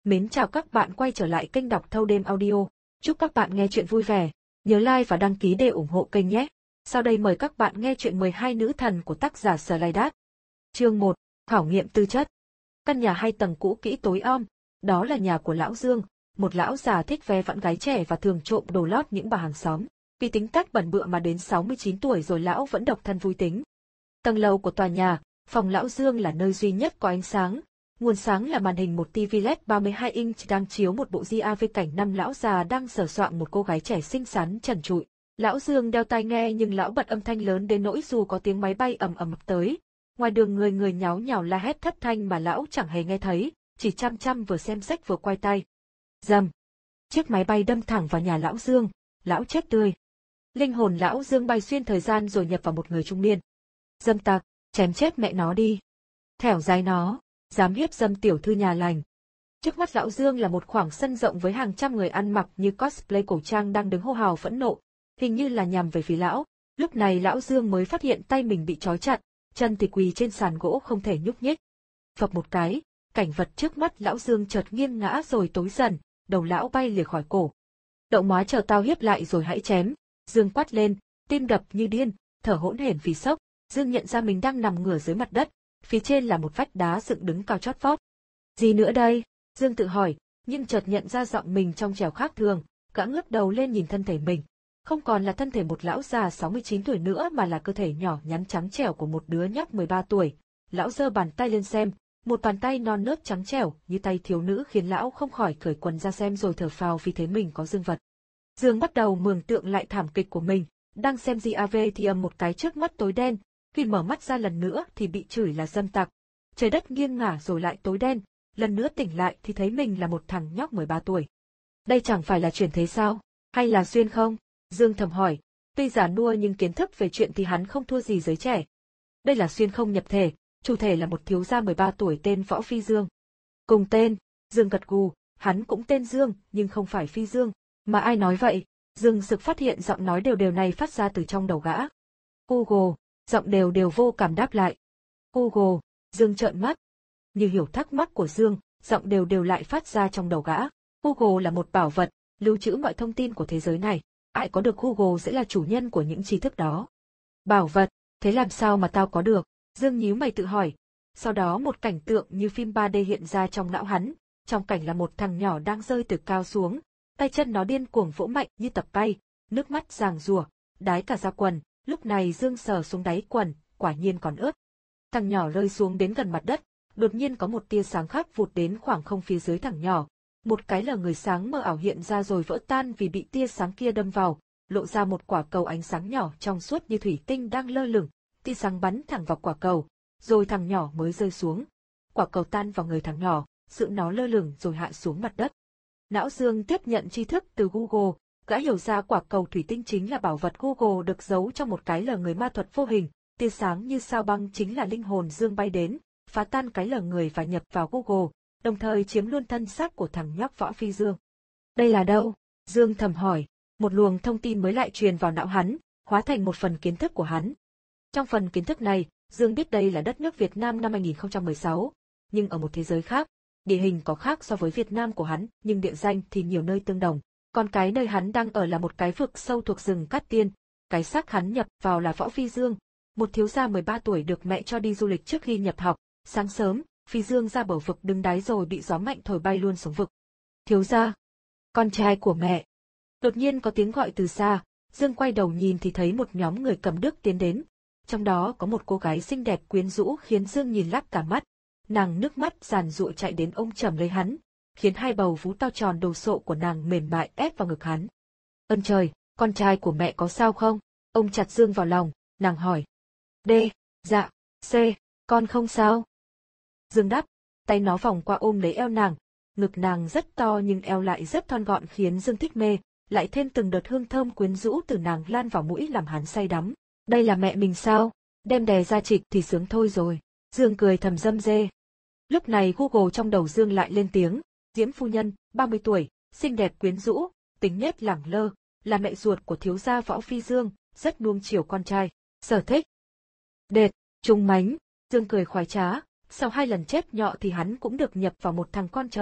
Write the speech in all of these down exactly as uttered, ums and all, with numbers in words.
Mến chào các bạn quay trở lại kênh đọc thâu đêm audio. Chúc các bạn nghe chuyện vui vẻ. Nhớ like và đăng ký để ủng hộ kênh nhé. Sau đây mời các bạn nghe chuyện mười hai nữ thần của tác giả Slidat. Chương một. Khảo nghiệm tư chất. Căn nhà hai tầng cũ kỹ tối om, đó là nhà của lão Dương, một lão già thích vé vãn gái trẻ và thường trộm đồ lót những bà hàng xóm. Vì tính cách bẩn bựa mà đến sáu mươi chín tuổi rồi lão vẫn độc thân vui tính. Tầng lầu của tòa nhà, phòng lão Dương là nơi duy nhất có ánh sáng. Nguồn sáng là màn hình một ti vi led ba mươi hai inch đang chiếu một bộ gi a với cảnh năm lão già đang sờ soạng một cô gái trẻ xinh xắn trần trụi. Lão Dương đeo tai nghe nhưng lão bật âm thanh lớn đến nỗi dù có tiếng máy bay ầm ầm ập tới, ngoài đường người người nháo nhào la hét thất thanh mà lão chẳng hề nghe thấy, chỉ chăm chăm vừa xem sách vừa quay tay. Rầm, chiếc máy bay đâm thẳng vào nhà lão Dương, lão chết tươi. Linh hồn lão Dương bay xuyên thời gian rồi nhập vào một người trung niên. Dâm tặc, chém chết mẹ nó đi. Thẻo dái nó. Dám hiếp dâm tiểu thư nhà lành. Trước mắt lão Dương là một khoảng sân rộng với hàng trăm người ăn mặc như cosplay cổ trang đang đứng hô hào phẫn nộ, hình như là nhằm về phía lão. Lúc này lão Dương mới phát hiện tay mình bị trói chặt, chân thì quỳ trên sàn gỗ không thể nhúc nhích. Phập một cái, cảnh vật trước mắt lão Dương chợt nghiêng ngã rồi tối dần, đầu lão bay lìa khỏi cổ. Đậu má chờ tao hiếp lại rồi hãy chém. Dương quát lên, tim đập như điên, thở hổn hển vì sốc. Dương nhận ra mình đang nằm ngửa dưới mặt đất. Phía trên là một vách đá dựng đứng cao chót vót. Gì nữa đây? Dương tự hỏi, nhưng chợt nhận ra giọng mình trong trẻo khác thường, gã ngước đầu lên nhìn thân thể mình. Không còn là thân thể một lão già sáu mươi chín tuổi nữa mà là cơ thể nhỏ nhắn trắng trẻo của một đứa nhóc mười ba tuổi. Lão giơ bàn tay lên xem, một bàn tay non nớt trắng trẻo như tay thiếu nữ khiến lão không khỏi cởi quần ra xem rồi thở phào vì thấy mình có dương vật. Dương bắt đầu mường tượng lại thảm kịch của mình, đang xem gi a vê thì ầm một cái trước mắt tối đen. Khi mở mắt ra lần nữa thì bị chửi là dâm tặc. Trời đất nghiêng ngả rồi lại tối đen, lần nữa tỉnh lại thì thấy mình là một thằng nhóc mười ba tuổi. Đây chẳng phải là chuyển thế sao? Hay là xuyên không? Dương thầm hỏi, tuy già nua nhưng kiến thức về chuyện thì hắn không thua gì giới trẻ. Đây là xuyên không nhập thể, chủ thể là một thiếu gia mười ba tuổi tên Võ Phi Dương. Cùng tên, Dương gật gù, hắn cũng tên Dương nhưng không phải Phi Dương. Mà ai nói vậy? Dương sực phát hiện giọng nói đều đều này phát ra từ trong đầu gã. Google. Giọng đều đều vô cảm đáp lại. Google, Dương trợn mắt. Như hiểu thắc mắc của Dương, giọng đều đều lại phát ra trong đầu gã. Google là một bảo vật, lưu trữ mọi thông tin của thế giới này. Ai có được Google sẽ là chủ nhân của những tri thức đó. Bảo vật, thế làm sao mà tao có được? Dương nhíu mày tự hỏi. Sau đó một cảnh tượng như phim ba D hiện ra trong não hắn. Trong cảnh là một thằng nhỏ đang rơi từ cao xuống. Tay chân nó điên cuồng vỗ mạnh như tập bay, nước mắt giàng giụa, đái cả ra quần. Lúc này Dương sờ xuống đáy quần, quả nhiên còn ướt. Thằng nhỏ rơi xuống đến gần mặt đất, đột nhiên có một tia sáng khác vụt đến khoảng không phía dưới thằng nhỏ. Một cái là người sáng mờ ảo hiện ra rồi vỡ tan vì bị tia sáng kia đâm vào, lộ ra một quả cầu ánh sáng nhỏ trong suốt như thủy tinh đang lơ lửng. Tia sáng bắn thẳng vào quả cầu, rồi thằng nhỏ mới rơi xuống. Quả cầu tan vào người thằng nhỏ, giữ nó lơ lửng rồi hạ xuống mặt đất. Não Dương tiếp nhận tri thức từ Google. Gã hiểu ra quả cầu thủy tinh chính là bảo vật Google được giấu trong một cái lờ người ma thuật vô hình, tia sáng như sao băng chính là linh hồn Dương bay đến, phá tan cái lờ người và nhập vào Google, đồng thời chiếm luôn thân xác của thằng nhóc Võ Phi Dương. Đây là đâu? Dương thầm hỏi, một luồng thông tin mới lại truyền vào não hắn, hóa thành một phần kiến thức của hắn. Trong phần kiến thức này, Dương biết đây là đất nước Việt Nam năm hai nghìn không trăm mười sáu, nhưng ở một thế giới khác, địa hình có khác so với Việt Nam của hắn, nhưng địa danh thì nhiều nơi tương đồng. Còn cái nơi hắn đang ở là một cái vực sâu thuộc rừng Cát Tiên, cái xác hắn nhập vào là Võ Phi Dương, một thiếu gia mười ba tuổi được mẹ cho đi du lịch trước khi nhập học. Sáng sớm, Phi Dương ra bờ vực đứng đáy rồi bị gió mạnh thổi bay luôn xuống vực. Thiếu gia, con trai của mẹ. Đột nhiên có tiếng gọi từ xa, Dương quay đầu nhìn thì thấy một nhóm người cầm đức tiến đến. Trong đó có một cô gái xinh đẹp quyến rũ khiến Dương nhìn lắc cả mắt. Nàng nước mắt giàn giụa chạy đến ôm chầm lấy hắn, khiến hai bầu vú to tròn đồ sộ của nàng mềm mại ép vào ngực hắn. Ơn trời, con trai của mẹ có sao không? Ôm chặt Dương vào lòng, nàng hỏi. D, dạ, C, con không sao. Dương đáp, tay nó vòng qua ôm lấy eo nàng, ngực nàng rất to nhưng eo lại rất thon gọn khiến Dương thích mê, lại thêm từng đợt hương thơm quyến rũ từ nàng lan vào mũi làm hắn say đắm. Đây là mẹ mình sao? Đem đè ra trịch thì sướng thôi rồi. Dương cười thầm dâm dê. Lúc này Google trong đầu Dương lại lên tiếng. Diễm phu nhân, ba mươi tuổi, xinh đẹp quyến rũ, tính nết lẳng lơ, là mẹ ruột của thiếu gia Võ Phi Dương, rất nuông chiều con trai. Sở thích. Đệt, trúng mánh. Dương cười khoái trá, sau hai lần chết nhọ thì hắn cũng được nhập vào một thằng con trời,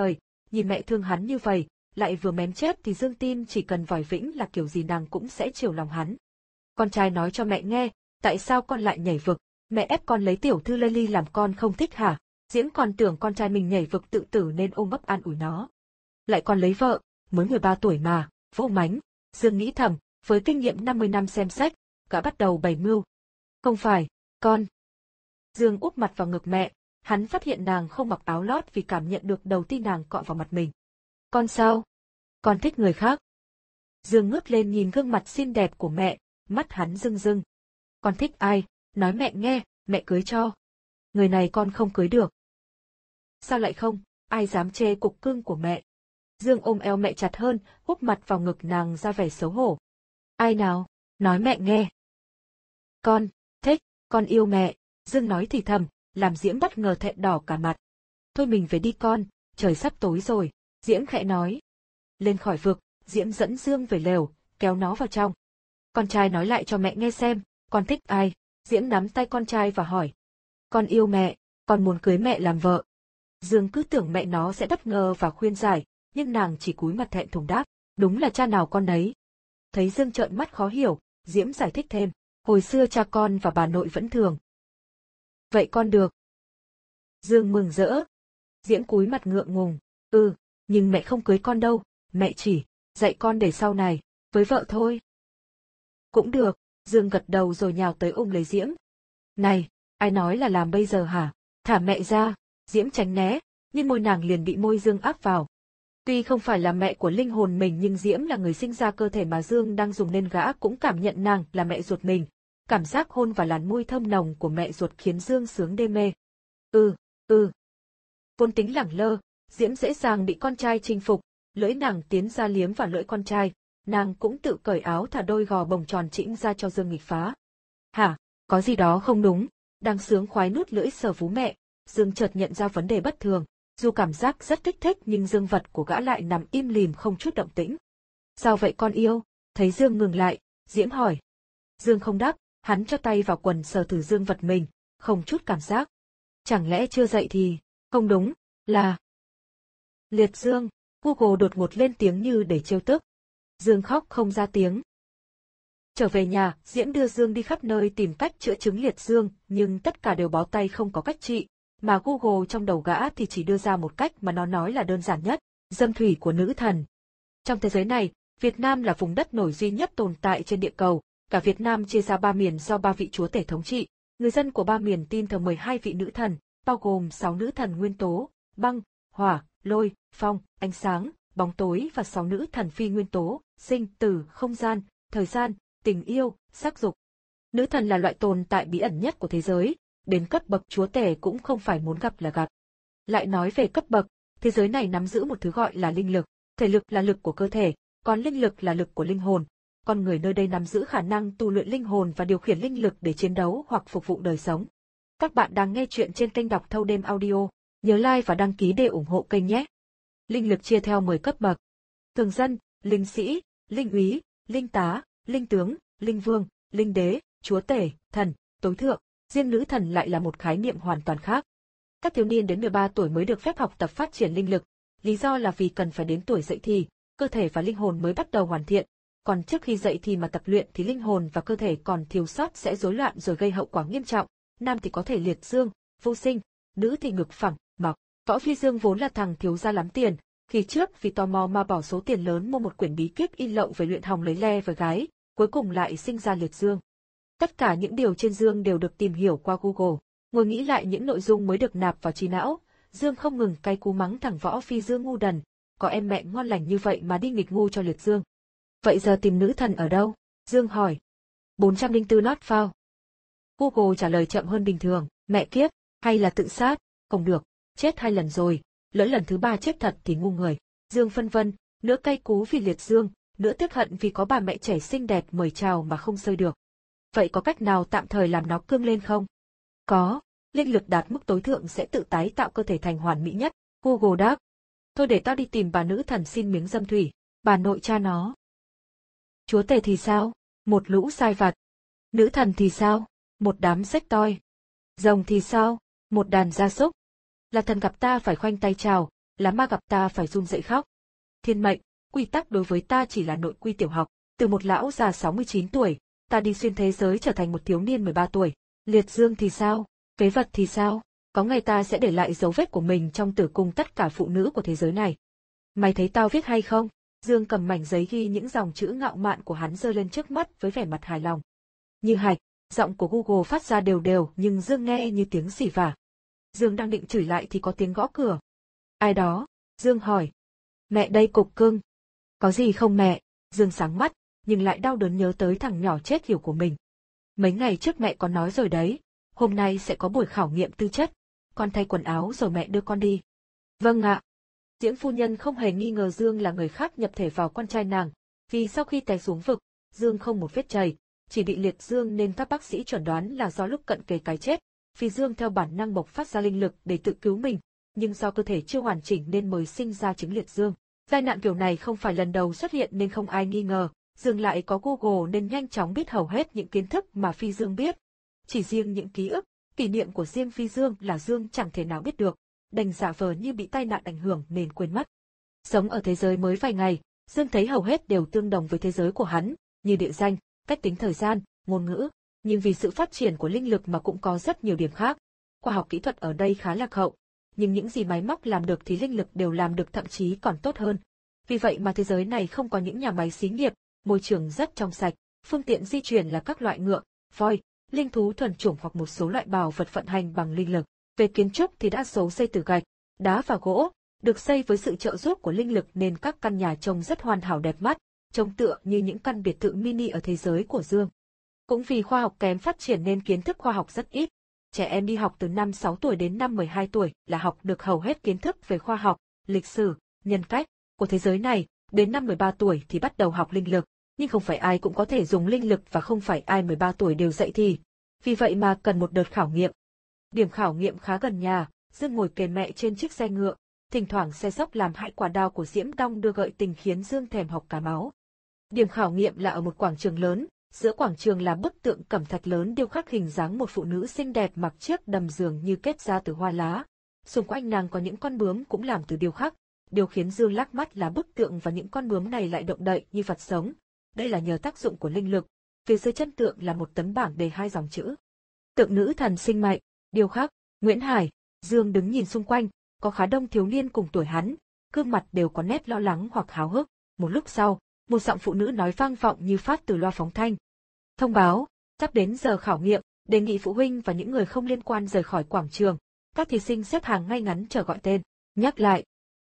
nhìn mẹ thương hắn như vậy, lại vừa mém chết thì Dương tin chỉ cần vòi vĩnh là kiểu gì nàng cũng sẽ chiều lòng hắn. Con trai nói cho mẹ nghe, tại sao con lại nhảy vực, mẹ ép con lấy tiểu thư Lily làm con không thích hả? Diễm còn tưởng con trai mình nhảy vực tự tử nên ôm ấp an ủi nó. Lại còn lấy vợ, mới mười ba tuổi mà, vô mánh, Dương nghĩ thầm, với kinh nghiệm năm mươi năm xem sách, gã bắt đầu bày mưu. Không phải, con. Dương úp mặt vào ngực mẹ, hắn phát hiện nàng không mặc áo lót vì cảm nhận được đầu ti nàng cọ vào mặt mình. Con sao? Con thích người khác. Dương ngước lên nhìn gương mặt xinh đẹp của mẹ, mắt hắn rưng rưng. Con thích ai? Nói mẹ nghe, mẹ cưới cho. Người này con không cưới được. Sao lại không? Ai dám chê cục cưng của mẹ? Dương ôm eo mẹ chặt hơn, úp mặt vào ngực nàng ra vẻ xấu hổ. Ai nào? Nói mẹ nghe. Con, thích, con yêu mẹ. Dương nói thì thầm, làm Diễm bất ngờ thẹn đỏ cả mặt. Thôi mình về đi con, trời sắp tối rồi, Diễm khẽ nói. Lên khỏi vực, Diễm dẫn Dương về lều, kéo nó vào trong. Con trai nói lại cho mẹ nghe xem, con thích ai? Diễm nắm tay con trai và hỏi. Con yêu mẹ, con muốn cưới mẹ làm vợ. Dương cứ tưởng mẹ nó sẽ bất ngờ và khuyên giải, nhưng nàng chỉ cúi mặt thẹn thùng đáp, đúng là cha nào con nấy. Thấy Dương trợn mắt khó hiểu, Diễm giải thích thêm, hồi xưa cha con và bà nội vẫn thường. Vậy con được. Dương mừng rỡ. Diễm cúi mặt ngượng ngùng, ừ, nhưng mẹ không cưới con đâu, mẹ chỉ dạy con để sau này, với vợ thôi. Cũng được, Dương gật đầu rồi nhào tới ôm lấy Diễm. Này, ai nói là làm bây giờ hả? Thả mẹ ra. Diễm tránh né, nhưng môi nàng liền bị môi Dương áp vào. Tuy không phải là mẹ của linh hồn mình nhưng Diễm là người sinh ra cơ thể mà Dương đang dùng nên gã cũng cảm nhận nàng là mẹ ruột mình. Cảm giác hôn và làn môi thơm nồng của mẹ ruột khiến Dương sướng đê mê. Ừ, ừ. Vốn tính lẳng lơ, Diễm dễ dàng bị con trai chinh phục, lưỡi nàng tiến ra liếm vào lưỡi con trai, nàng cũng tự cởi áo thả đôi gò bồng tròn trĩnh ra cho Dương nghịch phá. Hả, có gì đó không đúng, đang sướng khoái nuốt lưỡi sờ vú mẹ, Dương chợt nhận ra vấn đề bất thường, dù cảm giác rất kích thích nhưng dương vật của gã lại nằm im lìm không chút động tĩnh. Sao vậy con yêu? Thấy Dương ngừng lại, Diễm hỏi. Dương không đáp, hắn cho tay vào quần sờ thử dương vật mình, không chút cảm giác. Chẳng lẽ chưa dậy thì, không đúng, là... Liệt Dương, Google đột ngột lên tiếng như để trêu tức. Dương khóc không ra tiếng. Trở về nhà, Diễm đưa Dương đi khắp nơi tìm cách chữa chứng liệt dương, nhưng tất cả đều bó tay không có cách trị, mà Google trong đầu gã thì chỉ đưa ra một cách mà nó nói là đơn giản nhất, dâm thủy của nữ thần. Trong thế giới này, Việt Nam là vùng đất nổi duy nhất tồn tại trên địa cầu, cả Việt Nam chia ra ba miền do ba vị chúa tể thống trị, người dân của ba miền tin thờ mười hai vị nữ thần, bao gồm sáu nữ thần nguyên tố, băng, hỏa, lôi, phong, ánh sáng, bóng tối và sáu nữ thần phi nguyên tố, sinh, tử, không gian, thời gian, tình yêu, sắc dục. Nữ thần là loại tồn tại bí ẩn nhất của thế giới, đến cấp bậc chúa tể cũng không phải muốn gặp là gặp. Lại nói về cấp bậc, thế giới này nắm giữ một thứ gọi là linh lực, thể lực là lực của cơ thể, còn linh lực là lực của linh hồn. Con người nơi đây nắm giữ khả năng tu luyện linh hồn và điều khiển linh lực để chiến đấu hoặc phục vụ đời sống. Các bạn đang nghe chuyện trên kênh đọc thâu đêm audio, nhớ like và đăng ký để ủng hộ kênh nhé. Linh lực chia theo mười cấp bậc. Thường dân, linh sĩ, linh úy, linh tá, linh tướng, linh vương, linh đế, chúa tể, thần, tối thượng. Riêng nữ thần lại là một khái niệm hoàn toàn khác. Các thiếu niên đến mười ba tuổi mới được phép học tập phát triển linh lực, lý do là vì cần phải đến tuổi dậy thì, cơ thể và linh hồn mới bắt đầu hoàn thiện, còn trước khi dậy thì mà tập luyện thì linh hồn và cơ thể còn thiếu sót sẽ rối loạn rồi gây hậu quả nghiêm trọng, nam thì có thể liệt dương, vô sinh, nữ thì ngực phẳng, mọc. Võ Phi Dương vốn là thằng thiếu gia lắm tiền, khi trước vì tò mò mà bỏ số tiền lớn mua một quyển bí kíp in lậu về luyện hồng lấy le với gái, cuối cùng lại sinh ra liệt dương. Tất cả những điều trên Dương đều được tìm hiểu qua Google, ngồi nghĩ lại những nội dung mới được nạp vào trí não, Dương không ngừng cay cú mắng thằng Võ Phi Dương ngu đần, có em mẹ ngon lành như vậy mà đi nghịch ngu cho liệt dương. Vậy giờ tìm nữ thần ở đâu? Dương hỏi. bốn trăm lẻ bốn not found. Google trả lời chậm hơn bình thường, mẹ kiếp, hay là tự sát, không được, chết hai lần rồi, lỡ lần thứ ba chết thật thì ngu người. Dương phân vân, nửa cay cú vì liệt dương, nửa tiếc hận vì có bà mẹ trẻ xinh đẹp mời chào mà không xơi được. Vậy có cách nào tạm thời làm nó cương lên không? Có, linh lực đạt mức tối thượng sẽ tự tái tạo cơ thể thành hoàn mỹ nhất, Google đáp. Thôi để tao đi tìm bà nữ thần xin miếng dâm thủy, bà nội cha nó. Chúa tể thì sao? Một lũ sai vặt. Nữ thần thì sao? Một đám rách toi. Rồng thì sao? Một đàn gia súc. Là thần gặp ta phải khoanh tay chào, Lá ma gặp ta phải run rẩy khóc. Thiên mệnh, quy tắc đối với ta chỉ là nội quy tiểu học, từ một lão già sáu mươi chín tuổi, ta đi xuyên thế giới trở thành một thiếu niên mười ba tuổi. Liệt dương thì sao? Phế vật thì sao? Có ngày ta sẽ để lại dấu vết của mình trong tử cung tất cả phụ nữ của thế giới này. Mày thấy tao viết hay không? Dương cầm mảnh giấy ghi những dòng chữ ngạo mạn của hắn giơ lên trước mắt với vẻ mặt hài lòng. Như hạch, giọng của Google phát ra đều đều nhưng Dương nghe như tiếng xỉ vả. Dương đang định chửi lại thì có tiếng gõ cửa. Ai đó? Dương hỏi. Mẹ đây cục cưng. Có gì không mẹ? Dương sáng mắt, nhưng lại đau đớn nhớ tới thằng nhỏ chết hiểu của mình. Mấy ngày trước mẹ có nói rồi đấy, hôm nay sẽ có buổi khảo nghiệm tư chất. Con thay quần áo rồi mẹ đưa con đi. Vâng ạ. Diễm phu nhân không hề nghi ngờ Dương là người khác nhập thể vào con trai nàng, vì sau khi té xuống vực, Dương không một vết chảy, chỉ bị liệt dương nên các bác sĩ chuẩn đoán là do lúc cận kề cái chết. Vì Dương theo bản năng bộc phát ra linh lực để tự cứu mình, nhưng do cơ thể chưa hoàn chỉnh nên mới sinh ra chứng liệt dương. Tai nạn kiểu này không phải lần đầu xuất hiện nên không ai nghi ngờ, Dương lại có Google nên nhanh chóng biết hầu hết những kiến thức mà Phi Dương biết. Chỉ riêng những ký ức, kỷ niệm của riêng Phi Dương là Dương chẳng thể nào biết được, đành giả vờ như bị tai nạn ảnh hưởng nên quên mất. Sống ở thế giới mới vài ngày, Dương thấy hầu hết đều tương đồng với thế giới của hắn, như địa danh, cách tính thời gian, ngôn ngữ, nhưng vì sự phát triển của linh lực mà cũng có rất nhiều điểm khác. Khoa học kỹ thuật ở đây khá lạc hậu, nhưng những gì máy móc làm được thì linh lực đều làm được, thậm chí còn tốt hơn. Vì vậy mà thế giới này không có những nhà máy xí nghiệp, môi trường rất trong sạch, phương tiện di chuyển là các loại ngựa, voi, linh thú thuần chủng hoặc một số loại bào vật vận hành bằng linh lực. Về kiến trúc thì đa số xây từ gạch, đá và gỗ, được xây với sự trợ giúp của linh lực nên các căn nhà trông rất hoàn hảo đẹp mắt, trông tựa như những căn biệt thự mini ở thế giới của Dương. Cũng vì khoa học kém phát triển nên kiến thức khoa học rất ít. Trẻ em đi học từ năm sáu tuổi đến năm mười hai tuổi là học được hầu hết kiến thức về khoa học, lịch sử, nhân cách của thế giới này, đến năm mười ba tuổi thì bắt đầu học linh lực, nhưng không phải ai cũng có thể dùng linh lực và không phải ai mười ba tuổi đều dậy thì. Vì vậy mà cần một đợt khảo nghiệm. Điểm khảo nghiệm khá gần nhà, Dương ngồi kề mẹ trên chiếc xe ngựa, thỉnh thoảng xe sóc làm hại quả đao của Diễm đong đưa gợi tình khiến Dương thèm học cả máu. Điểm khảo nghiệm là ở một quảng trường lớn, giữa quảng trường là bức tượng cẩm thạch lớn điêu khắc hình dáng một phụ nữ xinh đẹp mặc chiếc đầm dường như kết ra từ hoa lá. Xung quanh nàng có những con bướm cũng làm từ điêu khắc. Điều khiến Dương lắc mắt là bức tượng và những con bướm này lại động đậy như vật sống. Đây là nhờ tác dụng của linh lực. Phía dưới chân tượng là một tấm bảng đề hai dòng chữ. Tượng nữ thần sinh mạnh, điêu khắc, Nguyễn Hải. Dương đứng nhìn xung quanh, có khá đông thiếu niên cùng tuổi hắn, gương mặt đều có nét lo lắng hoặc háo hức. Một lúc sau, một giọng phụ nữ nói vang vọng như phát từ loa phóng thanh. Thông báo, sắp đến giờ khảo nghiệm, đề nghị phụ huynh và những người không liên quan rời khỏi quảng trường. Các thí sinh xếp hàng ngay ngắn chờ gọi tên. Nhắc lại.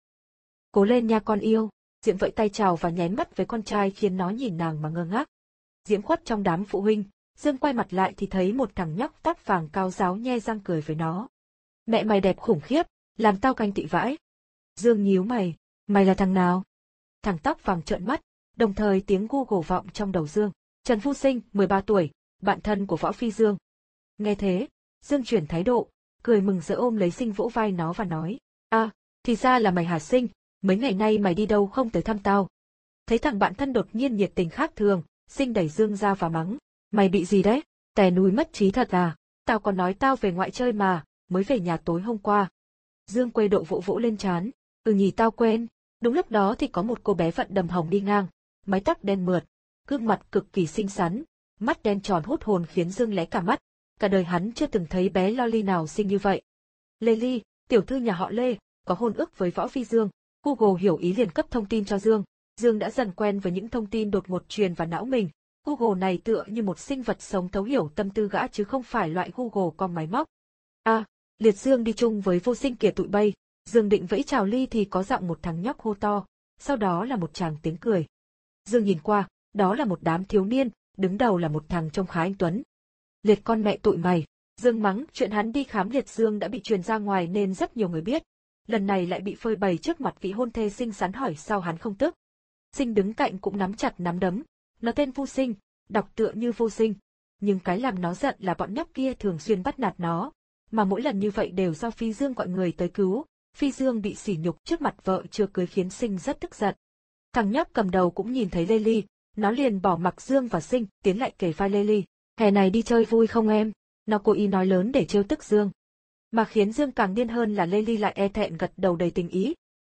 Cố lên nha con yêu. Diễm vẫy tay chào và nháy mắt với con trai khiến nó nhìn nàng mà ngơ ngác. Diễm khuất trong đám phụ huynh, Dương quay mặt lại thì thấy một thằng nhóc tóc vàng cao ráo nhe răng cười với nó. Mẹ mày đẹp khủng khiếp, làm tao canh tị vãi. Dương nhíu mày, mày là thằng nào? Thằng tóc vàng trợn mắt, đồng thời tiếng Google vọng trong đầu Dương. Trần Phu Sinh, mười ba tuổi, bạn thân của Võ Phi Dương. Nghe thế, Dương chuyển thái độ, cười mừng rỡ ôm lấy Sinh vỗ vai nó và nói, à, thì ra là mày hả Sinh, mấy ngày nay mày đi đâu không tới thăm tao. Thấy thằng bạn thân đột nhiên nhiệt tình khác thường, Sinh đẩy Dương ra và mắng, mày bị gì đấy, tè núi mất trí thật à, tao còn nói tao về ngoại chơi mà, mới về nhà tối hôm qua. Dương quay độ vỗ vỗ lên trán, ừ nhỉ tao quên. Đúng lúc đó thì có một cô bé vận đầm hồng đi ngang, mái tóc đen mượt, gương mặt cực kỳ xinh xắn, mắt đen tròn hút hồn khiến Dương lé cả mắt, cả đời hắn chưa từng thấy bé Loli nào xinh như vậy. Lê Ly, tiểu thư nhà họ Lê, có hôn ước với Võ Phi Dương. Google hiểu ý liền cấp thông tin cho Dương. Dương đã dần quen với những thông tin đột ngột truyền vào não mình. Google này tựa như một sinh vật sống thấu hiểu tâm tư gã chứ không phải loại Google con máy móc. À, Liệt Dương đi chung với Vô Sinh kìa tụi bay. Dương định vẫy chào Ly thì có giọng một thằng nhóc hô to, sau đó là một tràng tiếng cười. Dương nhìn qua, đó là một đám thiếu niên, đứng đầu là một thằng trông khá anh tuấn. Liệt con mẹ tụi mày. Dương mắng, chuyện hắn đi khám liệt dương đã bị truyền ra ngoài nên rất nhiều người biết. Lần này lại bị phơi bày trước mặt vị hôn thê Sinh sắn hỏi sao hắn không tức. Sinh đứng cạnh cũng nắm chặt nắm đấm. Nó tên Vô Sinh, đọc tựa như Vô Sinh. Nhưng cái làm nó giận là bọn nhóc kia thường xuyên bắt nạt nó. Mà mỗi lần như vậy đều do Phi Dương gọi người tới cứu. Phi Dương bị sỉ nhục trước mặt vợ chưa cưới khiến Sinh rất tức giận. Thằng nhóc cầm đầu cũng nhìn thấy Lê Ly, nó liền bỏ mặc Dương và Sinh, tiến lại kề vai Lê Ly. Hè này đi chơi vui không em? Nó cố ý nói lớn để trêu tức Dương. Mà khiến Dương càng điên hơn là Lê Ly lại e thẹn gật đầu đầy tình ý.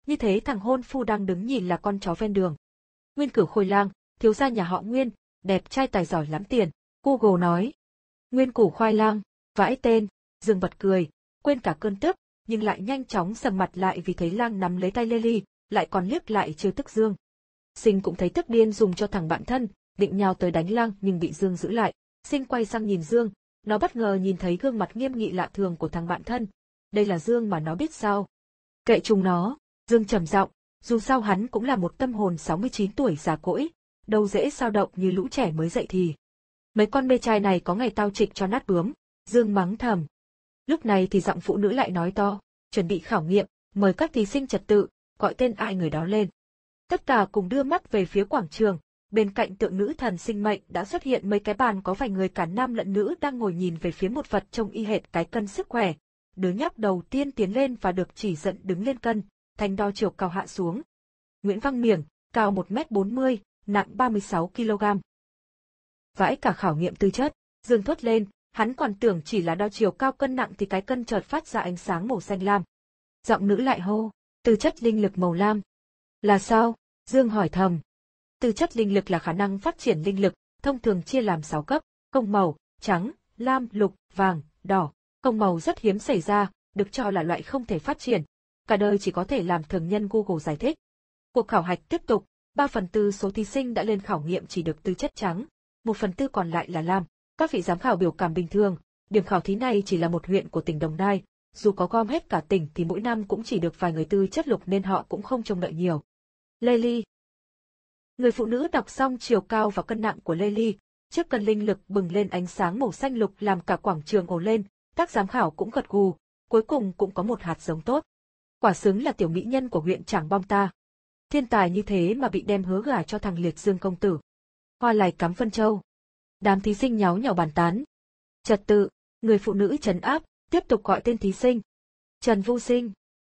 Như thế thằng hôn phu đang đứng nhìn là con chó ven đường. Nguyên Cửu Khôi Lang, thiếu gia nhà họ Nguyên, đẹp trai tài giỏi lắm tiền, Google nói. Nguyên Cửu Khoai Lang, vãi tên, Dương bật cười, quên cả cơn tức, nhưng lại nhanh chóng sầm mặt lại vì thấy Lang nắm lấy tay Lily, lại còn liếc lại trêu tức Dương. Sinh cũng thấy tức điên dùng cho thằng bạn thân, định nhào tới đánh Lang nhưng bị Dương giữ lại. Sinh quay sang nhìn Dương, nó bất ngờ nhìn thấy gương mặt nghiêm nghị lạ thường của thằng bạn thân. Đây là Dương mà nó biết sao? Kệ chúng nó, Dương trầm giọng, dù sao hắn cũng là một tâm hồn sáu mươi chín tuổi già cỗi, đâu dễ sao động như lũ trẻ mới dậy thì. Mấy con mê trai này có ngày tao trịch cho nát bướm, Dương mắng thầm. Lúc này thì giọng phụ nữ lại nói to, chuẩn bị khảo nghiệm, mời các thí sinh trật tự, gọi tên ai người đó lên. Tất cả cùng đưa mắt về phía quảng trường, bên cạnh tượng nữ thần sinh mệnh đã xuất hiện mấy cái bàn có vài người cả nam lẫn nữ đang ngồi nhìn về phía một vật trông y hệt cái cân sức khỏe. Đứa nhóc đầu tiên tiến lên và được chỉ dẫn đứng lên cân, thanh đo chiều cao hạ xuống. Nguyễn Văn Miểng, cao một mét bốn mươi, nặng ba mươi sáu ki lô gam. Vãi cả khảo nghiệm tư chất, Dương thốt lên, hắn còn tưởng chỉ là đo chiều cao cân nặng thì cái cân chợt phát ra ánh sáng màu xanh lam. Giọng nữ lại hô, tư chất linh lực màu lam. Là sao? Dương hỏi thầm. Tư chất linh lực là khả năng phát triển linh lực, thông thường chia làm sáu cấp, không màu, trắng, lam, lục, vàng, đỏ. Không màu rất hiếm xảy ra, được cho là loại không thể phát triển. Cả đời chỉ có thể làm thường nhân, Google giải thích. Cuộc khảo hạch tiếp tục, ba phần tư số thí sinh đã lên khảo nghiệm chỉ được tư chất trắng, một phần tư còn lại là lam. Các vị giám khảo biểu cảm bình thường, điểm khảo thí này chỉ là một huyện của tỉnh Đồng Nai, dù có gom hết cả tỉnh thì mỗi năm cũng chỉ được vài người tư chất lục nên họ cũng không trông đợi nhiều. Lily. Người phụ nữ đọc xong chiều cao và cân nặng của Lily, chiếc cân linh lực bừng lên ánh sáng màu xanh lục làm cả quảng trường ồ lên, các giám khảo cũng gật gù, cuối cùng cũng có một hạt giống tốt. Quả xứng là tiểu mỹ nhân của huyện Trảng Bom ta. Thiên tài như thế mà bị đem hứa gả cho thằng Liệt Dương công tử. Hoa lại cắm phân châu. Đám thí sinh nháo nhào bàn tán. Trật tự, người phụ nữ trấn áp, tiếp tục gọi tên thí sinh. Trần Vô Sinh.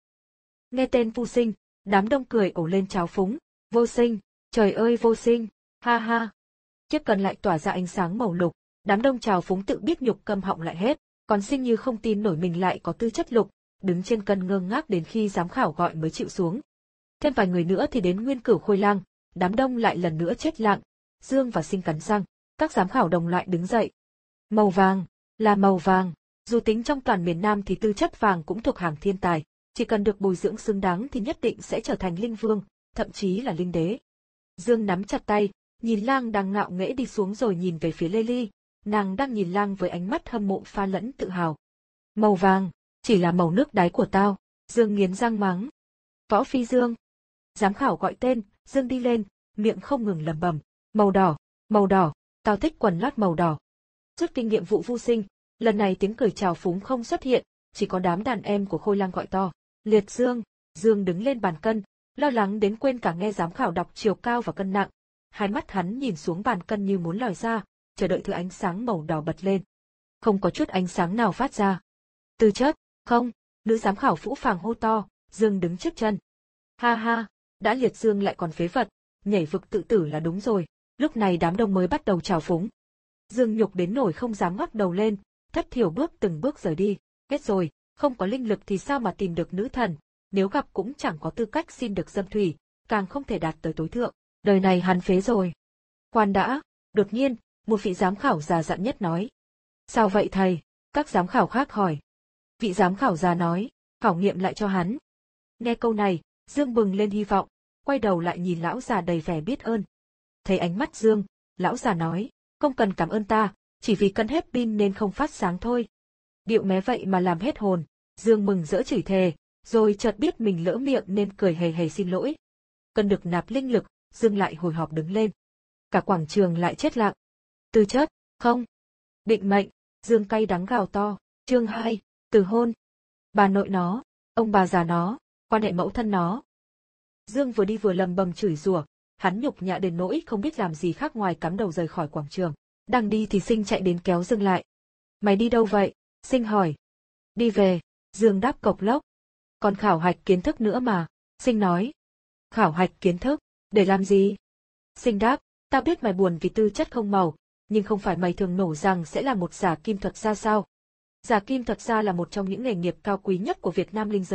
Nghe tên Vô Sinh, đám đông cười ổ lên trào phúng. Vô Sinh, trời ơi Vô Sinh, ha ha. Chiếc cân lại tỏa ra ánh sáng màu lục, đám đông trào phúng tự biết nhục câm họng lại hết, còn Sinh như không tin nổi mình lại có tư chất lục, đứng trên cân ngơ ngác đến khi giám khảo gọi mới chịu xuống. Thêm vài người nữa thì đến Nguyên Cửu Khôi Lang, đám đông lại lần nữa chết lặng. Dương và Sinh cắn răng, các giám khảo đồng loại đứng dậy. Màu vàng, là màu vàng, dù tính trong toàn miền Nam thì tư chất vàng cũng thuộc hàng thiên tài, chỉ cần được bồi dưỡng xứng đáng thì nhất định sẽ trở thành linh vương, thậm chí là linh đế. Dương nắm chặt tay, nhìn Lang đang ngạo nghễ đi xuống rồi nhìn về phía Lily, nàng đang nhìn Lang với ánh mắt hâm mộ pha lẫn tự hào. Màu vàng, chỉ là màu nước đáy của tao, Dương nghiến răng mắng. Võ Phi Dương. Giám khảo gọi tên, Dương đi lên, miệng không ngừng lẩm bẩm, màu đỏ, màu đỏ, tao thích quần lót màu đỏ. Rút kinh nghiệm vụ Vô Sinh, lần này tiếng cười chào phúng không xuất hiện, chỉ có đám đàn em của Khôi Lang gọi to, Liệt Dương. Dương đứng lên bàn cân, lo lắng đến quên cả nghe giám khảo đọc chiều cao và cân nặng. Hai mắt hắn nhìn xuống bàn cân như muốn lòi ra, chờ đợi thứ ánh sáng màu đỏ bật lên. Không có chút ánh sáng nào phát ra. Tư chất, không, nữ giám khảo phũ phàng hô to, Dương đứng trước chân. Ha ha, đã Liệt Dương lại còn phế vật, nhảy vực tự tử là đúng rồi. Lúc này đám đông mới bắt đầu trào phúng. Dương nhục đến nổi không dám ngóc đầu lên, thất thiểu bước từng bước rời đi. Hết rồi, không có linh lực thì sao mà tìm được nữ thần, nếu gặp cũng chẳng có tư cách xin được dâm thủy, càng không thể đạt tới tối thượng. Đời này hắn phế rồi. Khoan đã, đột nhiên, một vị giám khảo già dặn nhất nói. Sao vậy thầy? Các giám khảo khác hỏi. Vị giám khảo già nói, khảo nghiệm lại cho hắn. Nghe câu này, Dương bừng lên hy vọng, quay đầu lại nhìn lão già đầy vẻ biết ơn. Thấy ánh mắt Dương, lão già nói, không cần cảm ơn ta, chỉ vì cân hết pin nên không phát sáng thôi. Điệu mé vậy mà làm hết hồn, Dương mừng rỡ chửi thề, rồi chợt biết mình lỡ miệng nên cười hề hề xin lỗi. Cần được nạp linh lực, Dương lại hồi hộp đứng lên. Cả quảng trường lại chết lặng. Tư chất, không. Định mệnh, Dương cay đắng gào to. Chương hai, từ hôn. Bà nội nó, ông bà già nó, quan hệ mẫu thân nó. Dương vừa đi vừa lầm bầm chửi rủa, hắn nhục nhã đến nỗi không biết làm gì khác ngoài cắm đầu rời khỏi quảng trường. Đang đi thì Sinh chạy đến kéo Dương lại. Mày đi đâu vậy? Sinh hỏi. Đi về, Dương đáp cộc lốc. Còn khảo hạch kiến thức nữa mà, Sinh nói. Khảo hạch kiến thức, để làm gì? Sinh đáp, tao biết mày buồn vì tư chất không màu, nhưng không phải mày thường nổ rằng sẽ là một giả kim thuật gia sao? Giả kim thuật gia là một trong những nghề nghiệp cao quý nhất của Việt Nam linh giới,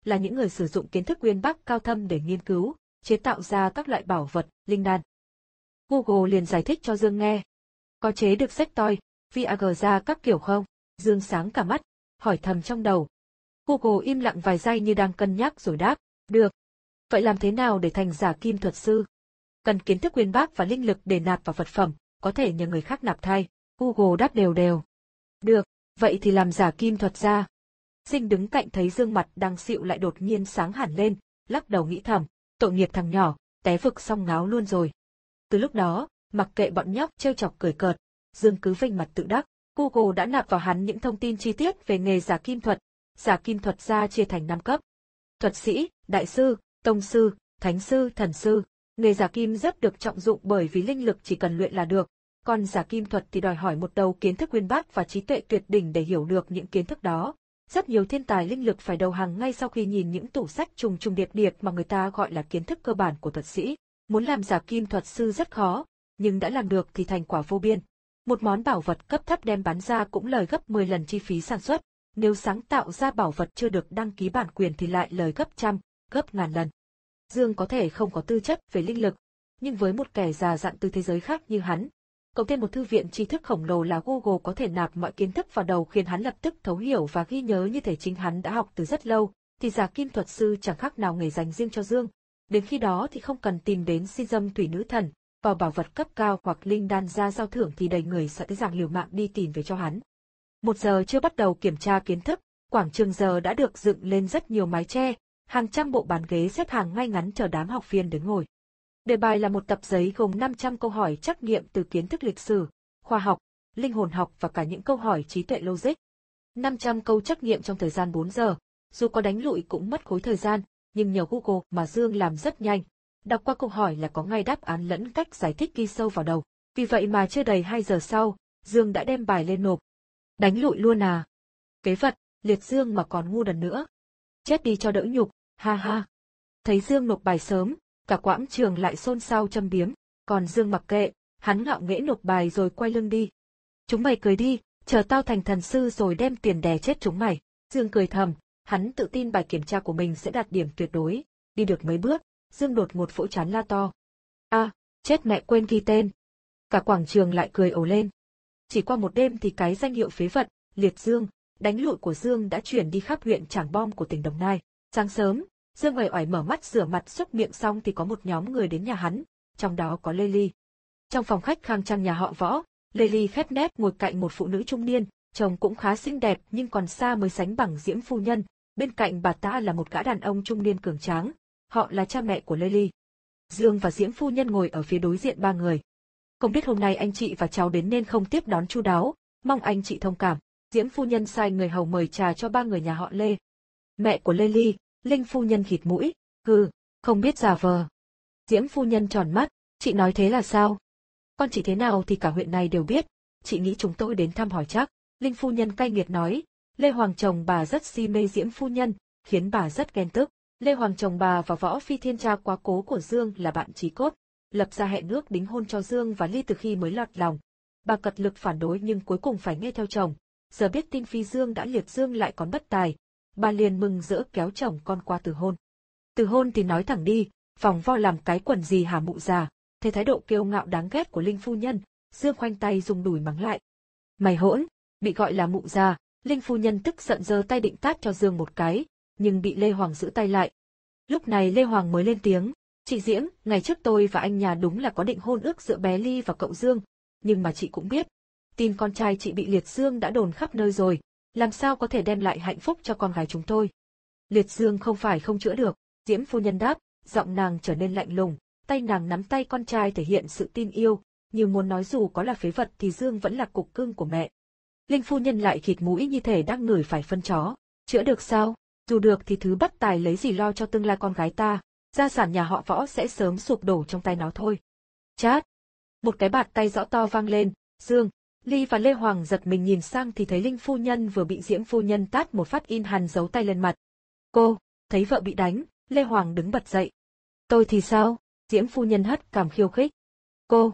là những người sử dụng kiến thức uyên bác cao thâm để nghiên cứu, chế tạo ra các loại bảo vật, linh đan. Google liền giải thích cho Dương nghe. Có chế được sách toy, vê a giê ra các kiểu không? Dương sáng cả mắt, hỏi thầm trong đầu. Google im lặng vài giây như đang cân nhắc rồi đáp, được. Vậy làm thế nào để thành giả kim thuật sư? Cần kiến thức uyên bác và linh lực để nạp vào vật phẩm, có thể nhờ người khác nạp thay. Google đáp đều đều. Được, vậy thì làm giả kim thuật gia. Sinh đứng cạnh thấy Dương mặt đang xịu lại đột nhiên sáng hẳn lên, lắc đầu nghĩ thầm, tội nghiệp thằng nhỏ, té vực xong ngáo luôn rồi. Từ lúc đó, mặc kệ bọn nhóc trêu chọc cười cợt, Dương cứ vênh mặt tự đắc. Google đã nạp vào hắn những thông tin chi tiết về nghề giả kim thuật. Giả kim thuật gia chia thành năm cấp. Thuật sĩ, đại sư, tông sư, thánh sư, thần sư. Nghề giả kim rất được trọng dụng bởi vì linh lực chỉ cần luyện là được. Còn giả kim thuật thì đòi hỏi một đầu kiến thức uyên bác và trí tuệ tuyệt đỉnh để hiểu được những kiến thức đó. Rất nhiều thiên tài linh lực phải đầu hàng ngay sau khi nhìn những tủ sách trùng trùng điệp điệp mà người ta gọi là kiến thức cơ bản của thuật sĩ. Muốn làm giả kim thuật sư rất khó, nhưng đã làm được thì thành quả vô biên. Một món bảo vật cấp thấp đem bán ra cũng lời gấp mười lần chi phí sản xuất, nếu sáng tạo ra bảo vật chưa được đăng ký bản quyền thì lại lời gấp trăm, gấp ngàn lần. Dương có thể không có tư chất về linh lực, nhưng với một kẻ già dặn từ thế giới khác như hắn, cộng thêm một thư viện tri thức khổng lồ là Google có thể nạp mọi kiến thức vào đầu khiến hắn lập tức thấu hiểu và ghi nhớ như thể chính hắn đã học từ rất lâu, thì giả kim thuật sư chẳng khác nào nghề dành riêng cho Dương. Đến khi đó thì không cần tìm đến xin dâm thủy nữ thần, vào bảo vật cấp cao hoặc linh đan ra giao thưởng thì đầy người sẽ dàng liều mạng đi tìm về cho hắn. Một giờ chưa bắt đầu kiểm tra kiến thức, quảng trường giờ đã được dựng lên rất nhiều mái che, hàng trăm bộ bàn ghế xếp hàng ngay ngắn chờ đám học viên đến ngồi. Đề bài là một tập giấy gồm năm trăm câu hỏi trắc nghiệm từ kiến thức lịch sử, khoa học, linh hồn học và cả những câu hỏi trí tuệ logic. năm trăm câu trắc nghiệm trong thời gian bốn giờ, dù có đánh lụi cũng mất khối thời gian, nhưng nhờ Google mà Dương làm rất nhanh. Đọc qua câu hỏi là có ngay đáp án lẫn cách giải thích ghi sâu vào đầu. Vì vậy mà chưa đầy hai giờ sau, Dương đã đem bài lên nộp. Đánh lụi luôn à? Kế vật, liệt Dương mà còn ngu đần nữa. Chết đi cho đỡ nhục, ha ha. Thấy Dương nộp bài sớm, cả quãng trường lại xôn xao châm biếm, còn Dương mặc kệ, hắn ngạo nghễ nộp bài rồi quay lưng đi. Chúng mày cười đi, chờ tao thành thần sư rồi đem tiền đè chết chúng mày. Dương cười thầm, hắn tự tin bài kiểm tra của mình sẽ đạt điểm tuyệt đối. Đi được mấy bước, Dương đột ngột vỗ trán la to. A, à, chết mẹ quên ghi tên. Cả quảng trường lại cười ồ lên. Chỉ qua một đêm thì cái danh hiệu phế vật, liệt Dương, đánh lụi của Dương đã chuyển đi khắp huyện Trảng Bom của tỉnh Đồng Nai. Sáng sớm, Dương uể oải mở mắt rửa mặt xúc miệng xong thì có một nhóm người đến nhà hắn, trong đó có Lê Ly. Trong phòng khách khang trang nhà họ Võ, Lê Ly khép nép ngồi cạnh một phụ nữ trung niên, trông cũng khá xinh đẹp nhưng còn xa mới sánh bằng Diễm phu nhân, bên cạnh bà ta là một gã đàn ông trung niên cường tráng, họ là cha mẹ của Lê Ly. Dương và Diễm phu nhân ngồi ở phía đối diện ba người. Không biết hôm nay anh chị và cháu đến nên không tiếp đón chu đáo, mong anh chị thông cảm. Diễm phu nhân sai người hầu mời trà cho ba người nhà họ Lê. Mẹ của Lê Ly, Linh phu nhân khịt mũi, hừ, không biết giả vờ. Diễm phu nhân tròn mắt, chị nói thế là sao? Con chị thế nào thì cả huyện này đều biết, chị nghĩ chúng tôi đến thăm hỏi chắc. Linh phu nhân cay nghiệt nói, Lê Hoàng chồng bà rất si mê Diễm phu nhân, khiến bà rất ghen tức. Lê Hoàng chồng bà và Võ Phi Thiên cha quá cố của Dương là bạn chí cốt, lập ra hẹn ước đính hôn cho Dương và Ly từ khi mới lọt lòng. Bà cật lực phản đối nhưng cuối cùng phải nghe theo chồng. Giờ biết tin Phi Dương đã liệt Dương lại còn bất tài, bà liền mừng rỡ kéo chồng con qua từ hôn. Từ hôn thì nói thẳng đi, vòng vo làm cái quần gì hả mụ già? Thấy thái độ kiêu ngạo đáng ghét của Linh phu nhân, Dương khoanh tay dùng đùi mắng lại. Mày hỗn, bị gọi là mụ già. Linh phu nhân tức giận giơ tay định tát cho Dương một cái, nhưng bị Lê Hoàng giữ tay lại. Lúc này Lê Hoàng mới lên tiếng, chị Diễm, ngày trước tôi và anh nhà đúng là có định hôn ước giữa bé Ly và cậu Dương, nhưng mà chị cũng biết, tin con trai chị bị liệt Dương đã đồn khắp nơi rồi, làm sao có thể đem lại hạnh phúc cho con gái chúng tôi. Liệt Dương không phải không chữa được, Diễm phu nhân đáp, giọng nàng trở nên lạnh lùng, tay nàng nắm tay con trai thể hiện sự tin yêu, như muốn nói dù có là phế vật thì Dương vẫn là cục cưng của mẹ. Linh phu nhân lại khịt mũi như thể đang ngửi phải phân chó, chữa được sao? Dù được thì thứ bất tài lấy gì lo cho tương lai con gái ta, gia sản nhà họ Võ sẽ sớm sụp đổ trong tay nó thôi. Chát! Một cái bạt tay rõ to vang lên, Dương, Ly và Lê Hoàng giật mình nhìn sang thì thấy Linh phu nhân vừa bị Diễm phu nhân tát một phát in hằn dấu tay lên mặt. Cô, thấy vợ bị đánh, Lê Hoàng đứng bật dậy. Tôi thì sao? Diễm phu nhân hất cằm khiêu khích. Cô!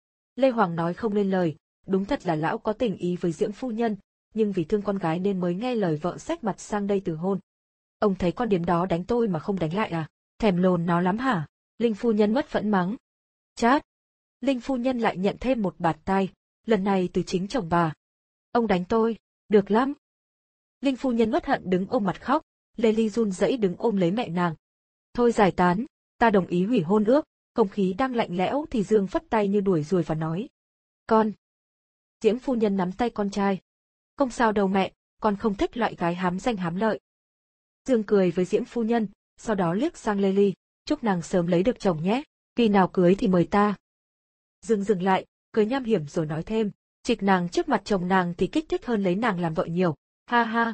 Lê Hoàng nói không lên lời, đúng thật là lão có tình ý với Diễm phu nhân, nhưng vì thương con gái nên mới nghe lời vợ xách mặt sang đây từ hôn. Ông thấy con điếm đó đánh tôi mà không đánh lại à? Thèm lồn nó lắm hả? Linh phu nhân mất phẫn mắng. Chát! Linh phu nhân lại nhận thêm một bạt tai, lần này từ chính chồng bà. Ông đánh tôi, được lắm. Linh phu nhân uất hận đứng ôm mặt khóc, Lê Ly run rẩy đứng ôm lấy mẹ nàng. Thôi giải tán, ta đồng ý hủy hôn ước. Không khí đang lạnh lẽo thì Dương phất tay như đuổi ruồi và nói. Con. Diễm phu nhân nắm tay con trai. Không sao đâu mẹ, con không thích loại gái hám danh hám lợi. Dương cười với Diễm phu nhân, sau đó liếc sang Lê Ly, chúc nàng sớm lấy được chồng nhé, khi nào cưới thì mời ta. Dương dừng lại, cười nham hiểm rồi nói thêm, trịch nàng trước mặt chồng nàng thì kích thích hơn lấy nàng làm vợ nhiều, ha ha.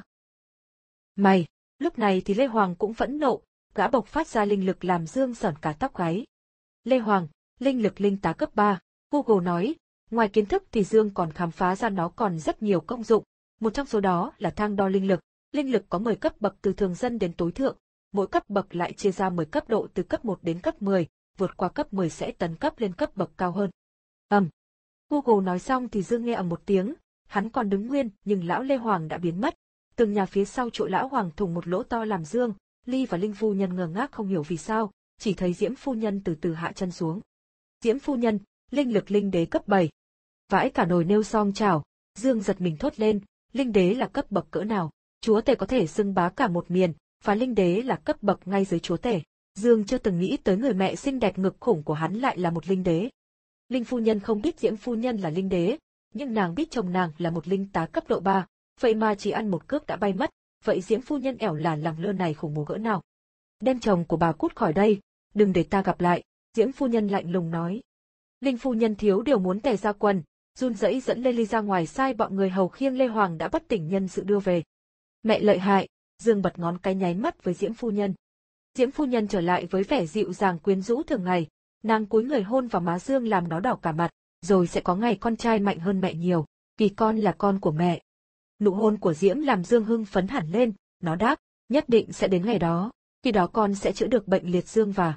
Mày, lúc này thì Lê Hoàng cũng phẫn nộ, gã bộc phát ra linh lực làm Dương sởn cả tóc gáy. Lê Hoàng, linh lực linh tá cấp ba, Google nói, ngoài kiến thức thì Dương còn khám phá ra nó còn rất nhiều công dụng, một trong số đó là thang đo linh lực. Linh lực có mười cấp bậc từ thường dân đến tối thượng, mỗi cấp bậc lại chia ra mười cấp độ từ cấp một đến cấp mười, vượt qua cấp mười sẽ tấn cấp lên cấp bậc cao hơn. Ầm. Google nói xong thì Dương nghe ầm một tiếng, hắn còn đứng nguyên nhưng lão Lê Hoàng đã biến mất. Từng nhà phía sau chỗ lão Hoàng thủng một lỗ to làm Dương, Ly và Linh phu nhân ngơ ngác không hiểu vì sao, chỉ thấy Diễm phu nhân từ từ hạ chân xuống. Diễm phu nhân, linh lực linh đế cấp bảy. Vãi cả nồi nêu song chảo, Dương giật mình thốt lên, linh đế là cấp bậc cỡ nào? Chúa tể có thể xưng bá cả một miền, và linh đế là cấp bậc ngay dưới chúa tể. Dương chưa từng nghĩ tới người mẹ xinh đẹp ngực khủng của hắn lại là một linh đế. Linh phu nhân không biết Diễm phu nhân là linh đế, nhưng nàng biết chồng nàng là một linh tá cấp độ ba, vậy mà chỉ ăn một cước đã bay mất, vậy Diễm phu nhân ẻo là lẳng lơ này khủng bố cỡ nào? Đem chồng của bà cút khỏi đây, đừng để ta gặp lại, Diễm phu nhân lạnh lùng nói. Linh phu nhân thiếu điều muốn tè ra quần, run rẩy dẫn Lê Ly ra ngoài sai bọn người hầu khiêng Lê Hoàng đã bất tỉnh nhân sự đưa về. Mẹ lợi hại, Dương bật ngón cái nháy mắt với Diễm phu nhân. Diễm phu nhân trở lại với vẻ dịu dàng quyến rũ thường ngày, nàng cúi người hôn vào má Dương làm nó đỏ cả mặt, rồi sẽ có ngày con trai mạnh hơn mẹ nhiều, vì con là con của mẹ. Nụ hôn của Diễm làm Dương hưng phấn hẳn lên, nó đáp, nhất định sẽ đến ngày đó, khi đó con sẽ chữa được bệnh liệt dương và...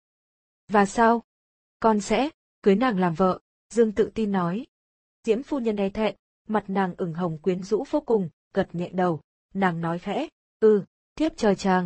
Và sao? Con sẽ cưới nàng làm vợ, Dương tự tin nói. Diễm phu nhân e thẹn, mặt nàng ửng hồng quyến rũ vô cùng, gật nhẹ đầu. Nàng nói khẽ, ừ, thiếp chờ chàng.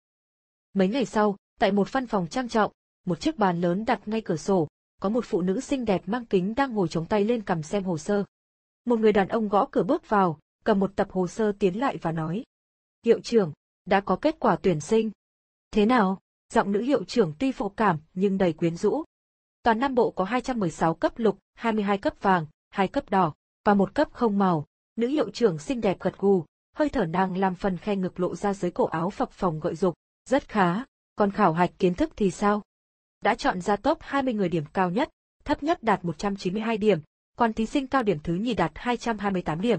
Mấy ngày sau, tại một văn phòng trang trọng, một chiếc bàn lớn đặt ngay cửa sổ, có một phụ nữ xinh đẹp mang kính đang ngồi chống tay lên cầm xem hồ sơ. Một người đàn ông gõ cửa bước vào, cầm một tập hồ sơ tiến lại và nói. Hiệu trưởng, đã có kết quả tuyển sinh. Thế nào? Giọng nữ hiệu trưởng tuy phổ cảm nhưng đầy quyến rũ. Toàn Nam Bộ có hai trăm mười sáu cấp lục, hai mươi hai cấp vàng, hai cấp đỏ, và một cấp không màu. Nữ hiệu trưởng xinh đẹp gật gù. Hơi thở nàng làm phần khe ngực lộ ra dưới cổ áo phập phồng gợi dục, rất khá, còn khảo hạch kiến thức thì sao? Đã chọn ra top hai mươi người điểm cao nhất, thấp nhất đạt một trăm chín mươi hai điểm, còn thí sinh cao điểm thứ nhì đạt hai trăm hai mươi tám điểm.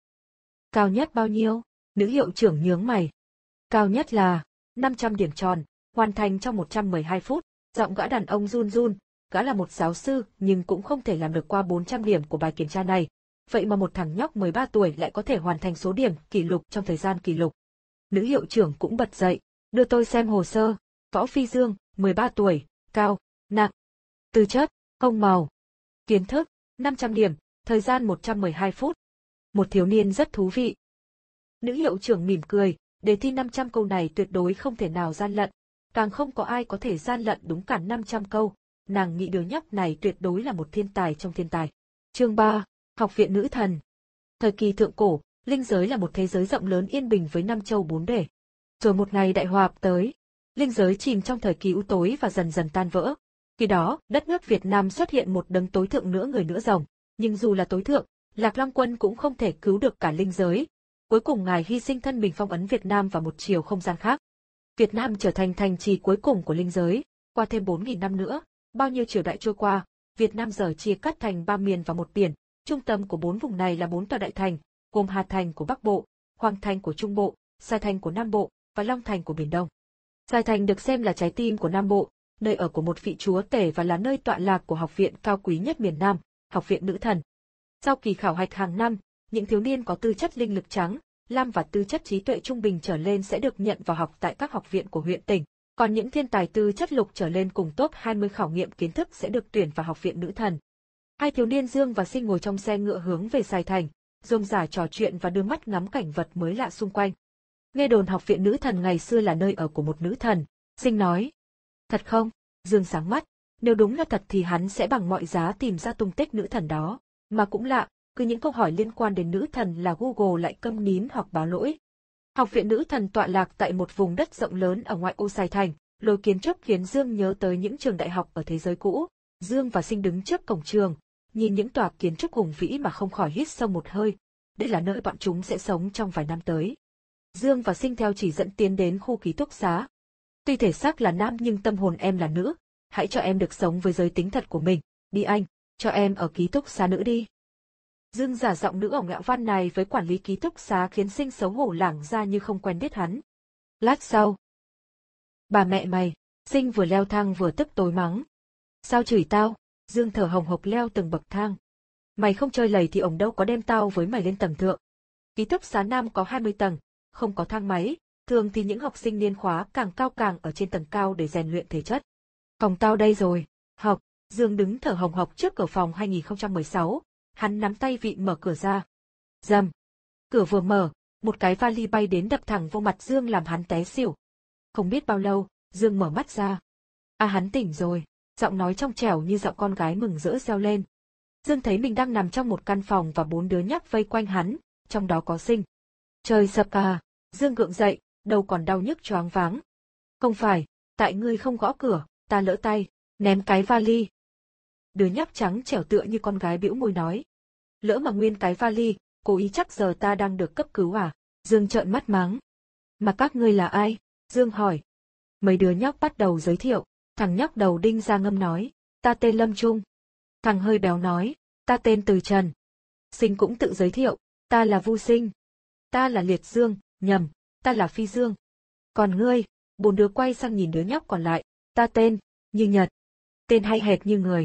Cao nhất bao nhiêu? Nữ hiệu trưởng nhướng mày. Cao nhất là năm trăm điểm tròn, hoàn thành trong một trăm mười hai phút, giọng gã đàn ông run run, gã là một giáo sư nhưng cũng không thể làm được qua bốn trăm điểm của bài kiểm tra này. Vậy mà một thằng nhóc mười ba tuổi lại có thể hoàn thành số điểm kỷ lục trong thời gian kỷ lục. Nữ hiệu trưởng cũng bật dậy, đưa tôi xem hồ sơ. Võ Phi Dương, mười ba tuổi, cao, nặng, tư chất, không màu. Kiến thức, năm trăm điểm, thời gian một trăm mười hai phút. Một thiếu niên rất thú vị. Nữ hiệu trưởng mỉm cười, đề thi năm trăm câu này tuyệt đối không thể nào gian lận. Càng không có ai có thể gian lận đúng cả năm trăm câu. Nàng nghĩ đứa nhóc này tuyệt đối là một thiên tài trong thiên tài. Chương ba. Học viện nữ thần. Thời kỳ thượng cổ, linh giới là một thế giới rộng lớn yên bình với năm châu bốn bể. Rồi một ngày đại họa tới, linh giới chìm trong thời kỳ u tối và dần dần tan vỡ. Khi đó, đất nước Việt Nam xuất hiện một đấng tối thượng nữa người nữa rồng. Nhưng dù là tối thượng, Lạc Long Quân cũng không thể cứu được cả linh giới. Cuối cùng ngài hy sinh thân mình phong ấn Việt Nam vào một chiều không gian khác. Việt Nam trở thành thành trì cuối cùng của linh giới. Qua thêm bốn nghìn năm nữa, bao nhiêu triều đại trôi qua, Việt Nam giờ chia cắt thành ba miền và một biển. Trung tâm của bốn vùng này là bốn tòa đại thành, gồm Hà Thành của Bắc Bộ, Hoàng Thành của Trung Bộ, Sa Thành của Nam Bộ và Long Thành của Biển Đông. Sa Thành được xem là trái tim của Nam Bộ, nơi ở của một vị chúa tể và là nơi tọa lạc của học viện cao quý nhất miền Nam, Học viện Nữ Thần. Sau kỳ khảo hạch hàng năm, những thiếu niên có tư chất linh lực trắng, lam và tư chất trí tuệ trung bình trở lên sẽ được nhận vào học tại các học viện của huyện tỉnh, còn những thiên tài tư chất lục trở lên cùng top hai mươi khảo nghiệm kiến thức sẽ được tuyển vào Học viện Nữ Thần. Hai thiếu niên Dương và Sinh ngồi trong xe ngựa hướng về Sài Thành, rôm rả trò chuyện và đưa mắt ngắm cảnh vật mới lạ xung quanh. Nghe đồn học viện nữ thần ngày xưa là nơi ở của một nữ thần. Sinh nói. Thật không? Dương sáng mắt. Nếu đúng là thật thì hắn sẽ bằng mọi giá tìm ra tung tích nữ thần đó. Mà cũng lạ, cứ những câu hỏi liên quan đến nữ thần là Google lại câm nín hoặc báo lỗi. Học viện nữ thần tọa lạc tại một vùng đất rộng lớn ở ngoại ô Sài Thành, lối kiến trúc khiến Dương nhớ tới những trường đại học ở thế giới cũ. Dương và Sinh đứng trước cổng trường, nhìn những tòa kiến trúc hùng vĩ mà không khỏi hít sâu một hơi. Đây là nơi bọn chúng sẽ sống trong vài năm tới. Dương và Sinh theo chỉ dẫn tiến đến khu ký túc xá. Tuy thể xác là nam nhưng tâm hồn em là nữ, hãy cho em được sống với giới tính thật của mình, đi anh, cho em ở ký túc xá nữ đi. Dương giả giọng nữ ổng ngạo văn này với quản lý ký túc xá khiến Sinh xấu hổ lảng ra như không quen biết hắn. Lát sau. Bà mẹ mày, Sinh vừa leo thang vừa tức tối mắng. Sao chửi tao? Dương thở hồng hộc leo từng bậc thang. Mày không chơi lầy thì ổng đâu có đem tao với mày lên tầng thượng. Ký túc xá nam có hai mươi tầng, không có thang máy, thường thì những học sinh niên khóa càng cao càng ở trên tầng cao để rèn luyện thể chất. Phòng tao đây rồi, học, Dương đứng thở hồng hộc trước cửa phòng hai nghìn không trăm mười sáu, hắn nắm tay vịn mở cửa ra. Rầm, cửa vừa mở, một cái vali bay đến đập thẳng vô mặt Dương làm hắn té xỉu. Không biết bao lâu, Dương mở mắt ra. À hắn tỉnh rồi, giọng nói trong trẻo như giọng con gái mừng rỡ reo lên. Dương thấy mình đang nằm trong một căn phòng và bốn đứa nhóc vây quanh hắn, trong đó có Sinh. Trời sập à, Dương gượng dậy, đầu còn đau nhức choáng váng. Không phải, tại ngươi không gõ cửa, ta lỡ tay, ném cái vali. Đứa nhóc trắng trẻo tựa như con gái bĩu môi nói. Lỡ mà nguyên cái vali, cố ý chắc giờ ta đang được cấp cứu à? Dương trợn mắt mắng. Mà các ngươi là ai? Dương hỏi. Mấy đứa nhóc bắt đầu giới thiệu, thằng nhóc đầu đinh ra ngâm nói, ta tên Lâm Trung. Thằng hơi béo nói, ta tên Từ Trần. Sinh cũng tự giới thiệu, ta là Vu Sinh. Ta là Liệt Dương, nhầm, ta là Phi Dương. Còn ngươi? Bốn đứa quay sang nhìn đứa nhóc còn lại, ta tên, Như Nhật. Tên hay hệt như người.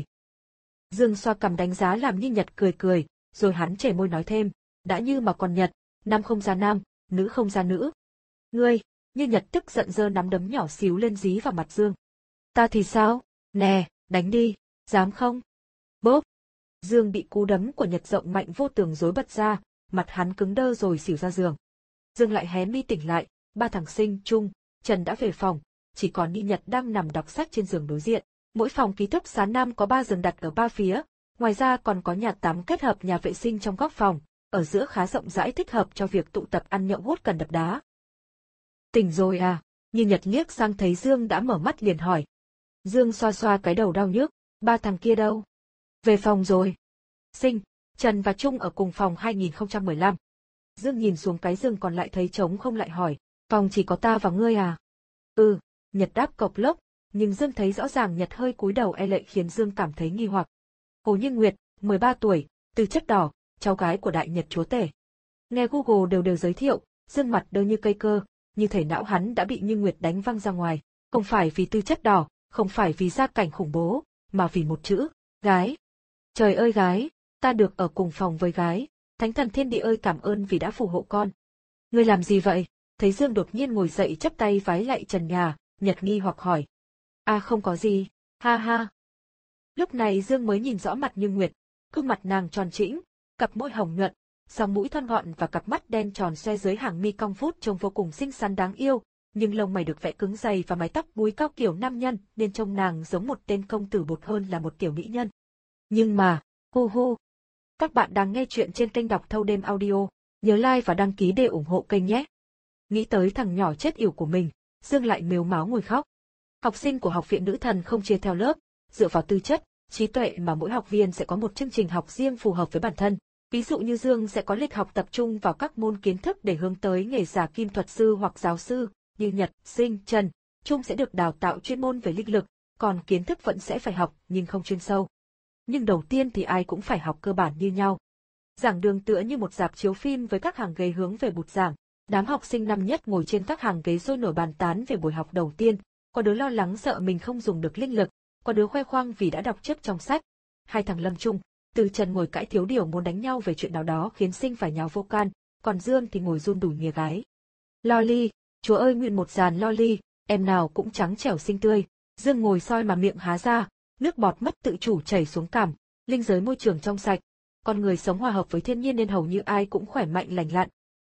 Dương xoa cằm đánh giá làm Như Nhật cười cười, rồi hắn chảy môi nói thêm, đã như mà còn Nhật, nam không ra nam, nữ không ra nữ. Ngươi, Như Nhật tức giận giơ nắm đấm nhỏ xíu lên dí vào mặt Dương. Ta thì sao? Nè, đánh đi, dám không? Bốp. Dương bị cú đấm của Nhật rộng mạnh vô tường rối bật ra, mặt hắn cứng đơ rồi xỉu ra giường. Dương lại hé mi tỉnh lại, ba thằng Sinh, Trung, Trần đã về phòng, chỉ còn Như Nhật đang nằm đọc sách trên giường đối diện. Mỗi phòng ký túc xá nam có ba giường đặt ở ba phía, ngoài ra còn có nhà tắm kết hợp nhà vệ sinh trong góc phòng, ở giữa khá rộng rãi thích hợp cho việc tụ tập ăn nhậu hút cần đập đá. Tỉnh rồi à? Như Nhật liếc sang thấy Dương đã mở mắt liền hỏi. Dương xoa xoa cái đầu đau nhức, ba thằng kia đâu? Về phòng rồi. Sinh, Trần và Trung ở cùng phòng hai nghìn không trăm mười lăm. Dương nhìn xuống cái giường còn lại thấy trống không lại hỏi, phòng chỉ có ta và ngươi à? Ừ, Nhật đáp cộc lốc, nhưng Dương thấy rõ ràng Nhật hơi cúi đầu e lệ khiến Dương cảm thấy nghi hoặc. Hồ Như Nguyệt, mười ba tuổi, từ chất đỏ, cháu gái của đại Nhật chúa tể. Nghe Google đều đều giới thiệu, Dương mặt đơ như cây cơ, như thể não hắn đã bị Như Nguyệt đánh văng ra ngoài, không phải vì tư chất đỏ, không phải vì gia cảnh khủng bố, mà vì một chữ, gái. Trời ơi gái, ta được ở cùng phòng với gái, Thánh thần thiên địa ơi cảm ơn vì đã phù hộ con. Ngươi làm gì vậy? Thấy Dương đột nhiên ngồi dậy chắp tay vái lạy trần nhà, Nhật nghi hoặc hỏi. À không có gì, ha ha. Lúc này Dương mới nhìn rõ mặt Như Nguyệt, gương mặt nàng tròn trĩnh, cặp môi hồng nhuận, song mũi thon gọn và cặp mắt đen tròn xoe dưới hàng mi cong vút trông vô cùng xinh xắn đáng yêu, nhưng lông mày được vẽ cứng dày và mái tóc búi cao kiểu nam nhân nên trông nàng giống một tên công tử bột hơn là một tiểu mỹ nhân. Nhưng mà, hu hu. Các bạn đang nghe chuyện trên kênh đọc thâu đêm audio, nhớ like và đăng ký để ủng hộ kênh nhé. Nghĩ tới thằng nhỏ chết yểu của mình, Dương lại mếu máo ngồi khóc. Học sinh của học viện nữ thần không chia theo lớp, dựa vào tư chất, trí tuệ mà mỗi học viên sẽ có một chương trình học riêng phù hợp với bản thân. Ví dụ như Dương sẽ có lịch học tập trung vào các môn kiến thức để hướng tới nghề giả kim thuật sư hoặc giáo sư, như Nhật, Sinh, Trần, Trung sẽ được đào tạo chuyên môn về linh lực, còn kiến thức vẫn sẽ phải học nhưng không chuyên sâu. Nhưng đầu tiên thì ai cũng phải học cơ bản như nhau. Giảng đường tựa như một rạp chiếu phim với các hàng ghế hướng về bục giảng. Đám học sinh năm nhất ngồi trên các hàng ghế sôi nổi bàn tán về buổi học đầu tiên, có đứa lo lắng sợ mình không dùng được linh lực, có đứa khoe khoang vì đã đọc trước trong sách. Hai thằng Lâm Trung, Từ Trần ngồi cãi thiếu điều muốn đánh nhau về chuyện nào đó khiến Sinh phải nhào vô can, còn Dương thì ngồi run đùi nghìa gái. Loli, chúa ơi nguyện một dàn loli, em nào cũng trắng trẻo xinh tươi. Dương ngồi soi mà miệng há ra, nước bọt mất tự chủ chảy xuống cằm. Linh giới môi trường trong sạch, con người sống hòa hợp với thiên nhiên nên hầu như ai cũng khỏe mạnh lành lặn.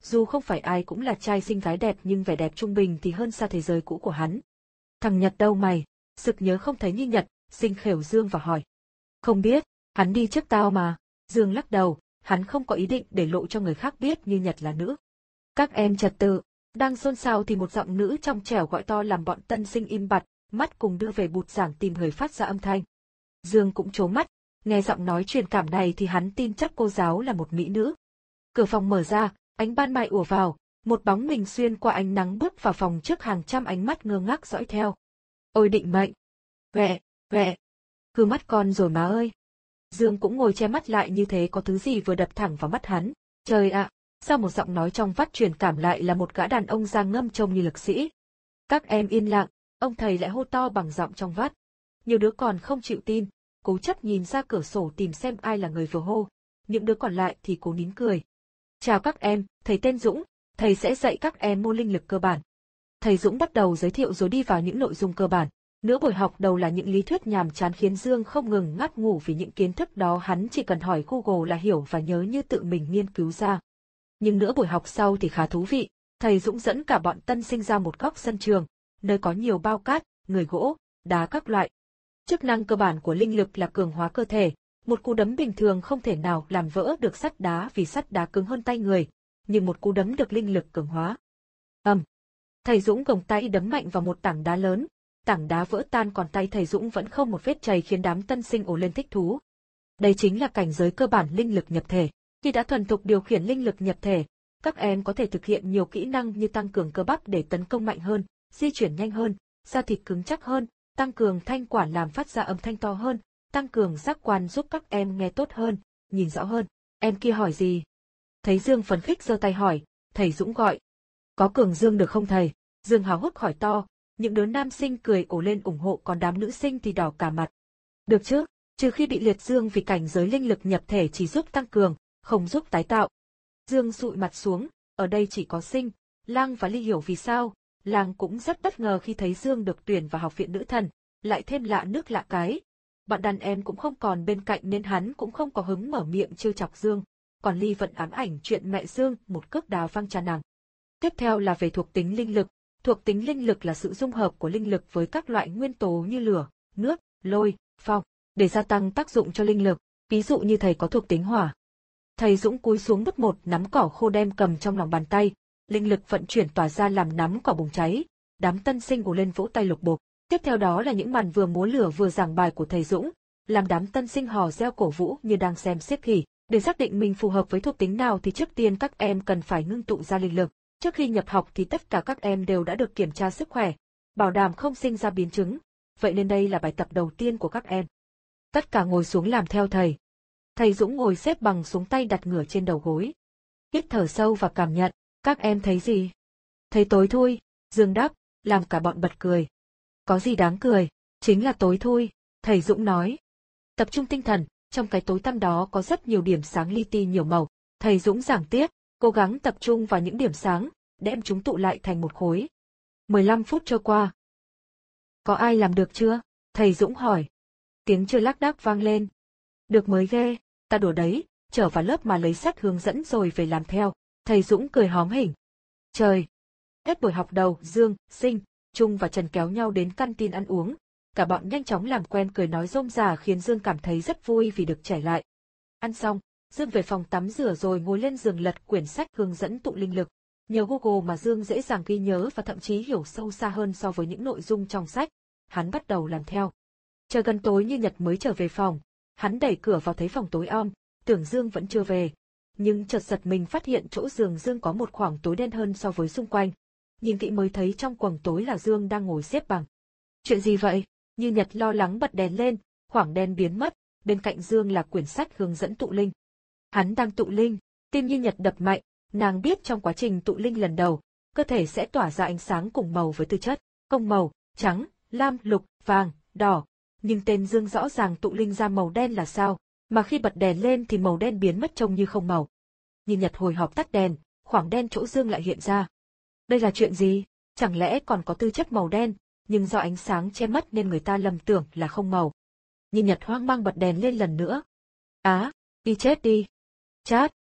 Dù không phải ai cũng là trai xinh gái đẹp nhưng vẻ đẹp trung bình thì hơn xa thế giới cũ của hắn. Thằng Nhật đâu mày? Sực nhớ không thấy Như Nhật, Sinh khều Dương và hỏi. Không biết, hắn đi trước tao mà. Dương lắc đầu, hắn không có ý định để lộ cho người khác biết Như Nhật là nữ. Các em trật tự, đang xôn xao thì một giọng nữ trong trẻo gọi to làm bọn tân sinh im bặt, mắt cùng đưa về bụt giảng tìm người phát ra âm thanh. Dương cũng trố mắt, nghe giọng nói truyền cảm này thì hắn tin chắc cô giáo là một mỹ nữ. Cửa phòng mở ra, ánh ban mai ùa vào, một bóng mình xuyên qua ánh nắng bước vào phòng trước hàng trăm ánh mắt ngơ ngác dõi theo. Ôi định mệnh! Vẹ, vẹ! Hư mắt con rồi má ơi! Dương cũng ngồi che mắt lại như thế có thứ gì vừa đập thẳng vào mắt hắn. Trời ạ! Sao một giọng nói trong vắt truyền cảm lại là một gã đàn ông da ngâm trông như lực sĩ? Các em yên lặng, ông thầy lại hô to bằng giọng trong vắt. Nhiều đứa còn không chịu tin, cố chấp nhìn ra cửa sổ tìm xem ai là người vừa hô. Những đứa còn lại thì cố nín cười. Chào các em, thầy tên Dũng, thầy sẽ dạy các em môn linh lực cơ bản. Thầy Dũng bắt đầu giới thiệu rồi đi vào những nội dung cơ bản. Nửa buổi học đầu là những lý thuyết nhàm chán khiến Dương không ngừng ngắt ngủ vì những kiến thức đó hắn chỉ cần hỏi Google là hiểu và nhớ như tự mình nghiên cứu ra. Nhưng nửa buổi học sau thì khá thú vị, thầy Dũng dẫn cả bọn tân sinh ra một góc sân trường, nơi có nhiều bao cát, người gỗ, đá các loại. Chức năng cơ bản của linh lực là cường hóa cơ thể, một cú đấm bình thường không thể nào làm vỡ được sắt đá vì sắt đá cứng hơn tay người, nhưng một cú đấm được linh lực cường hóa. Ầm. Um. Thầy Dũng gồng tay đấm mạnh vào một tảng đá lớn, tảng đá vỡ tan còn tay thầy Dũng vẫn không một vết chày khiến đám tân sinh ồ lên thích thú. Đây chính là cảnh giới cơ bản linh lực nhập thể. Khi đã thuần thục điều khiển linh lực nhập thể, các em có thể thực hiện nhiều kỹ năng như tăng cường cơ bắp để tấn công mạnh hơn, di chuyển nhanh hơn, da thịt cứng chắc hơn, tăng cường thanh quản làm phát ra âm thanh to hơn, tăng cường giác quan giúp các em nghe tốt hơn, nhìn rõ hơn. Em kia hỏi gì? Thấy Dương phấn khích giơ tay hỏi, thầy Dũng gọi. Có cường Dương được không thầy? Dương háo hức hỏi to, những đứa nam sinh cười ồ lên ủng hộ còn đám nữ sinh thì đỏ cả mặt. Được chứ, trừ khi bị liệt dương vì cảnh giới linh lực nhập thể chỉ giúp tăng cường, không giúp tái tạo. Dương dụi mặt xuống, ở đây chỉ có Sinh, Lang và Ly hiểu vì sao. Lang cũng rất bất ngờ khi thấy Dương được tuyển vào học viện nữ thần, lại thêm lạ nước lạ cái. Bọn đàn em cũng không còn bên cạnh nên hắn cũng không có hứng mở miệng trêu chọc Dương, còn Ly vẫn ám ảnh chuyện mẹ Dương một cước đá văng cha nàng. Tiếp theo là về thuộc tính linh lực. Thuộc tính linh lực là sự dung hợp của linh lực với các loại nguyên tố như lửa, nước, lôi, phong, để gia tăng tác dụng cho linh lực, ví dụ như thầy có thuộc tính hỏa. Thầy Dũng cúi xuống bứt một nắm cỏ khô đem cầm trong lòng bàn tay, linh lực vận chuyển tỏa ra làm nắm cỏ bùng cháy, đám tân sinh ồ lên vỗ tay lục bộp. Tiếp theo đó là những màn vừa múa lửa vừa giảng bài của thầy Dũng, làm đám tân sinh hò reo cổ vũ như đang xem xiếc khỉ. Để xác định mình phù hợp với thuộc tính nào thì trước tiên các em cần phải ngưng tụ ra linh lực. Trước khi nhập học thì tất cả các em đều đã được kiểm tra sức khỏe, bảo đảm không sinh ra biến chứng, vậy nên đây là bài tập đầu tiên của các em. Tất cả ngồi xuống làm theo thầy. Thầy Dũng ngồi xếp bằng xuống tay đặt ngửa trên đầu gối. Hít thở sâu và cảm nhận, các em thấy gì? Thấy tối thui, Dương đáp, làm cả bọn bật cười. Có gì đáng cười, chính là tối thui, thầy Dũng nói. Tập trung tinh thần, trong cái tối tăm đó có rất nhiều điểm sáng li ti nhiều màu, thầy Dũng giảng tiếp. Cố gắng tập trung vào những điểm sáng, đem chúng tụ lại thành một khối. mười lăm phút trôi qua. Có ai làm được chưa? Thầy Dũng hỏi. Tiếng chưa lác đác vang lên. Được mới ghê, ta đùa đấy, trở vào lớp mà lấy sách hướng dẫn rồi về làm theo. Thầy Dũng cười hóm hỉnh. Trời! Hết buổi học đầu, Dương, Sinh, Trung và Trần kéo nhau đến căn tin ăn uống. Cả bọn nhanh chóng làm quen cười nói rôm rả khiến Dương cảm thấy rất vui vì được trẻ lại. Ăn xong, Dương về phòng tắm rửa rồi ngồi lên giường lật quyển sách hướng dẫn tụ linh lực. Nhờ Google mà Dương dễ dàng ghi nhớ và thậm chí hiểu sâu xa hơn so với những nội dung trong sách. Hắn bắt đầu làm theo. Chờ gần tối Như Nhật mới trở về phòng. Hắn đẩy cửa vào thấy phòng tối om, tưởng Dương vẫn chưa về. Nhưng chợt giật mình phát hiện chỗ giường Dương có một khoảng tối đen hơn so với xung quanh. Nhìn kỹ mới thấy trong quầng tối là Dương đang ngồi xếp bằng. Chuyện gì vậy? Như Nhật lo lắng bật đèn lên, khoảng đen biến mất, bên cạnh Dương là quyển sách hướng dẫn tụ linh. Hắn đang tụ linh, tim Như Nhật đập mạnh, nàng biết trong quá trình tụ linh lần đầu, cơ thể sẽ tỏa ra ánh sáng cùng màu với tư chất, không màu, trắng, lam, lục, vàng, đỏ. Nhưng tên Dương rõ ràng tụ linh ra màu đen là sao, mà khi bật đèn lên thì màu đen biến mất trông như không màu. Như Nhật hồi hộp tắt đèn, khoảng đen chỗ Dương lại hiện ra. Đây là chuyện gì? Chẳng lẽ còn có tư chất màu đen, nhưng do ánh sáng che mất nên người ta lầm tưởng là không màu. Như Nhật hoang mang bật đèn lên lần nữa. Á, đi chết đi. Chát.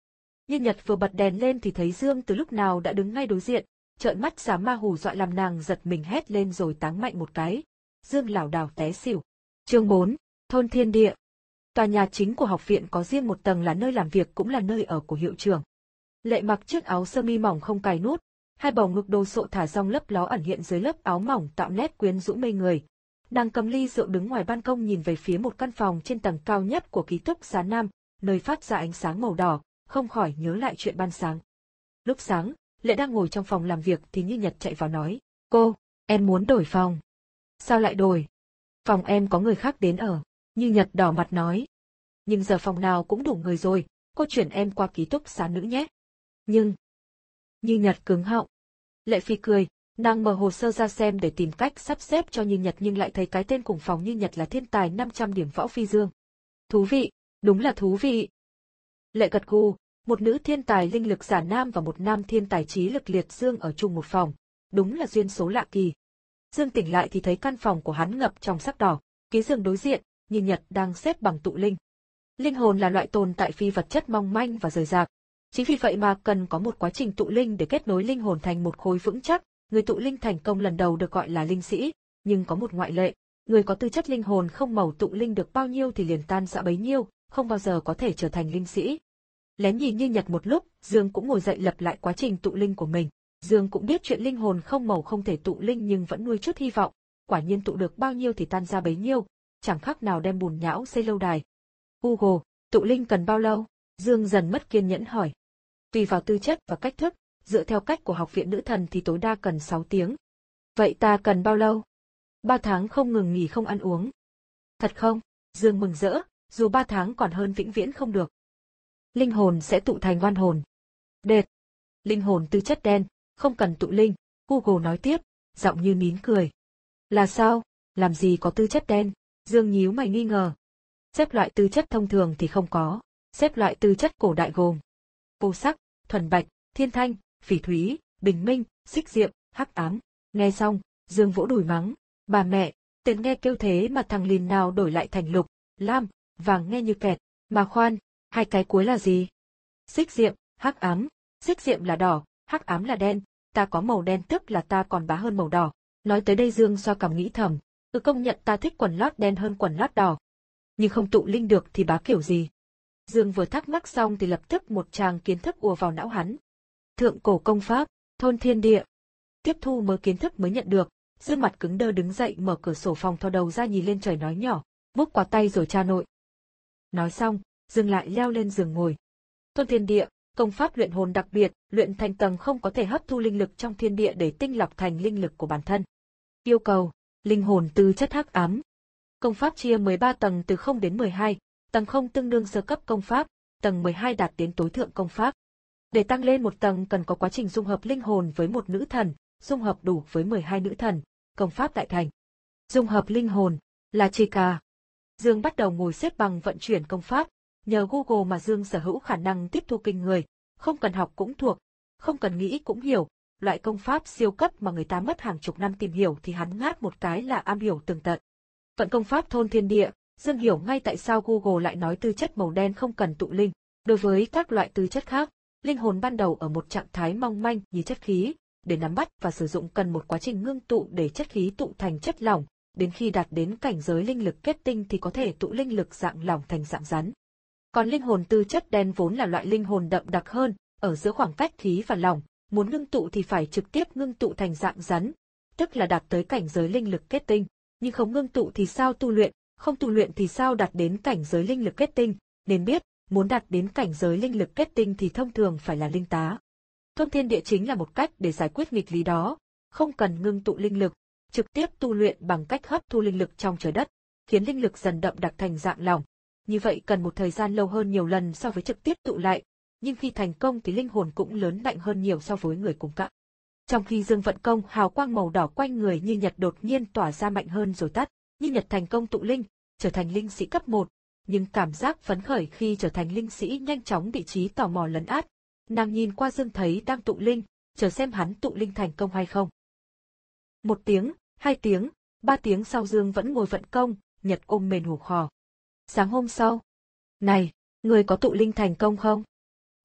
Như Nhật vừa bật đèn lên thì thấy Dương từ lúc nào đã đứng ngay đối diện, trợn mắt dám ma hù dọa làm nàng giật mình hét lên rồi táng mạnh một cái. Dương lảo đảo té xỉu. Chương bốn, Thôn Thiên Địa. Tòa nhà chính của học viện có riêng một tầng là nơi làm việc cũng là nơi ở của hiệu trưởng. Lệ mặc chiếc áo sơ mi mỏng không cài nút, hai bầu ngực đồ sộ thả rong lấp ló ẩn hiện dưới lớp áo mỏng tạo nét quyến rũ mê người. Nàng cầm ly rượu đứng ngoài ban công nhìn về phía một căn phòng trên tầng cao nhất của ký túc xá Nam, nơi phát ra ánh sáng màu đỏ, không khỏi nhớ lại chuyện ban sáng. Lúc sáng, Lệ đang ngồi trong phòng làm việc thì Như Nhật chạy vào nói, cô, em muốn đổi phòng. Sao lại đổi? Phòng em có người khác đến ở. Như Nhật đỏ mặt nói. Nhưng giờ phòng nào cũng đủ người rồi, cô chuyển em qua ký túc xá nữ nhé. Nhưng... Như Nhật cứng họng. Lệ Phi cười, nàng mở hồ sơ ra xem để tìm cách sắp xếp cho Như Nhật nhưng lại thấy cái tên cùng phòng Như Nhật là thiên tài năm trăm điểm võ phi dương. Thú vị, đúng là thú vị. Lệ gật gù, một nữ thiên tài linh lực giả nam và một nam thiên tài trí lực liệt dương ở chung một phòng. Đúng là duyên số lạ kỳ. Dương tỉnh lại thì thấy căn phòng của hắn ngập trong sắc đỏ, cái giường đối diện, Như Nhật đang xếp bằng tụ linh. Linh hồn là loại tồn tại phi vật chất mong manh và rời rạc. Chính vì vậy mà cần có một quá trình tụ linh để kết nối linh hồn thành một khối vững chắc. Người tụ linh thành công lần đầu được gọi là linh sĩ, nhưng có một ngoại lệ, người có tư chất linh hồn không màu tụ linh được bao nhiêu thì liền tan rã bấy nhiêu, không bao giờ có thể trở thành linh sĩ. Lén nhìn Như Nhật một lúc, Dương cũng ngồi dậy lập lại quá trình tụ linh của mình. Dương cũng biết chuyện linh hồn không màu không thể tụ linh nhưng vẫn nuôi chút hy vọng, quả nhiên tụ được bao nhiêu thì tan ra bấy nhiêu, chẳng khác nào đem bùn nhão xây lâu đài. Google, tụ linh cần bao lâu? Dương dần mất kiên nhẫn hỏi. Tùy vào tư chất và cách thức, dựa theo cách của học viện nữ thần thì tối đa cần sáu tiếng. Vậy ta cần bao lâu? Ba tháng không ngừng nghỉ không ăn uống. Thật không? Dương mừng rỡ, dù ba tháng còn hơn vĩnh viễn không được. Linh hồn sẽ tụ thành oan hồn. Đệt. Linh hồn tư chất đen, không cần tụ linh, Google nói tiếp, giọng như nín cười. Là sao? Làm gì có tư chất đen? Dương nhíu mày nghi ngờ. Xếp loại tư chất thông thường thì không có, xếp loại tư chất cổ đại gồm vô sắc, thuần bạch, thiên thanh, phỉ thúy, bình minh, xích diệm, hắc ám. Nghe xong, Dương vỗ đùi mắng, bà mẹ, tên nghe kêu thế mà thằng lìn nào đổi lại thành lục, lam, vàng nghe như kẹt, mà khoan, hai cái cuối là gì? Xích diệm, hắc ám, xích diệm là đỏ, hắc ám là đen, ta có màu đen tức là ta còn bá hơn màu đỏ. Nói tới đây Dương xoa cằm nghĩ thầm, ừ công nhận ta thích quần lót đen hơn quần lót đỏ. Nhưng không tụ linh được thì bá kiểu gì? Dương vừa thắc mắc xong thì lập tức một tràng kiến thức ùa vào não hắn. Thượng cổ công pháp, thôn thiên địa. Tiếp thu mớ kiến thức mới nhận được, Dương mặt cứng đơ đứng dậy mở cửa sổ phòng thò đầu ra nhìn lên trời nói nhỏ, bốc qua tay rồi cha nội. Nói xong, Dương lại leo lên giường ngồi. Thôn thiên địa, công pháp luyện hồn đặc biệt, luyện thành tầng không có thể hấp thu linh lực trong thiên địa để tinh lọc thành linh lực của bản thân. Yêu cầu, linh hồn tư chất hắc ám. Công pháp chia mười ba tầng từ không đến mười hai, tầng không tương đương sơ cấp công pháp, tầng mười hai đạt đến tối thượng công pháp. Để tăng lên một tầng cần có quá trình dung hợp linh hồn với một nữ thần, dung hợp đủ với mười hai nữ thần, công pháp đại thành. Dung hợp linh hồn, là chi ca. Dương bắt đầu ngồi xếp bằng vận chuyển công pháp, nhờ Google mà Dương sở hữu khả năng tiếp thu kinh người, không cần học cũng thuộc, không cần nghĩ cũng hiểu, loại công pháp siêu cấp mà người ta mất hàng chục năm tìm hiểu thì hắn ngáp một cái là am hiểu tường tận. Vận công pháp thôn thiên địa, Dương hiểu ngay tại sao Google lại nói tư chất màu đen không cần tụ linh. Đối với các loại tư chất khác, linh hồn ban đầu ở một trạng thái mong manh như chất khí, để nắm bắt và sử dụng cần một quá trình ngưng tụ để chất khí tụ thành chất lỏng, đến khi đạt đến cảnh giới linh lực kết tinh thì có thể tụ linh lực dạng lỏng thành dạng rắn. Còn linh hồn tư chất đen vốn là loại linh hồn đậm đặc hơn, ở giữa khoảng cách khí và lỏng, muốn ngưng tụ thì phải trực tiếp ngưng tụ thành dạng rắn, tức là đạt tới cảnh giới linh lực kết tinh, nhưng không ngưng tụ thì sao tu luyện, không tu luyện thì sao đạt đến cảnh giới linh lực kết tinh, nên biết, muốn đạt đến cảnh giới linh lực kết tinh thì thông thường phải là linh tá. Thôn thiên địa chính là một cách để giải quyết nghịch lý đó, không cần ngưng tụ linh lực, trực tiếp tu luyện bằng cách hấp thu linh lực trong trời đất, khiến linh lực dần đậm đặc thành dạng lỏng. Như vậy cần một thời gian lâu hơn nhiều lần so với trực tiếp tụ lại, nhưng khi thành công thì linh hồn cũng lớn mạnh hơn nhiều so với người cùng cạnh. Trong khi Dương vận công, hào quang màu đỏ quanh người Như Nhật đột nhiên tỏa ra mạnh hơn rồi tắt, Như Nhật thành công tụ linh, trở thành linh sĩ cấp một, nhưng cảm giác phấn khởi khi trở thành linh sĩ nhanh chóng bị trí tò mò lấn át. Nàng nhìn qua Dương thấy đang tụ linh, chờ xem hắn tụ linh thành công hay không. Một tiếng, hai tiếng, ba tiếng sau Dương vẫn ngồi vận công, Nhật ôm mền hù khò. Sáng hôm sau, này, người có tụ linh thành công không?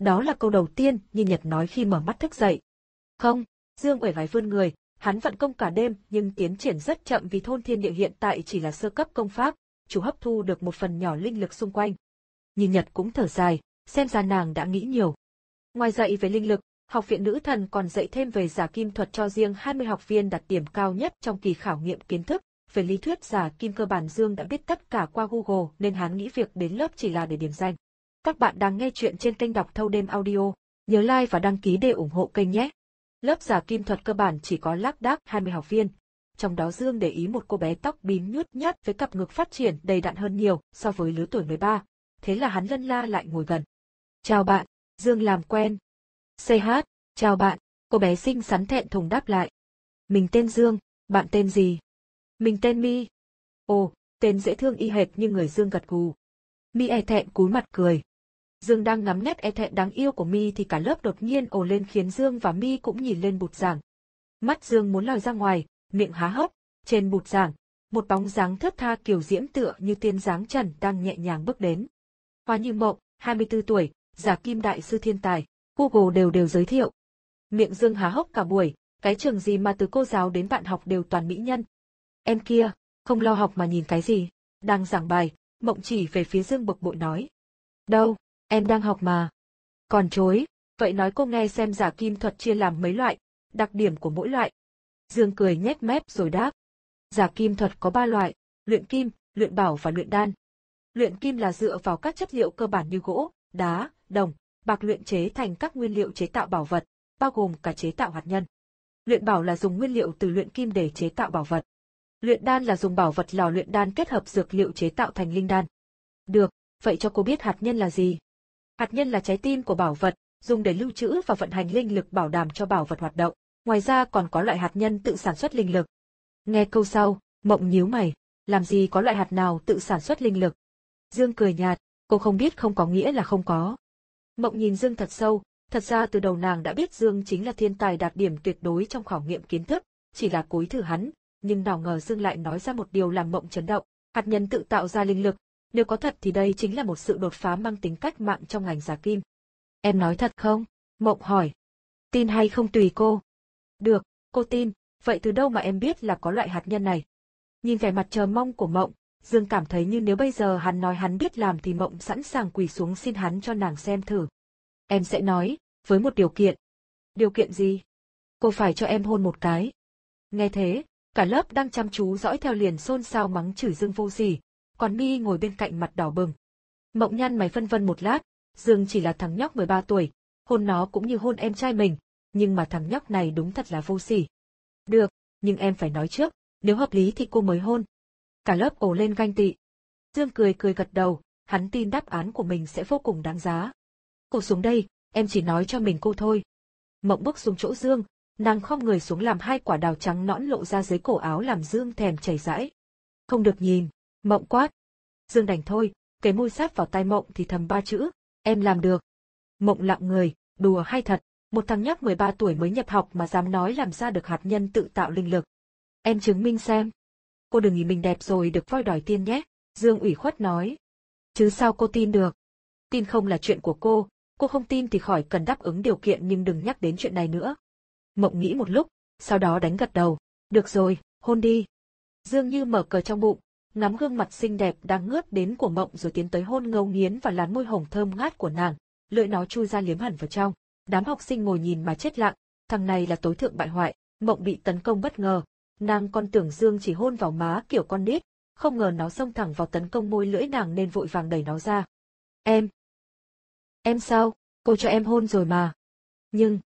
Đó là câu đầu tiên Như Nhật nói khi mở mắt thức dậy. Không, Dương uể oải vươn người, hắn vận công cả đêm nhưng tiến triển rất chậm vì thôn thiên địa hiện tại chỉ là sơ cấp công pháp, chủ hấp thu được một phần nhỏ linh lực xung quanh. Như Nhật cũng thở dài, xem ra nàng đã nghĩ nhiều. Ngoài dạy về linh lực, học viện nữ thần còn dạy thêm về giả kim thuật cho riêng hai mươi học viên đạt điểm cao nhất trong kỳ khảo nghiệm kiến thức. Về lý thuyết giả kim cơ bản Dương đã biết tất cả qua Google nên hắn nghĩ việc đến lớp chỉ là để điểm danh. Các bạn đang nghe chuyện trên kênh đọc thâu đêm audio, nhớ like và đăng ký để ủng hộ kênh nhé. Lớp giả kim thuật cơ bản chỉ có lác đác hai mươi học viên, trong đó Dương để ý một cô bé tóc bím nhút nhát với cặp ngực phát triển đầy đặn hơn nhiều so với lứa tuổi mười ba, thế là hắn lân la lại ngồi gần. Chào bạn, Dương làm quen. Say hát, chào bạn, cô bé xinh xắn thẹn thùng đáp lại. Mình tên Dương, bạn tên gì? Mình tên My. Ồ, tên dễ thương y hệt như người Dương gật gù. My e thẹn cúi mặt cười. Dương đang ngắm nét e thẹn đáng yêu của My thì cả lớp đột nhiên ồ lên khiến Dương và My cũng nhìn lên bục giảng. Mắt Dương muốn lòi ra ngoài, miệng há hốc, trên bục giảng, một bóng dáng thướt tha kiều diễm tựa như tiên dáng trần đang nhẹ nhàng bước đến. Hoa Như Mộng, hai mươi tư tuổi, giả kim đại sư thiên tài, Google đều đều giới thiệu. Miệng Dương há hốc cả buổi, cái trường gì mà từ cô giáo đến bạn học đều toàn mỹ nhân. Em kia, không lo học mà nhìn cái gì, đang giảng bài, Mộng chỉ về phía Dương bực bội nói. Đâu, em đang học mà. Còn chối, vậy nói cô nghe xem giả kim thuật chia làm mấy loại, đặc điểm của mỗi loại. Dương cười nhếch mép rồi đáp. Giả kim thuật có ba loại, luyện kim, luyện bảo và luyện đan. Luyện kim là dựa vào các chất liệu cơ bản như gỗ, đá, đồng, bạc luyện chế thành các nguyên liệu chế tạo bảo vật, bao gồm cả chế tạo hạt nhân. Luyện bảo là dùng nguyên liệu từ luyện kim để chế tạo bảo vật. Luyện đan là dùng bảo vật lò luyện đan kết hợp dược liệu chế tạo thành linh đan. Được, vậy cho cô biết hạt nhân là gì? Hạt nhân là trái tim của bảo vật, dùng để lưu trữ và vận hành linh lực bảo đảm cho bảo vật hoạt động. Ngoài ra còn có loại hạt nhân tự sản xuất linh lực. Nghe câu sau, Mộng nhíu mày, làm gì có loại hạt nào tự sản xuất linh lực? Dương cười nhạt, cô không biết không có nghĩa là không có. Mộng nhìn Dương thật sâu, thật ra từ đầu nàng đã biết Dương chính là thiên tài đạt điểm tuyệt đối trong khảo nghiệm kiến thức, chỉ là cúi thử hắn, nhưng nào ngờ Dương lại nói ra một điều làm Mộng chấn động, hạt nhân tự tạo ra linh lực, nếu có thật thì đây chính là một sự đột phá mang tính cách mạng trong ngành giả kim. Em nói thật không? Mộng hỏi. Tin hay không tùy cô. Được, cô tin, vậy từ đâu mà em biết là có loại hạt nhân này? Nhìn vẻ mặt chờ mong của Mộng, Dương cảm thấy như nếu bây giờ hắn nói hắn biết làm thì Mộng sẵn sàng quỳ xuống xin hắn cho nàng xem thử. Em sẽ nói, với một điều kiện. Điều kiện gì? Cô phải cho em hôn một cái. Nghe thế, cả lớp đang chăm chú dõi theo liền xôn xao mắng chửi Dương vô sỉ, còn My ngồi bên cạnh mặt đỏ bừng. Mộng nhăn mày phân vân một lát, Dương chỉ là thằng nhóc mười ba tuổi, hôn nó cũng như hôn em trai mình, nhưng mà thằng nhóc này đúng thật là vô sỉ. Được, nhưng em phải nói trước, nếu hợp lý thì cô mới hôn. Cả lớp ồ lên ganh tị. Dương cười cười gật đầu, hắn tin đáp án của mình sẽ vô cùng đáng giá. Cô xuống đây, em chỉ nói cho mình cô thôi. Mộng bước xuống chỗ Dương, nàng khom người xuống làm hai quả đào trắng nõn lộ ra dưới cổ áo làm Dương thèm chảy rãi. Không được nhìn, Mộng quát. Dương đành thôi, cái môi sát vào tai Mộng thì thầm ba chữ, em làm được. Mộng lặng người, đùa hay thật, một thằng nhóc mười ba tuổi mới nhập học mà dám nói làm ra được hạt nhân tự tạo linh lực. Em chứng minh xem. Cô đừng nghĩ mình đẹp rồi được voi đòi tiên nhé, Dương ủy khuất nói. Chứ sao cô tin được? Tin không là chuyện của cô, cô không tin thì khỏi cần đáp ứng điều kiện nhưng đừng nhắc đến chuyện này nữa. Mộng nghĩ một lúc, sau đó đánh gật đầu, được rồi, hôn đi. Dương như mở cờ trong bụng, ngắm gương mặt xinh đẹp đang ngước đến của Mộng rồi tiến tới hôn ngấu nghiến và làn môi hồng thơm ngát của nàng, lưỡi nó chui ra liếm hẳn vào trong. Đám học sinh ngồi nhìn mà chết lặng, thằng này là tối thượng bại hoại. Mộng bị tấn công bất ngờ, nàng còn tưởng Dương chỉ hôn vào má kiểu con nít, không ngờ nó xông thẳng vào tấn công môi lưỡi nàng nên vội vàng đẩy nó ra. Em, em sao? Cô cho em hôn rồi mà. Nhưng,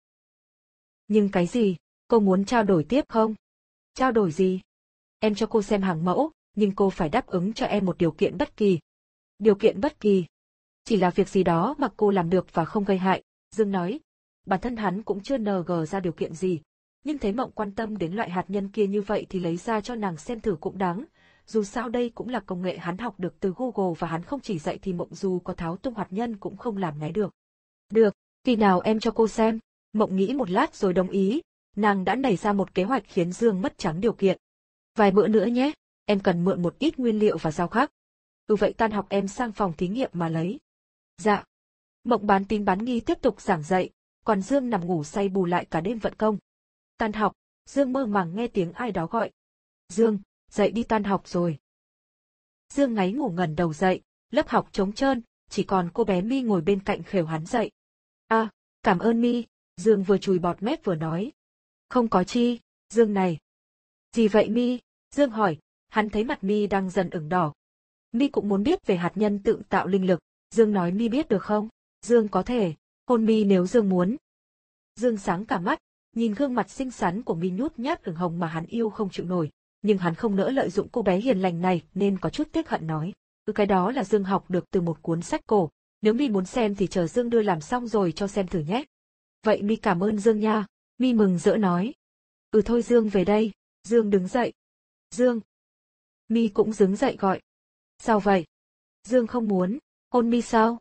nhưng cái gì? Cô muốn trao đổi tiếp không? Trao đổi gì? Em cho cô xem hàng mẫu, nhưng cô phải đáp ứng cho em một điều kiện bất kỳ. Điều kiện bất kỳ? Chỉ là việc gì đó mà cô làm được và không gây hại, Dương nói. Bản thân hắn cũng chưa nờ gờ ra điều kiện gì, nhưng thấy Mộng quan tâm đến loại hạt nhân kia như vậy thì lấy ra cho nàng xem thử cũng đáng. Dù sao đây cũng là công nghệ hắn học được từ Google và hắn không chỉ dạy thì Mộng dù có tháo tung hạt nhân cũng không làm nhái được. Được, khi nào em cho cô xem? Mộng nghĩ một lát rồi đồng ý, nàng đã nảy ra một kế hoạch khiến Dương mất trắng điều kiện. Vài bữa nữa nhé, em cần mượn một ít nguyên liệu và dao khắc. Ừ vậy tan học em sang phòng thí nghiệm mà lấy. Dạ. Mộng bán tín bán nghi tiếp tục giảng dạy, còn Dương nằm ngủ say bù lại cả đêm vận công. Tan học, Dương mơ màng nghe tiếng ai đó gọi. Dương, dậy đi tan học rồi. Dương ngáy ngủ ngẩn đầu dậy, lớp học trống trơn, chỉ còn cô bé My ngồi bên cạnh khều hắn dậy. À, cảm ơn My, Dương vừa chùi bọt mép vừa nói. Không có chi, Dương này. Gì vậy My? Dương hỏi, hắn thấy mặt My đang dần ửng đỏ. My cũng muốn biết về hạt nhân tự tạo linh lực, Dương nói My biết được không? Dương có thể, hôn My nếu Dương muốn. Dương sáng cả mắt, nhìn gương mặt xinh xắn của My nhút nhát ửng hồng mà hắn yêu không chịu nổi, nhưng hắn không nỡ lợi dụng cô bé hiền lành này nên có chút tiếc hận nói. Ừ, cái đó là Dương học được từ một cuốn sách cổ, nếu My muốn xem thì chờ Dương đưa làm xong rồi cho xem thử nhé. Vậy My cảm ơn Dương nha, My mừng rỡ nói. Ừ thôi Dương về đây, Dương đứng dậy. Dương. My cũng đứng dậy gọi. Sao vậy? Dương không muốn, hôn My sao?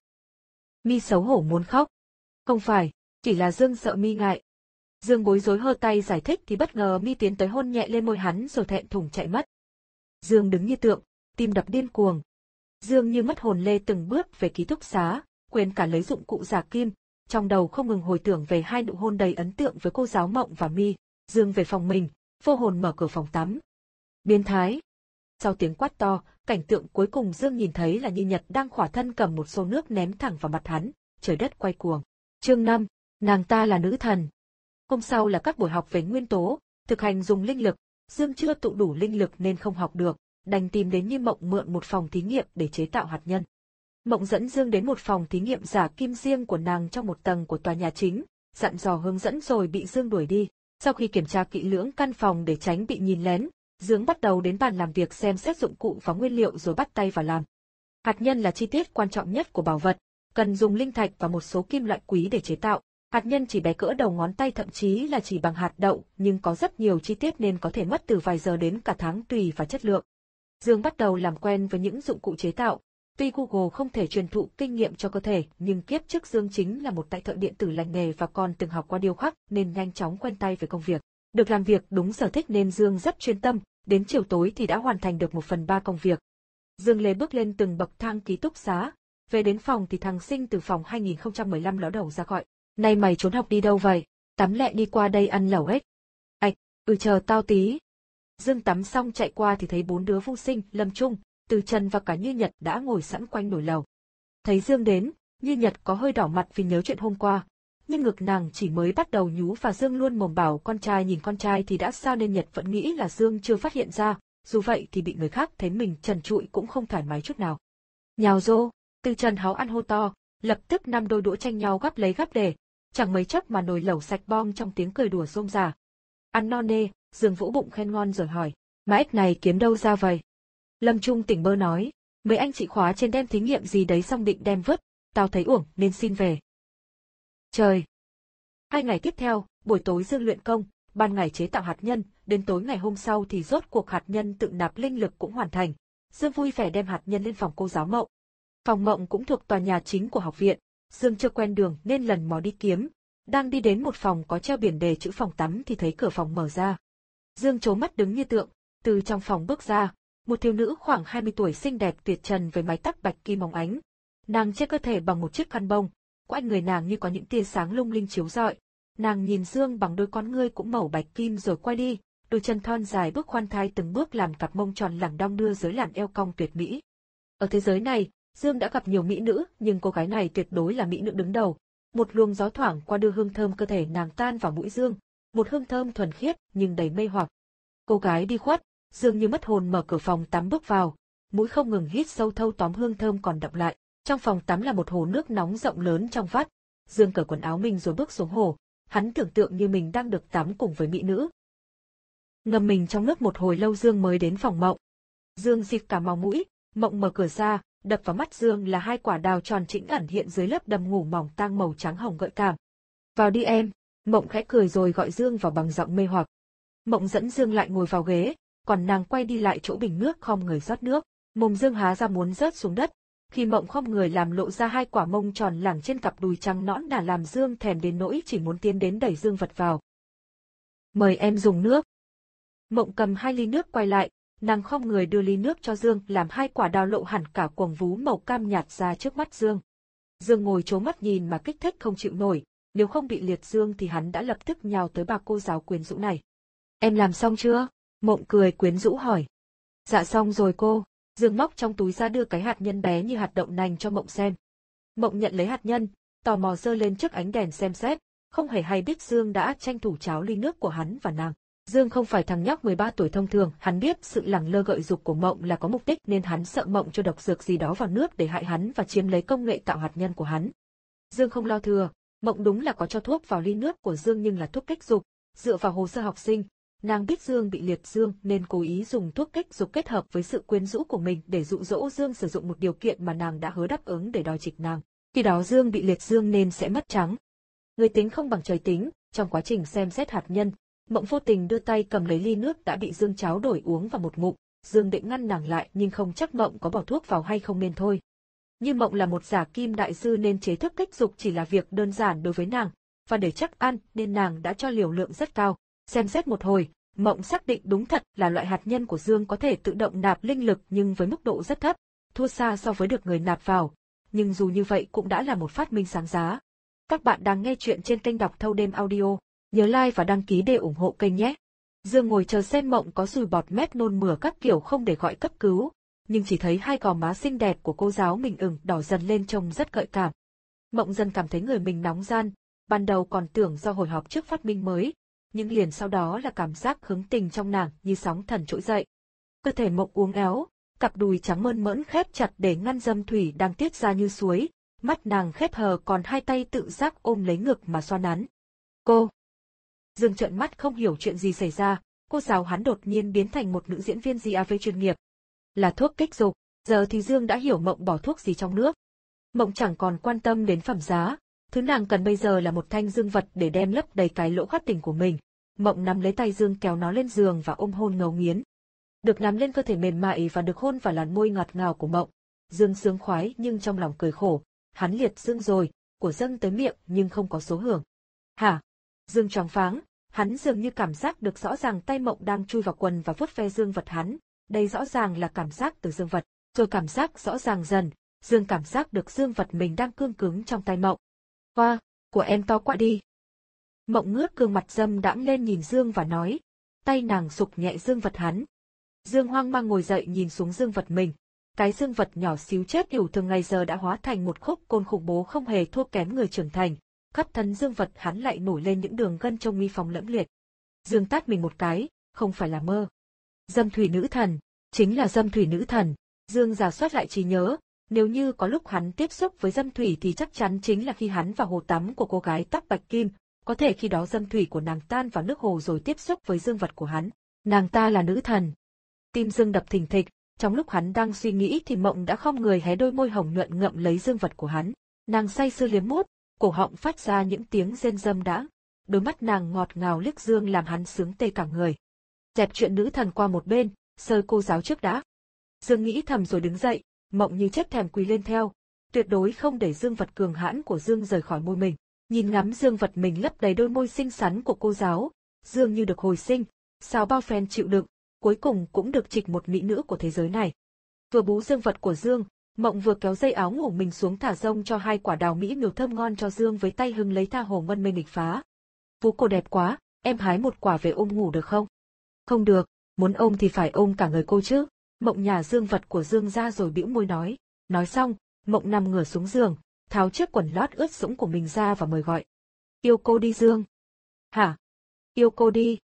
My xấu hổ muốn khóc. Không phải, chỉ là Dương sợ My ngại. Dương bối rối hơ tay giải thích thì bất ngờ My tiến tới hôn nhẹ lên môi hắn rồi thẹn thùng chạy mất. Dương đứng như tượng, tim đập điên cuồng. Dương như mất hồn lê từng bước về ký túc xá, quên cả lấy dụng cụ giả kim, trong đầu không ngừng hồi tưởng về hai nụ hôn đầy ấn tượng với cô giáo Mộng và My. Dương về phòng mình, vô hồn mở cửa phòng tắm. Biến thái. Sau tiếng quát to, cảnh tượng cuối cùng Dương nhìn thấy là Như Nhật đang khỏa thân cầm một xô nước ném thẳng vào mặt hắn, trời đất quay cuồng. Chương năm, nàng ta là nữ thần. Hôm sau là các buổi học về nguyên tố, thực hành dùng linh lực, Dương chưa tụ đủ linh lực nên không học được, đành tìm đến Như Mộng mượn một phòng thí nghiệm để chế tạo hạt nhân. Mộng dẫn Dương đến một phòng thí nghiệm giả kim riêng của nàng trong một tầng của tòa nhà chính, dặn dò hướng dẫn rồi bị Dương đuổi đi. Sau khi kiểm tra kỹ lưỡng căn phòng để tránh bị nhìn lén, Dương bắt đầu đến bàn làm việc xem xét dụng cụ và nguyên liệu rồi bắt tay vào làm. Hạt nhân là chi tiết quan trọng nhất của bảo vật, cần dùng linh thạch và một số kim loại quý để chế tạo. Hạt nhân chỉ bé cỡ đầu ngón tay thậm chí là chỉ bằng hạt đậu, nhưng có rất nhiều chi tiết nên có thể mất từ vài giờ đến cả tháng tùy vào chất lượng. Dương bắt đầu làm quen với những dụng cụ chế tạo. Tuy Google không thể truyền thụ kinh nghiệm cho cơ thể, nhưng kiếp trước Dương chính là một tay thợ điện tử lành nghề và còn từng học qua điêu khắc nên nhanh chóng quen tay với công việc. Được làm việc đúng sở thích nên Dương rất chuyên tâm, đến chiều tối thì đã hoàn thành được một phần ba công việc. Dương lê bước lên từng bậc thang ký túc xá, về đến phòng thì thằng Sinh từ phòng hai nghìn không trăm mười lăm ló đầu ra gọi. Này mày trốn học đi đâu vậy? Tắm lẹ đi qua đây ăn lẩu ếch. Ảch, ừ chờ tao tí. Dương tắm xong chạy qua thì thấy bốn đứa Vu Sinh, Lâm Trung, Từ Trần và cả Như Nhật đã ngồi sẵn quanh nồi lẩu. Thấy Dương đến, Như Nhật có hơi đỏ mặt vì nhớ chuyện hôm qua. Nhưng ngực nàng chỉ mới bắt đầu nhú và Dương luôn mồm bảo con trai nhìn con trai thì đã sao nên Nhật vẫn nghĩ là Dương chưa phát hiện ra, dù vậy thì bị người khác thấy mình trần trụi cũng không thoải mái chút nào. Nhào rô, Từ Trần háo ăn hô to, lập tức năm đôi đũa tranh nhau gắp lấy gắp để, chẳng mấy chốc mà nồi lẩu sạch bong trong tiếng cười đùa rôm rả. Ăn no nê, Dương vỗ bụng khen ngon rồi hỏi, mà ếch này kiếm đâu ra vậy? Lâm Trung tỉnh bơ nói, mấy anh chị khóa trên đem thí nghiệm gì đấy xong định đem vứt, tao thấy uổng nên xin về. Trời! Hai ngày tiếp theo, buổi tối Dương luyện công, ban ngày chế tạo hạt nhân, đến tối ngày hôm sau thì rốt cuộc hạt nhân tự nạp linh lực cũng hoàn thành. Dương vui vẻ đem hạt nhân lên phòng cô giáo Mộng. Phòng Mộng cũng thuộc tòa nhà chính của học viện, Dương chưa quen đường nên lần mò đi kiếm. Đang đi đến một phòng có treo biển đề chữ phòng tắm thì thấy cửa phòng mở ra. Dương trố mắt đứng như tượng, từ trong phòng bước ra, một thiếu nữ khoảng hai mươi tuổi xinh đẹp tuyệt trần với mái tóc bạch kim óng ánh. Nàng che cơ thể bằng một chiếc khăn bông, quanh người nàng như có những tia sáng lung linh chiếu rọi. Nàng nhìn Dương bằng đôi con ngươi cũng màu bạch kim rồi quay đi, đôi chân thon dài bước khoan thai từng bước làm cặp mông tròn lẳng đong đưa dưới làn eo cong tuyệt mỹ. Ở thế giới này, Dương đã gặp nhiều mỹ nữ, nhưng cô gái này tuyệt đối là mỹ nữ đứng đầu. Một luồng gió thoảng qua đưa hương thơm cơ thể nàng tan vào mũi Dương, một hương thơm thuần khiết nhưng đầy mê hoặc. Cô gái đi khuất, Dương như mất hồn mở cửa phòng tắm bước vào, mũi không ngừng hít sâu thâu tóm hương thơm còn đậm lại. Trong phòng tắm là một hồ nước nóng rộng lớn trong vắt. Dương cởi quần áo mình rồi bước xuống hồ, hắn tưởng tượng như mình đang được tắm cùng với mỹ nữ. Ngâm mình trong nước một hồi lâu Dương mới đến phòng Mộng. Dương xịt cả máu mũi, Mộng mở cửa ra, đập vào mắt Dương là hai quả đào tròn trĩnh ẩn hiện dưới lớp đầm ngủ mỏng tang màu trắng hồng gợi cảm. Vào đi em, Mộng khẽ cười rồi gọi Dương vào bằng giọng mê hoặc. Mộng dẫn Dương lại ngồi vào ghế, còn nàng quay đi lại chỗ bình nước khom người rót nước, mồm Dương há ra muốn rớt xuống đất. Khi Mộng khom người làm lộ ra hai quả mông tròn lẳng trên cặp đùi trắng nõn đã làm Dương thèm đến nỗi chỉ muốn tiến đến đẩy Dương vật vào. Mời em dùng nước. Mộng cầm hai ly nước quay lại, nàng khom người đưa ly nước cho Dương làm hai quả đào lộ hẳn cả quầng vú màu cam nhạt ra trước mắt Dương. Dương ngồi trố mắt nhìn mà kích thích không chịu nổi, nếu không bị liệt dương thì hắn đã lập tức nhào tới bà cô giáo quyến rũ này. Em làm xong chưa? Mộng cười quyến rũ hỏi. Dạ xong rồi cô. Dương móc trong túi ra đưa cái hạt nhân bé như hạt đậu nành cho Mộng xem. Mộng nhận lấy hạt nhân, tò mò giơ lên trước ánh đèn xem xét, không hề hay biết Dương đã tranh thủ cháo ly nước của hắn và nàng. Dương không phải thằng nhóc mười ba tuổi thông thường, hắn biết sự lẳng lơ gợi dục của Mộng là có mục đích nên hắn sợ Mộng cho độc dược gì đó vào nước để hại hắn và chiếm lấy công nghệ tạo hạt nhân của hắn. Dương không lo thừa, Mộng đúng là có cho thuốc vào ly nước của Dương nhưng là thuốc kích dục, dựa vào hồ sơ học sinh, nàng biết Dương bị liệt dương nên cố ý dùng thuốc kích dục kết hợp với sự quyến rũ của mình để dụ dỗ Dương sử dụng một điều kiện mà nàng đã hứa đáp ứng để đòi trịch nàng. Khi đó Dương bị liệt dương nên sẽ mất trắng. Người tính không bằng trời tính, trong quá trình xem xét hạt nhân, Mộng vô tình đưa tay cầm lấy ly nước đã bị Dương cháo đổi uống vào một ngụm, Dương định ngăn nàng lại nhưng không chắc Mộng có bỏ thuốc vào hay không nên thôi. Như Mộng là một giả kim đại sư nên chế thuốc kích dục chỉ là việc đơn giản đối với nàng, và để chắc ăn nên nàng đã cho liều lượng rất cao. Xem xét một hồi, Mộng xác định đúng thật là loại hạt nhân của Dương có thể tự động nạp linh lực nhưng với mức độ rất thấp, thua xa so với được người nạp vào, nhưng dù như vậy cũng đã là một phát minh sáng giá. Các bạn đang nghe chuyện trên kênh đọc thâu đêm audio, nhớ like và đăng ký để ủng hộ kênh nhé. Dương ngồi chờ xem Mộng có sùi bọt mép nôn mửa các kiểu không để gọi cấp cứu, nhưng chỉ thấy hai gò má xinh đẹp của cô giáo mình ửng đỏ dần lên trông rất gợi cảm. Mộng dần cảm thấy người mình nóng ran, ban đầu còn tưởng do hồi hộp trước phát minh mới, nhưng liền sau đó là cảm giác hứng tình trong nàng như sóng thần trỗi dậy. Cơ thể Mộng uốn éo, cặp đùi trắng mơn mởn khép chặt để ngăn dâm thủy đang tiết ra như suối, mắt nàng khép hờ còn hai tay tự giác ôm lấy ngực mà xoa nắn. Cô! Dương trợn mắt không hiểu chuyện gì xảy ra, cô giáo hắn đột nhiên biến thành một nữ diễn viên gi a vê chuyên nghiệp. Là thuốc kích dục, giờ thì Dương đã hiểu Mộng bỏ thuốc gì trong nước. Mộng chẳng còn quan tâm đến phẩm giá, thứ nàng cần bây giờ là một thanh dương vật để đem lấp đầy cái lỗ khát tình của mình. Mộng nắm lấy tay Dương kéo nó lên giường và ôm hôn ngấu nghiến. Được nắm lên cơ thể mềm mại và được hôn vào làn môi ngọt ngào của Mộng, Dương sướng khoái nhưng trong lòng cười khổ, hắn liệt dương rồi, của dâng tới miệng nhưng không có số hưởng. Hả? Dương choáng váng, hắn dường như cảm giác được rõ ràng tay Mộng đang chui vào quần và vuốt ve dương vật hắn, đây rõ ràng là cảm giác từ dương vật, rồi cảm giác rõ ràng dần, Dương cảm giác được dương vật mình đang cương cứng trong tay Mộng. Hoa, của em to quá đi. Mộng ngước gương mặt dâm đãng lên nhìn Dương và nói, tay nàng sục nhẹ dương vật hắn. Dương hoang mang ngồi dậy nhìn xuống dương vật mình, cái dương vật nhỏ xíu chết yểu thường ngày giờ đã hóa thành một khúc côn khủng bố không hề thua kém người trưởng thành, khắp thân dương vật hắn lại nổi lên những đường gân trông nghi phong lẫm liệt. Dương tát mình một cái, không phải là mơ. Dâm thủy nữ thần, chính là dâm thủy nữ thần. Dương rà soát lại trí nhớ, nếu như có lúc hắn tiếp xúc với dâm thủy thì chắc chắn chính là khi hắn vào hồ tắm của cô gái tóc bạch kim, có thể khi đó dâm thủy của nàng tan vào nước hồ rồi tiếp xúc với dương vật của hắn. Nàng ta là nữ thần. Tim Dương đập thình thịch, trong lúc hắn đang suy nghĩ thì Mộng đã khom người hé đôi môi hồng nhuận ngậm lấy dương vật của hắn. Nàng say sưa liếm mút, cổ họng phát ra những tiếng rên râm đãng, đôi mắt nàng ngọt ngào liếc Dương làm hắn sướng tê cả người. Dẹp chuyện nữ thần qua một bên, sơi cô giáo trước đã. Dương nghĩ thầm rồi đứng dậy, Mộng như chết thèm quỳ lên theo, tuyệt đối không để dương vật cường hãn của Dương rời khỏi môi mình. Nhìn ngắm dương vật mình lấp đầy đôi môi xinh xắn của cô giáo, Dương như được hồi sinh, sao bao phen chịu đựng, cuối cùng cũng được trịch một mỹ nữ của thế giới này. Vừa bú dương vật của Dương, Mộng vừa kéo dây áo ngủ mình xuống thả rông cho hai quả đào mỹ miều thơm ngon cho Dương với tay hưng lấy tha hồ ngân mê nghịch phá. Vú cô đẹp quá, em hái một quả về ôm ngủ được không? Không được, muốn ôm thì phải ôm cả người cô chứ. Mộng nhả dương vật của Dương ra rồi bĩu môi nói. Nói xong, Mộng nằm ngửa xuống giường, tháo chiếc quần lót ướt sũng của mình ra và mời gọi. Yêu cô đi Dương. Hả? Yêu cô đi.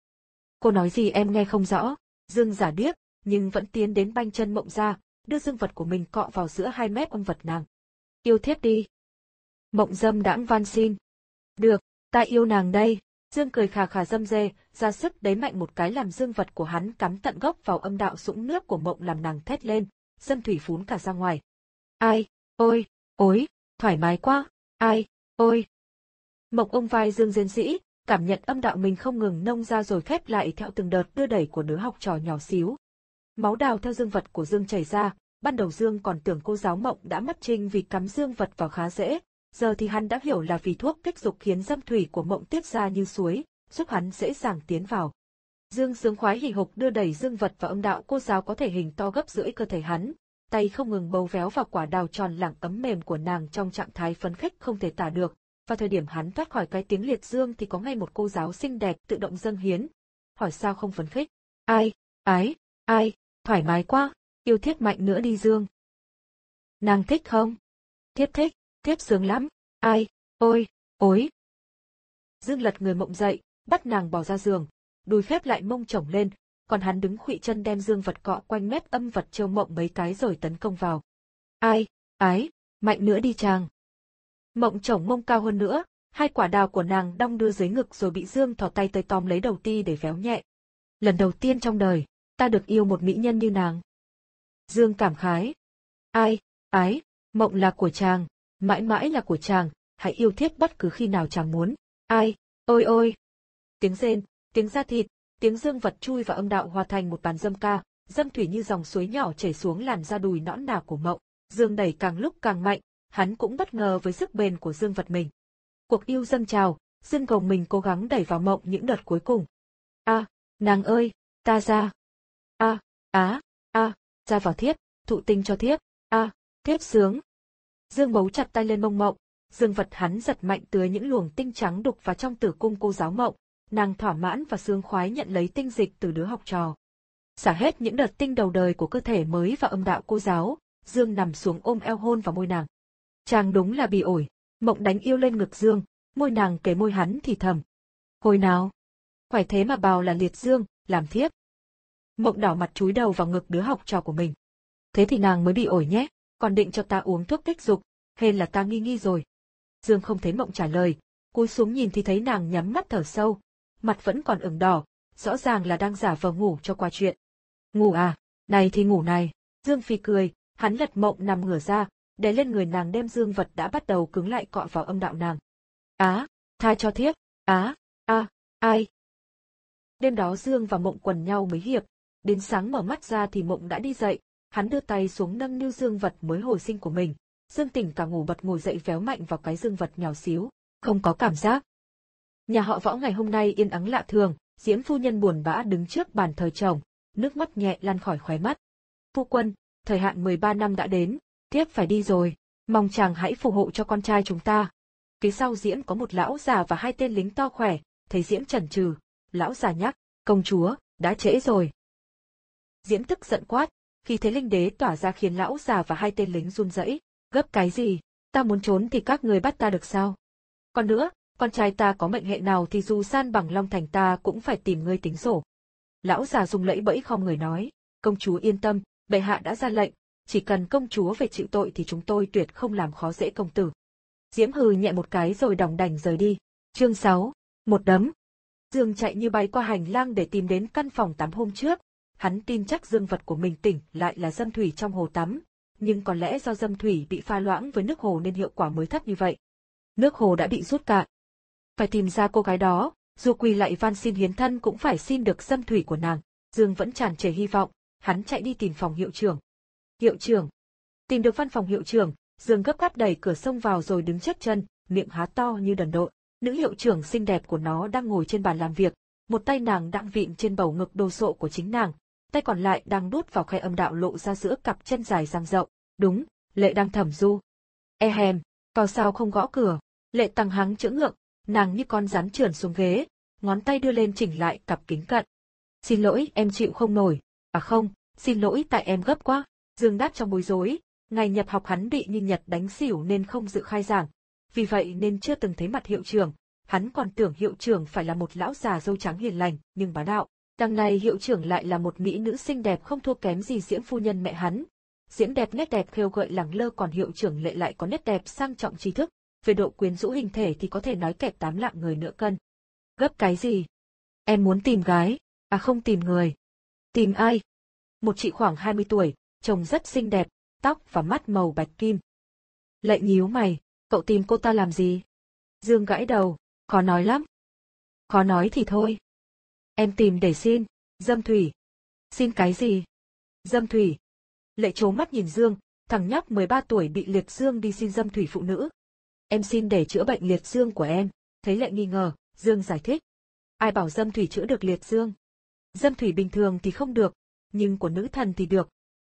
Cô nói gì em nghe không rõ. Dương giả điếc, nhưng vẫn tiến đến banh chân Mộng ra, đưa dương vật của mình cọ vào giữa hai mép âm vật nàng. Yêu thiếp đi. Mộng dâm đãng van xin. Được, ta yêu nàng đây. Dương cười khà khà dâm dê, ra sức đẩy mạnh một cái làm dương vật của hắn cắm tận gốc vào âm đạo sũng nước của Mộng làm nàng thét lên, dâm thủy phún cả ra ngoài. Ai, ôi, ối, thoải mái quá, ai, ôi. Mộng ôm vai Dương rên rỉ, cảm nhận âm đạo mình không ngừng nông ra rồi khép lại theo từng đợt đưa đẩy của đứa học trò nhỏ xíu. Máu đào theo dương vật của Dương chảy ra, ban đầu Dương còn tưởng cô giáo Mộng đã mất trinh vì cắm dương vật vào khá dễ. Giờ thì hắn đã hiểu là vì thuốc kích dục khiến dâm thủy của Mộng tiết ra như suối, giúp hắn dễ dàng tiến vào. Dương sướng khoái hỉ hục đưa đẩy dương vật vào âm đạo cô giáo có thể hình to gấp rưỡi cơ thể hắn, tay không ngừng bấu véo vào quả đào tròn lẳng ấm mềm của nàng trong trạng thái phấn khích không thể tả được. Và thời điểm hắn thoát khỏi cái tiếng liệt dương thì có ngay một cô giáo xinh đẹp tự động dâng hiến. Hỏi sao không phấn khích? Ai, ái, ai, thoải mái quá, yêu thiết mạnh nữa đi Dương. Nàng thích không? Thiếp thích, thiếp sướng lắm, ai, ôi, ối. Dương lật người Mộng dậy, bắt nàng bỏ ra giường, đùi khép lại mông chổng lên, còn hắn đứng khuỵu chân đem Dương vật cọ quanh mép âm vật trêu Mộng mấy cái rồi tấn công vào. Ai, ái, mạnh nữa đi chàng. Mộng chổng mông cao hơn nữa, hai quả đào của nàng đong đưa dưới ngực rồi bị Dương thò tay tới tóm lấy đầu ti để véo nhẹ. Lần đầu tiên trong đời, ta được yêu một mỹ nhân như nàng. Dương cảm khái. Ai, ái, Mộng là của chàng, mãi mãi là của chàng, hãy yêu thiếp bất cứ khi nào chàng muốn. Ai, ôi ôi. Tiếng rên, tiếng da thịt, tiếng Dương vật chui vào âm đạo hòa thành một bàn dâm ca, dâm thủy như dòng suối nhỏ chảy xuống làn da đùi nõn nà của Mộng. Dương đẩy càng lúc càng mạnh, hắn cũng bất ngờ với sức bền của Dương vật mình. Cuộc yêu dâng trào, Dương gồng mình cố gắng đẩy vào Mộng những đợt cuối cùng. A, nàng ơi, ta ra. A, á, a, ra vào thiếp, thụ tinh cho thiếp. A, thiếp sướng. Dương bấu chặt tay lên mông Mộng, Dương vật hắn giật mạnh tưới những luồng tinh trắng đục vào trong tử cung cô giáo Mộng, nàng thỏa mãn và sướng khoái nhận lấy tinh dịch từ đứa học trò. Xả hết những đợt tinh đầu đời của cơ thể mới vào âm đạo cô giáo, Dương nằm xuống ôm eo hôn vào môi nàng. Chàng đúng là bị ổi, Mộng đánh yêu lên ngực Dương, môi nàng kề môi hắn thì thầm. Hồi nào? Khỏe thế mà bảo là liệt Dương, làm thiếp. Mộng đỏ mặt chúi đầu vào ngực đứa học trò của mình. Thế thì nàng mới bị ổi nhé, còn định cho ta uống thuốc kích dục, hên là ta nghi nghi rồi. Dương không thấy Mộng trả lời, cúi xuống nhìn thì thấy nàng nhắm mắt thở sâu, mặt vẫn còn ửng đỏ, rõ ràng là đang giả vờ ngủ cho qua chuyện. Ngủ à, này thì ngủ này. Dương phì cười, hắn lật Mộng nằm ngửa ra, đè lên người nàng đem Dương vật đã bắt đầu cứng lại cọ vào âm đạo nàng. Á, tha cho thiếp, á, a, ai. Đêm đó Dương và Mộng quần nhau mấy hiệp, đến sáng mở mắt ra thì Mộng đã đi dậy, hắn đưa tay xuống nâng niu Dương vật mới hồi sinh của mình. Dương tỉnh cả ngủ bật ngồi dậy véo mạnh vào cái Dương vật nhỏ xíu, không có cảm giác. Nhà họ Võ ngày hôm nay yên ắng lạ thường, Diễm phu nhân buồn bã đứng trước bàn thờ chồng, nước mắt nhẹ lan khỏi khóe mắt. Phu quân, thời hạn mười ba năm đã đến, thiếp phải đi rồi, mong chàng hãy phù hộ cho con trai chúng ta. Phía sau Diễm có một lão già và hai tên lính to khỏe, thấy Diễm chần chừ, lão già nhắc, công chúa, đã trễ rồi. Diễm tức giận quát, khi thấy linh đế tỏa ra khiến lão già và hai tên lính run rẩy. Gấp cái gì, ta muốn trốn thì các người bắt ta được sao? Còn nữa, con trai ta có mệnh hệ nào thì dù san bằng Long Thành ta cũng phải tìm ngươi tính sổ. Lão già rung lẫy bẫy khom người nói, công chúa yên tâm, bệ hạ đã ra lệnh, chỉ cần công chúa về chịu tội thì chúng tôi tuyệt không làm khó dễ công tử. Diễm hừ nhẹ một cái rồi đòng đành rời đi. Chương sáu, một đấm. Dương chạy như bay qua hành lang để tìm đến căn phòng tắm hôm trước. Hắn tin chắc Dương vật của mình tỉnh lại là dâm thủy trong hồ tắm, nhưng có lẽ do dâm thủy bị pha loãng với nước hồ nên hiệu quả mới thấp như vậy. Nước hồ đã bị rút cạn. Phải tìm ra cô gái đó, dù quỳ lại van xin hiến thân cũng phải xin được dâm thủy của nàng. Dương vẫn tràn trề hy vọng, hắn chạy đi tìm phòng hiệu trưởng. Hiệu trưởng. Tìm được văn phòng hiệu trưởng, Dương gấp gáp đẩy cửa xông vào rồi đứng chếch chân, miệng há to như đần độn. Nữ hiệu trưởng xinh đẹp của nó đang ngồi trên bàn làm việc, một tay nàng đang vịn trên bầu ngực đồ sộ của chính nàng, tay còn lại đang đút vào khe âm đạo lộ ra giữa cặp chân dài dang rộng. Đúng, Lệ đang thẩm du. E hèm, vào sao không gõ cửa? Lệ tăng hắng chữa ngượng, nàng như con rắn trườn xuống ghế, ngón tay đưa lên chỉnh lại cặp kính cận. Xin lỗi, em chịu không nổi. À không, xin lỗi tại em gấp quá. Dương đáp trong bối rối, ngày nhập học hắn bị như Nhật đánh xỉu nên không dự khai giảng, vì vậy nên chưa từng thấy mặt hiệu trưởng. Hắn còn tưởng hiệu trưởng phải là một lão già râu trắng hiền lành, nhưng bá đạo. Đằng này hiệu trưởng lại là một mỹ nữ xinh đẹp không thua kém gì Diễm phu nhân mẹ hắn. Diễm đẹp nét đẹp khêu gợi lẳng lơ, còn hiệu trưởng Lệ lại có nét đẹp sang trọng trí thức, về độ quyến rũ hình thể thì có thể nói kẹp tám lạng người nửa cân. Gấp cái gì? Em muốn tìm gái, à không tìm người. Tìm ai? Một chị khoảng hai mươi tuổi, trông rất xinh đẹp, tóc và mắt màu bạch kim. Lệ nhíu mày, cậu tìm cô ta làm gì? Dương gãi đầu, khó nói lắm. Khó nói thì thôi. Em tìm để xin, dâm thủy. Xin cái gì? Dâm thủy. Lệ trố mắt nhìn Dương, thằng nhóc mười ba tuổi bị liệt dương đi xin dâm thủy phụ nữ. Em xin để chữa bệnh liệt dương của em. Thấy Lệ nghi ngờ, Dương giải thích. Ai bảo dâm thủy chữa được liệt dương? Dâm thủy bình thường thì không được, nhưng của nữ thần thì được.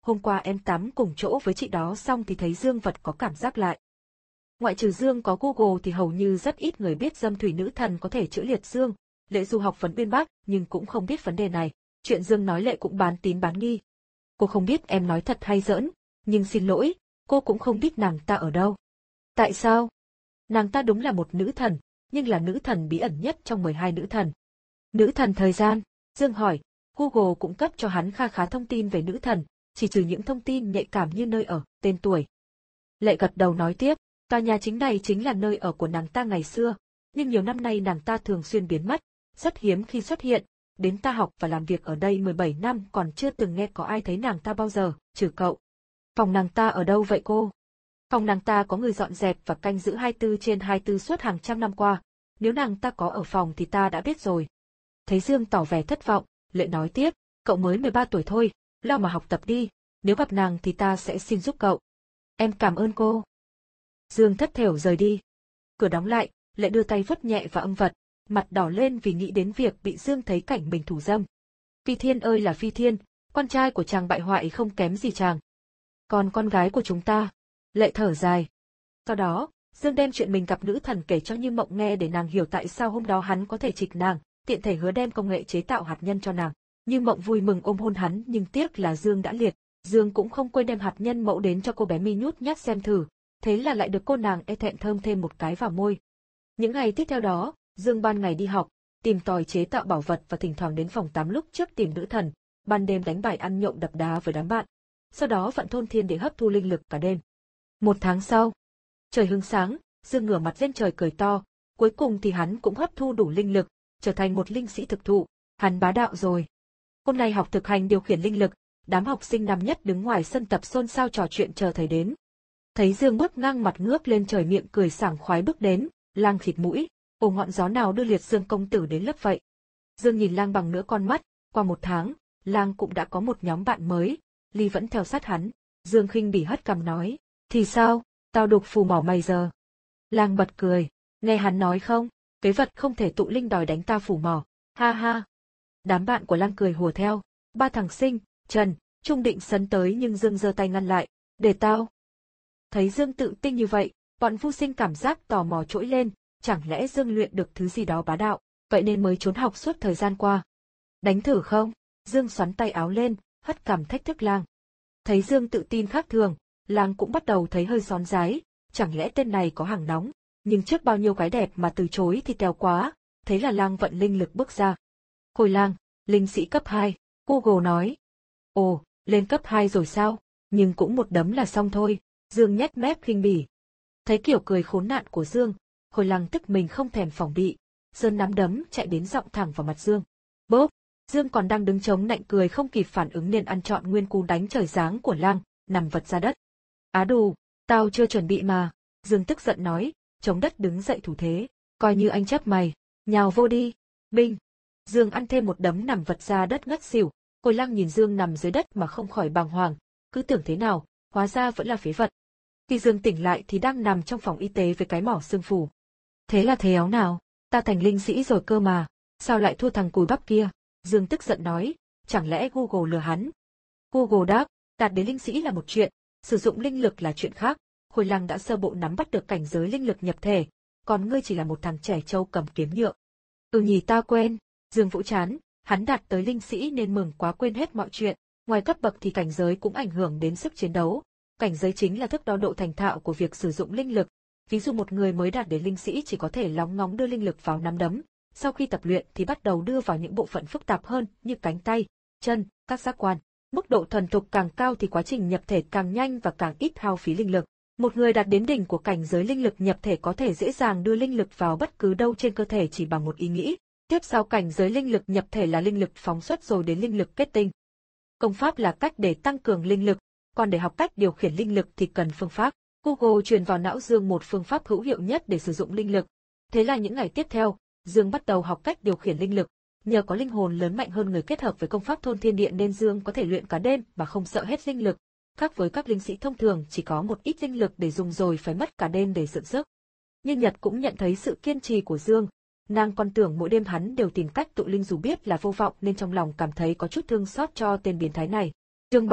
hôm qua em tắm cùng chỗ với chị đó xong thì thấy Dương vật có cảm giác lại. Ngoại trừ Dương có Google thì hầu như rất ít người biết dâm thủy nữ thần có thể chữa liệt Dương. Lệ dù học vấn uyên bác nhưng cũng không biết vấn đề này. Chuyện Dương nói Lệ cũng bán tín bán nghi. Cô không biết em nói thật hay giỡn, nhưng xin lỗi, cô cũng không biết nàng ta ở đâu. Tại sao? Nàng ta đúng là một nữ thần, nhưng là nữ thần bí ẩn nhất trong mười hai nữ thần. Nữ thần thời gian, Dương hỏi, Google cũng cấp cho hắn kha khá thông tin về nữ thần, chỉ trừ những thông tin nhạy cảm như nơi ở, tên tuổi. Lệ gật đầu nói tiếp, tòa nhà chính này chính là nơi ở của nàng ta ngày xưa, nhưng nhiều năm nay nàng ta thường xuyên biến mất, rất hiếm khi xuất hiện, đến ta học và làm việc ở đây mười bảy năm còn chưa từng nghe có ai thấy nàng ta bao giờ, trừ cậu. Phòng nàng ta ở đâu vậy cô? Phòng nàng ta có người dọn dẹp và canh giữ hai mươi bốn trên hai mươi bốn suốt hàng trăm năm qua, nếu nàng ta có ở phòng thì ta đã biết rồi. Thấy Dương tỏ vẻ thất vọng, Lệ nói tiếp, cậu mới mười ba tuổi thôi, lo mà học tập đi, nếu gặp nàng thì ta sẽ xin giúp cậu. Em cảm ơn cô. Dương thất thểu rời đi. Cửa đóng lại, Lệ đưa tay vuốt nhẹ vào âm vật, mặt đỏ lên vì nghĩ đến việc bị Dương thấy cảnh mình thủ dâm. Phi Thiên ơi là Phi Thiên, con trai của chàng bại hoại không kém gì chàng. Còn con gái của chúng ta, Lệ thở dài. Sau đó, Dương đem chuyện mình gặp nữ thần kể cho Như Mộng nghe để nàng hiểu tại sao hôm đó hắn có thể trịch nàng, tiện thể hứa đem công nghệ chế tạo hạt nhân cho nàng. Như Mộng vui mừng ôm hôn hắn nhưng tiếc là Dương đã liệt. Dương cũng không quên đem hạt nhân mẫu đến cho cô bé Mi nhút nhát xem thử, thế là lại được cô nàng e thẹn thơm thêm một cái vào môi. Những ngày tiếp theo đó, Dương ban ngày đi học, tìm tòi chế tạo bảo vật và thỉnh thoảng đến phòng tắm lúc trước tìm nữ thần, ban đêm đánh bài ăn nhậu đập đá với đám bạn. Sau đó vận thôn thiên để hấp thu linh lực cả đêm. Một tháng sau, trời hứng sáng, Dương ngửa mặt lên trời cười to, cuối cùng thì hắn cũng hấp thu đủ linh lực, trở thành một linh sĩ thực thụ, hắn bá đạo rồi. Hôm nay học thực hành điều khiển linh lực, đám học sinh năm nhất đứng ngoài sân tập xôn xao trò chuyện chờ thầy đến. Thấy Dương bước ngang mặt ngước lên trời miệng cười sảng khoái bước đến, Lang khịt mũi, ồ ngọn gió nào đưa Liệt Dương công tử đến lớp vậy. Dương nhìn Lang bằng nửa con mắt, qua một tháng, Lang cũng đã có một nhóm bạn mới, Ly vẫn theo sát hắn. Dương khinh bỉ hất cằm nói, thì sao, tao đục phù mỏ mày giờ. Lang bật cười, nghe hắn nói không, cái vật không thể tụ linh đòi đánh ta phủ mỏ, ha ha. Đám bạn của Lang cười hùa theo, ba thằng Sinh, Trần, Trung định sấn tới nhưng Dương giơ tay ngăn lại, để tao. Thấy Dương tự tin như vậy, bọn Vu Sinh cảm giác tò mò trỗi lên, chẳng lẽ Dương luyện được thứ gì đó bá đạo, vậy nên mới trốn học suốt thời gian qua. Đánh thử không? Dương xoắn tay áo lên, hất cằm thách thức Lang. Thấy Dương tự tin khác thường, Lang cũng bắt đầu thấy hơi rón rái, chẳng lẽ tên này có hàng nóng, nhưng trước bao nhiêu gái đẹp mà từ chối thì tèo quá, thế là Lang vận linh lực bước ra. Khôi Lang, linh sĩ cấp hai, Google nói. Ồ, lên cấp hai rồi sao, nhưng cũng một đấm là xong thôi, Dương nhếch mép khinh bỉ. Thấy kiểu cười khốn nạn của Dương, Khôi Lang tức mình không thèm phòng bị, giơ nắm đấm chạy đến giọng thẳng vào mặt Dương. Bốp, Dương còn đang đứng chống nạnh cười không kịp phản ứng nên ăn trọn nguyên cú đánh trời giáng của Lang, nằm vật ra đất. Á đù, tao chưa chuẩn bị mà, Dương tức giận nói, chống đất đứng dậy thủ thế, coi như anh chấp mày, nhào vô đi, binh. Dương ăn thêm một đấm nằm vật ra đất ngất xỉu, Khôi Lang nhìn Dương nằm dưới đất mà không khỏi bàng hoàng, cứ tưởng thế nào, hóa ra vẫn là phế vật. Khi Dương tỉnh lại thì đang nằm trong phòng y tế với cái mỏ xương phủ. Thế là thế áo nào, ta thành linh sĩ rồi cơ mà, sao lại thua thằng cùi bắp kia? Dương tức giận nói, chẳng lẽ Google lừa hắn? Google đáp, đạt đến linh sĩ là một chuyện, sử dụng linh lực là chuyện khác. Khôi Lang đã sơ bộ nắm bắt được cảnh giới linh lực nhập thể, còn ngươi chỉ là một thằng trẻ trâu cầm kiếm nhựa. Ừ nhỉ ta quên, Dương Vũ chán, hắn đạt tới linh sĩ nên mừng quá quên hết mọi chuyện, ngoài cấp bậc thì cảnh giới cũng ảnh hưởng đến sức chiến đấu. Cảnh giới chính là thước đo độ thành thạo của việc sử dụng linh lực. Ví dụ một người mới đạt đến linh sĩ chỉ có thể lóng ngóng đưa linh lực vào nắm đấm, sau khi tập luyện thì bắt đầu đưa vào những bộ phận phức tạp hơn như cánh tay, chân, các giác quan. Mức độ thuần thục càng cao thì quá trình nhập thể càng nhanh và càng ít hao phí linh lực. Một người đạt đến đỉnh của cảnh giới linh lực nhập thể có thể dễ dàng đưa linh lực vào bất cứ đâu trên cơ thể chỉ bằng một ý nghĩ. Tiếp sau cảnh giới linh lực nhập thể là linh lực phóng xuất rồi đến linh lực kết tinh. Công pháp là cách để tăng cường linh lực, còn để học cách điều khiển linh lực thì cần phương pháp. Google truyền vào não Dương một phương pháp hữu hiệu nhất để sử dụng linh lực. Thế là những ngày tiếp theo, Dương bắt đầu học cách điều khiển linh lực. Nhờ có linh hồn lớn mạnh hơn người kết hợp với công pháp thôn thiên địa nên Dương có thể luyện cả đêm mà không sợ hết linh lực. Khác với các linh sĩ thông thường chỉ có một ít linh lực để dùng rồi phải mất cả đêm để dưỡng sức. Nhưng Nhật cũng nhận thấy sự kiên trì của Dương. Nàng còn tưởng mỗi đêm hắn đều tìm cách tụ linh dù biết là vô vọng nên trong lòng cảm thấy có chút thương xót cho tên biến thái này. Chương bảy.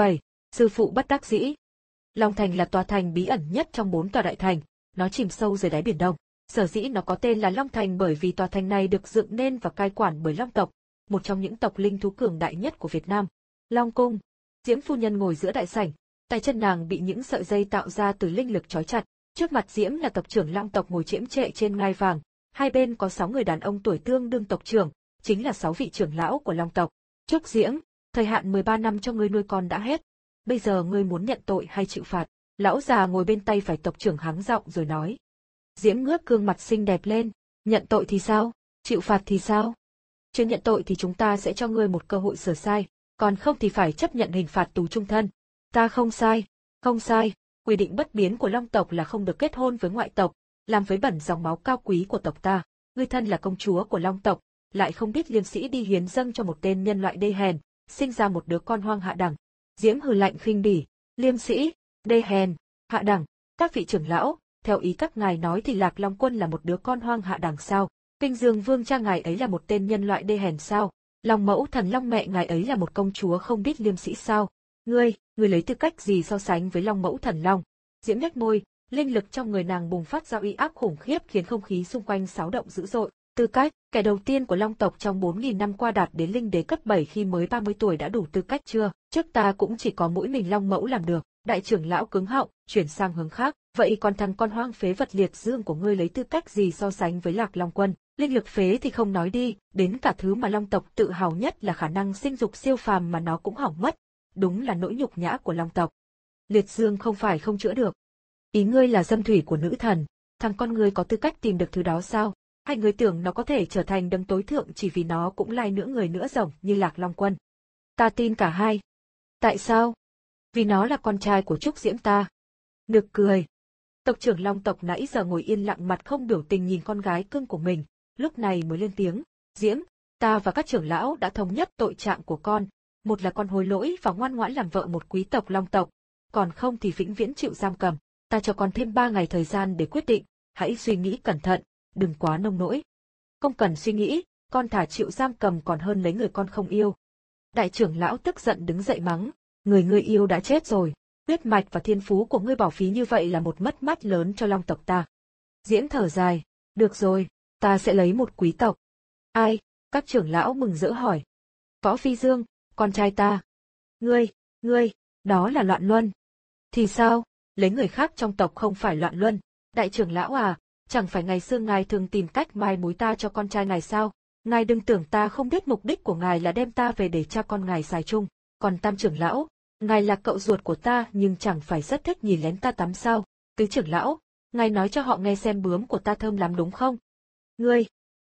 Sư phụ bất đắc dĩ. Long Thành là tòa thành bí ẩn nhất trong bốn tòa đại thành, nó chìm sâu dưới đáy biển Đông. Sở dĩ nó có tên là Long Thành bởi vì tòa thành này được dựng nên và cai quản bởi Long tộc, một trong những tộc linh thú cường đại nhất của Việt Nam. Long cung. Diễm phu nhân ngồi giữa đại sảnh, tay chân nàng bị những sợi dây tạo ra từ linh lực trói chặt. Trước mặt Diễm là tộc trưởng Long tộc ngồi chiếm trệ trên ngai vàng, hai bên có sáu người đàn ông tuổi tương đương tộc trưởng, chính là sáu vị trưởng lão của Long tộc. Trúc Diễm, thời hạn mười ba năm cho ngươi nuôi con đã hết. Bây giờ ngươi muốn nhận tội hay chịu phạt? Lão già ngồi bên tay phải tộc trưởng hắng giọng rồi nói. Diễm ngước gương mặt xinh đẹp lên, nhận tội thì sao? Chịu phạt thì sao? Chưa nhận tội thì chúng ta sẽ cho ngươi một cơ hội sửa sai, còn không thì phải chấp nhận hình phạt tù chung thân. Ta không sai, không sai, quy định bất biến của Long tộc là không được kết hôn với ngoại tộc, làm vấy bẩn dòng máu cao quý của tộc ta. Ngươi thân là công chúa của Long tộc, lại không biết liêm sĩ đi hiến dâng cho một tên nhân loại đê hèn, sinh ra một đứa con hoang hạ đẳng. Diễm hừ lạnh khinh bỉ, liêm sĩ, đê hèn, hạ đẳng, các vị trưởng lão, theo ý các ngài nói thì Lạc Long Quân là một đứa con hoang hạ đẳng sao? Kinh Dương Vương cha ngài ấy là một tên nhân loại đê hèn sao? Long mẫu thần Long mẹ ngài ấy là một công chúa không biết liêm sĩ sao? Ngươi, ngươi lấy tư cách gì so sánh với Long mẫu thần Long? Diễm nhếch môi, linh lực trong người nàng bùng phát ra uy áp khủng khiếp khiến không khí xung quanh xáo động dữ dội. Tư cách, kẻ đầu tiên của Long tộc trong bốn nghìn năm qua đạt đến linh đế cấp bảy khi mới ba mươi tuổi đã đủ tư cách chưa? Trước ta cũng chỉ có mỗi mình Long mẫu làm được. Đại trưởng lão cứng họng, chuyển sang hướng khác. Vậy còn thằng con hoang phế vật liệt dương của ngươi lấy tư cách gì so sánh với Lạc Long Quân? Linh lực phế thì không nói đi, đến cả thứ mà Long tộc tự hào nhất là khả năng sinh dục siêu phàm mà nó cũng hỏng mất. Đúng là nỗi nhục nhã của Long tộc. Liệt dương không phải không chữa được. Ý ngươi là dâm thủy của nữ thần, thằng con ngươi có tư cách tìm được thứ đó sao? Hay ngươi tưởng nó có thể trở thành đấng tối thượng chỉ vì nó cũng lai nữa người nữa rồng như Lạc Long Quân? Ta tin cả hai. Tại sao? Vì nó là con trai của Trúc Diễm ta. Nực cười. Tộc trưởng Long tộc nãy giờ ngồi yên lặng mặt không biểu tình nhìn con gái cưng của mình, lúc này mới lên tiếng. Diễm, ta và các trưởng lão đã thống nhất tội trạng của con, một là con hối lỗi và ngoan ngoãn làm vợ một quý tộc Long tộc, còn không thì vĩnh viễn chịu giam cầm. Ta cho con thêm ba ngày thời gian để quyết định, hãy suy nghĩ cẩn thận, đừng quá nông nỗi. Không cần suy nghĩ, con thả chịu giam cầm còn hơn lấy người con không yêu. Đại trưởng lão tức giận đứng dậy mắng, người ngươi yêu đã chết rồi, huyết mạch và thiên phú của ngươi bỏ phí như vậy là một mất mát lớn cho Long tộc ta. Diễm thở dài, được rồi, ta sẽ lấy một quý tộc. Ai? Các trưởng lão mừng rỡ hỏi. Võ Phi Dương, con trai ta. Ngươi, ngươi, đó là loạn luân. Thì sao? Lấy người khác trong tộc không phải loạn luân. Đại trưởng lão à, chẳng phải ngày xưa ngài thường tìm cách mai mối ta cho con trai ngài sao? Ngài đừng tưởng ta không biết mục đích của ngài là đem ta về để cha con ngài xài chung. Còn tam trưởng lão, ngài là cậu ruột của ta nhưng chẳng phải rất thích nhìn lén ta tắm sao? Tứ trưởng lão, ngài nói cho họ nghe xem bướm của ta thơm lắm đúng không? Ngươi!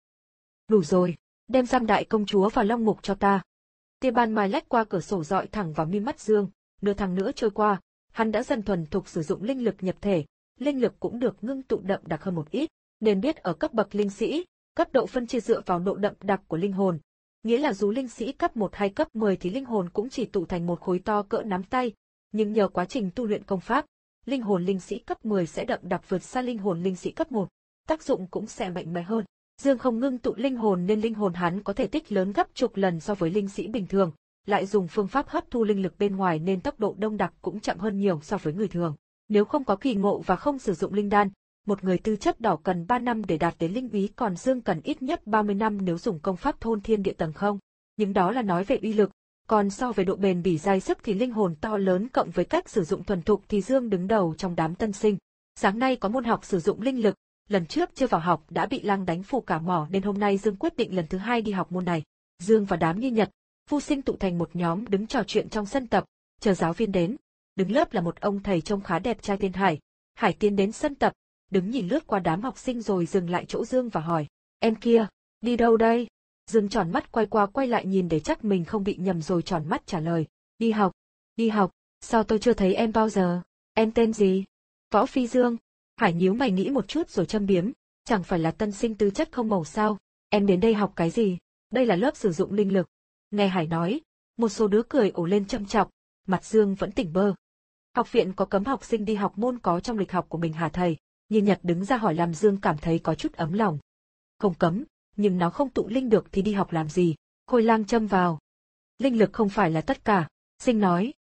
Đủ rồi, đem giam đại công chúa vào long ngục cho ta. Tia ban mai lách qua cửa sổ dọi thẳng vào mi mắt Dương, nửa tháng nữa trôi qua, hắn đã dần thuần thục sử dụng linh lực nhập thể, linh lực cũng được ngưng tụ đậm đặc hơn một ít, nên biết ở cấp bậc linh sĩ, cấp độ phân chia dựa vào độ đậm đặc của linh hồn. Nghĩa là dù linh sĩ cấp một hay cấp mười thì linh hồn cũng chỉ tụ thành một khối to cỡ nắm tay, nhưng nhờ quá trình tu luyện công pháp, linh hồn linh sĩ cấp mười sẽ đậm đặc vượt xa linh hồn linh sĩ cấp một, tác dụng cũng sẽ mạnh mẽ hơn. Dương không ngưng tụ linh hồn nên linh hồn hắn có thể tích lớn gấp chục lần so với linh sĩ bình thường, lại dùng phương pháp hấp thu linh lực bên ngoài nên tốc độ đông đặc cũng chậm hơn nhiều so với người thường. Nếu không có kỳ ngộ và không sử dụng linh đan, một người tư chất đỏ cần ba năm để đạt đến linh úy, còn Dương cần ít nhất ba mươi năm nếu dùng công pháp thôn thiên địa tầng không. Nhưng đó là nói về uy lực, còn so về độ bền bỉ dai sức thì linh hồn to lớn cộng với cách sử dụng thuần thục thì Dương đứng đầu trong đám tân sinh. Sáng nay có môn học sử dụng linh lực, lần trước chưa vào học đã bị Lăng đánh phù cả mỏ nên hôm nay Dương quyết định lần thứ hai đi học môn này. Dương và đám Như Nhật, Phu Sinh tụ thành một nhóm đứng trò chuyện trong sân tập, chờ giáo viên đến. Đứng lớp là một ông thầy trông khá đẹp trai tên Hải. Hải tiến đến sân tập, đứng nhìn lướt qua đám học sinh rồi dừng lại chỗ Dương và hỏi, em kia, đi đâu đây? Dương tròn mắt quay qua quay lại nhìn để chắc mình không bị nhầm rồi tròn mắt trả lời, đi học, đi học, sao tôi chưa thấy em bao giờ, em tên gì? Võ Phi Dương. Hải nhíu mày nghĩ một chút rồi châm biếm, chẳng phải là tân sinh tư chất không màu sao, em đến đây học cái gì? Đây là lớp sử dụng linh lực. Nghe Hải nói, một số đứa cười ồ lên châm chọc, mặt Dương vẫn tỉnh bơ. Học viện có cấm học sinh đi học môn có trong lịch học của mình hả thầy? Như Nhật đứng ra hỏi làm Dương cảm thấy có chút ấm lòng. Không cấm, nhưng nó không tụ linh được thì đi học làm gì? Khôi Lang châm vào. Linh lực không phải là tất cả, Sinh nói.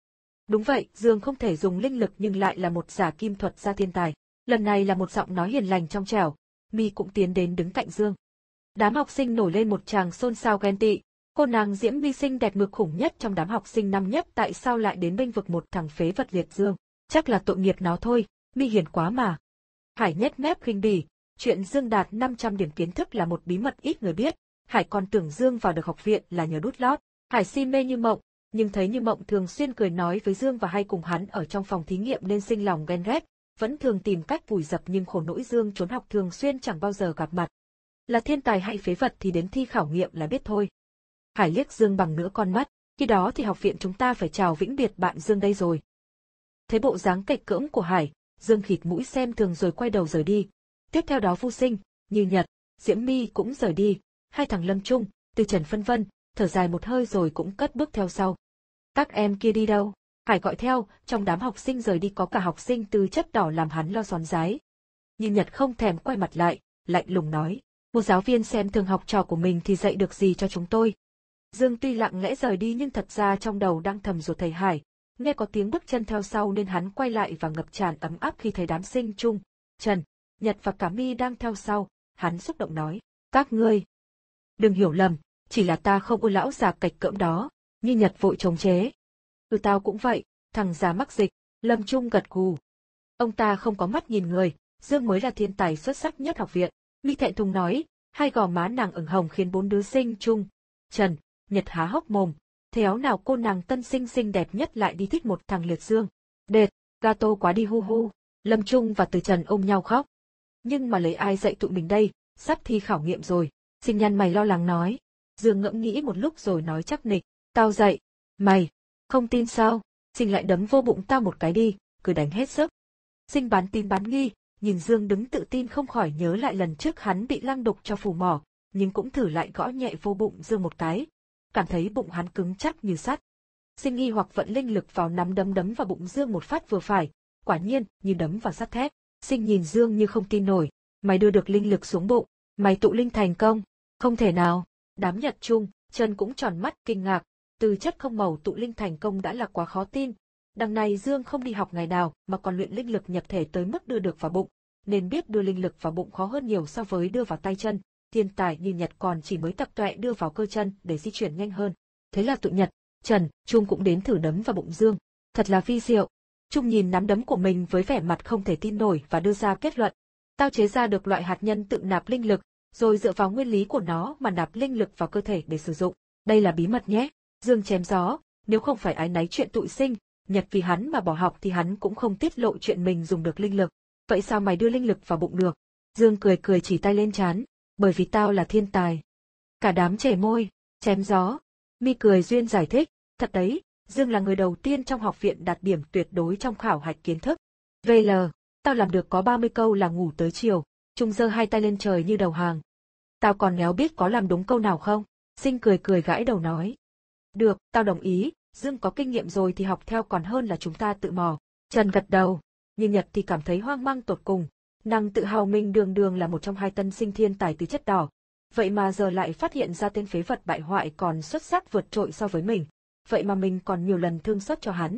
Đúng vậy, Dương không thể dùng linh lực nhưng lại là một giả kim thuật gia thiên tài. Lần này là một giọng nói hiền lành trong trẻo, Mi cũng tiến đến đứng cạnh Dương. Đám học sinh nổi lên một tràng xôn xao ghen tị. Cô nàng Diễm Mi xinh đẹp ngực khủng nhất trong đám học sinh năm nhất tại sao lại đến bênh vực một thằng phế vật liệt Dương? Chắc là tội nghiệp nó thôi, Mi hiền quá mà. Hải nhếch mép khinh bỉ, chuyện Dương đạt năm trăm điểm kiến thức là một bí mật ít người biết. Hải còn tưởng Dương vào được học viện là nhờ đút lót. Hải si mê Như Mộng, nhưng thấy Như Mộng thường xuyên cười nói với Dương và hay cùng hắn ở trong phòng thí nghiệm nên sinh lòng ghen ghét, vẫn thường tìm cách vùi dập nhưng khổ nỗi Dương trốn học thường xuyên chẳng bao giờ gặp mặt. Là thiên tài hay phế vật thì đến thi khảo nghiệm là biết thôi. Hải liếc Dương bằng nửa con mắt, khi đó thì học viện chúng ta phải chào vĩnh biệt bạn Dương đây rồi. Thấy bộ dáng kịch cỡm của Hải, Dương khịt mũi xem thường rồi quay đầu rời đi. Tiếp theo đó Vu Sinh, Như Nhật, Diễm Mi cũng rời đi, hai thằng Lâm Trung, Từ Trần phân vân, thở dài một hơi rồi cũng cất bước theo sau. Các em kia đi đâu? Hải gọi theo, trong đám học sinh rời đi có cả học sinh Tư Chất Đỏ làm hắn lo xón rái. Như Nhật không thèm quay mặt lại, lạnh lùng nói, một giáo viên xem thường học trò của mình thì dạy được gì cho chúng tôi. Dương tuy lặng lẽ rời đi nhưng thật ra trong đầu đang thầm ruột thầy Hải, nghe có tiếng bước chân theo sau nên hắn quay lại và ngập tràn ấm áp khi thấy đám sinh Trung, Trần, Nhật và cả Mi đang theo sau, hắn xúc động nói, các ngươi. Đừng hiểu lầm, chỉ là ta không ưa lão già cạch cỡm đó, Như Nhật vội chống chế. Ừ tao cũng vậy, thằng già mắc dịch, Lâm Trung gật gù. Ông ta không có mắt nhìn người, Dương mới là thiên tài xuất sắc nhất học viện, Mi thẹn thùng nói, hai gò má nàng ửng hồng khiến bốn đứa sinh Trung, Trần, Nhật há hốc mồm, thế nào cô nàng tân sinh xinh đẹp nhất lại đi thích một thằng liệt Dương. Đệt, gato quá đi hu hu, Lâm Trung và Từ Trần ôm nhau khóc. Nhưng mà lấy ai dạy tụi mình đây, sắp thi khảo nghiệm rồi, Sinh nhăn mày lo lắng nói. Dương ngẫm nghĩ một lúc rồi nói chắc nịch, tao dạy, mày, không tin sao, Sinh lại đấm vô bụng tao một cái đi, cứ đánh hết sức. Sinh bán tin bán nghi, nhìn Dương đứng tự tin không khỏi nhớ lại lần trước hắn bị lăng đục cho phù mỏ, nhưng cũng thử lại gõ nhẹ vô bụng Dương một cái, cảm thấy bụng hắn cứng chắc như sắt. Sinh nghi hoặc vận linh lực vào nắm đấm đấm vào bụng Dương một phát vừa phải, quả nhiên như đấm vào sắt thép. Sinh nhìn Dương như không tin nổi, mày đưa được linh lực xuống bụng, mày tụ linh thành công, không thể nào. Đám Nhật Trung, Trần cũng tròn mắt kinh ngạc, từ chất không màu tụ linh thành công đã là quá khó tin. Đằng này Dương không đi học ngày nào mà còn luyện linh lực nhập thể tới mức đưa được vào bụng, nên biết đưa linh lực vào bụng khó hơn nhiều so với đưa vào tay chân. Thiên tài như Nhật còn chỉ mới tập tuệ đưa vào cơ chân để di chuyển nhanh hơn. Thế là tụi Nhật, Trần, Trung cũng đến thử đấm vào bụng Dương. Thật là vi diệu. Trung nhìn nắm đấm của mình với vẻ mặt không thể tin nổi và đưa ra kết luận. Tao chế ra được loại hạt nhân tự nạp linh lực, rồi dựa vào nguyên lý của nó mà nạp linh lực vào cơ thể để sử dụng. Đây là bí mật nhé. Dương chém gió, nếu không phải áy náy chuyện tụi Sinh, Nhật vì hắn mà bỏ học thì hắn cũng không tiết lộ chuyện mình dùng được linh lực. Vậy sao mày đưa linh lực vào bụng được? Dương cười cười chỉ tay lên trán. Bởi vì tao là thiên tài. Cả đám chảy môi, chém gió. Mi cười duyên giải thích, thật đấy, Dương là người đầu tiên trong học viện đạt điểm tuyệt đối trong khảo hạch kiến thức. vê lờ, tao làm được có ba mươi câu là ngủ tới chiều. Trung giơ hai tay lên trời như đầu hàng. Tao còn néo biết có làm đúng câu nào không? Sinh cười cười gãi đầu nói. Được, tao đồng ý, Dương có kinh nghiệm rồi thì học theo còn hơn là chúng ta tự mò. Trần gật đầu, nhưng Nhật thì cảm thấy hoang mang tột cùng. Nàng tự hào mình đường đường là một trong hai tân sinh thiên tài Tư Chất Đỏ. Vậy mà giờ lại phát hiện ra tên phế vật bại hoại còn xuất sắc vượt trội so với mình. Vậy mà mình còn nhiều lần thương xót cho hắn.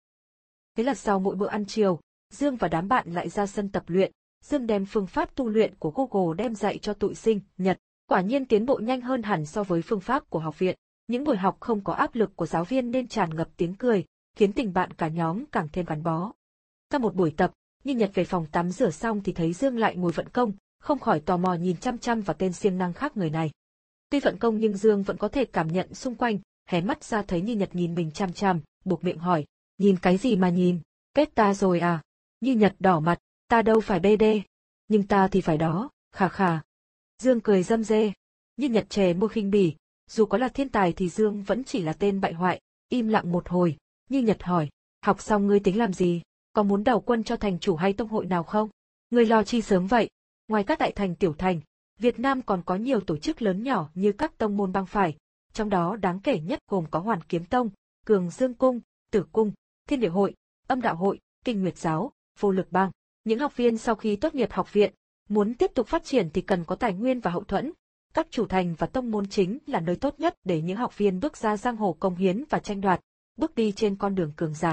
Thế là sau mỗi bữa ăn chiều, Dương và đám bạn lại ra sân tập luyện. Dương đem phương pháp tu luyện của Google đem dạy cho tụi Sinh, Nhật. Quả nhiên tiến bộ nhanh hơn hẳn so với phương pháp của học viện. Những buổi học không có áp lực của giáo viên nên tràn ngập tiếng cười, khiến tình bạn cả nhóm càng thêm gắn bó. Sau một buổi tập, Như Nhật về phòng tắm rửa xong thì thấy Dương lại ngồi vận công, không khỏi tò mò nhìn chăm chăm vào tên siêng năng khác người này. Tuy vận công nhưng Dương vẫn có thể cảm nhận xung quanh, hé mắt ra thấy Như Nhật nhìn mình chăm chăm, buộc miệng hỏi, nhìn cái gì mà nhìn, kết ta rồi à? Như Nhật đỏ mặt, ta đâu phải bê đê, nhưng ta thì phải đó, khà khà. Dương cười râm rê, Như Nhật chè môi khinh bỉ, dù có là thiên tài thì Dương vẫn chỉ là tên bại hoại, im lặng một hồi, Như Nhật hỏi, học xong ngươi tính làm gì? Có muốn đầu quân cho thành chủ hay tông hội nào không? Ngươi lo chi sớm vậy? Ngoài các đại thành tiểu thành, Việt Nam còn có nhiều tổ chức lớn nhỏ như các tông môn bang phái, trong đó đáng kể nhất gồm có Hoàn Kiếm Tông, Cường Dương Cung, Tử Cung, Thiên Địa Hội, Âm Đạo Hội, Kinh Nguyệt Giáo, Vô Lực Bang. Những học viên sau khi tốt nghiệp học viện, muốn tiếp tục phát triển thì cần có tài nguyên và hậu thuẫn. Các chủ thành và tông môn chính là nơi tốt nhất để những học viên bước ra giang hồ công hiến và tranh đoạt, bước đi trên con đường cường giả.